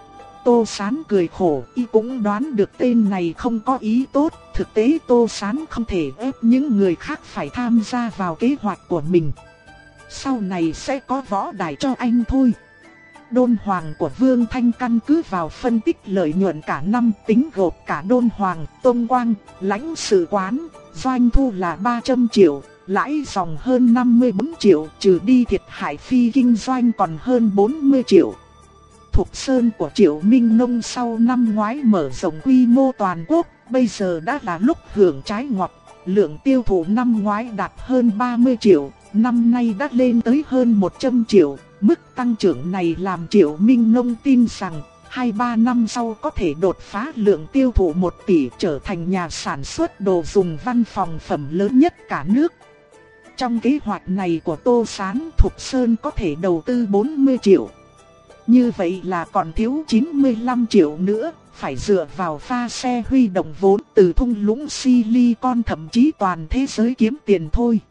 Tô Sán cười khổ, y cũng đoán được tên này không có ý tốt. Thực tế Tô Sán không thể ép những người khác phải tham gia vào kế hoạch của mình. Sau này sẽ có võ đài cho anh thôi. Đôn hoàng của Vương Thanh căn cứ vào phân tích lợi nhuận cả năm, tính gộp cả đôn hoàng, tôn quang, lãnh sự quán, doanh thu là ba trăm triệu, lãi dòng hơn năm mươi bốn triệu, trừ đi thiệt hại phi kinh doanh còn hơn bốn mươi triệu. Thục Sơn của Triệu Minh Nông sau năm ngoái mở rộng quy mô toàn quốc, bây giờ đã là lúc hưởng trái ngọt. Lượng tiêu thụ năm ngoái đạt hơn ba mươi triệu, năm nay đã lên tới hơn một trăm triệu. Mức tăng trưởng này làm Triệu Minh Nông tin rằng hai ba năm sau có thể đột phá lượng tiêu thụ một tỷ, trở thành nhà sản xuất đồ dùng văn phòng phẩm lớn nhất cả nước. Trong kế hoạch này của Tô Sán, Thục Sơn có thể đầu tư bốn mươi triệu. Như vậy là còn thiếu chín mươi lăm triệu nữa, phải dựa vào pha xe huy động vốn từ thung lũng Silicon thậm chí toàn thế giới kiếm tiền thôi.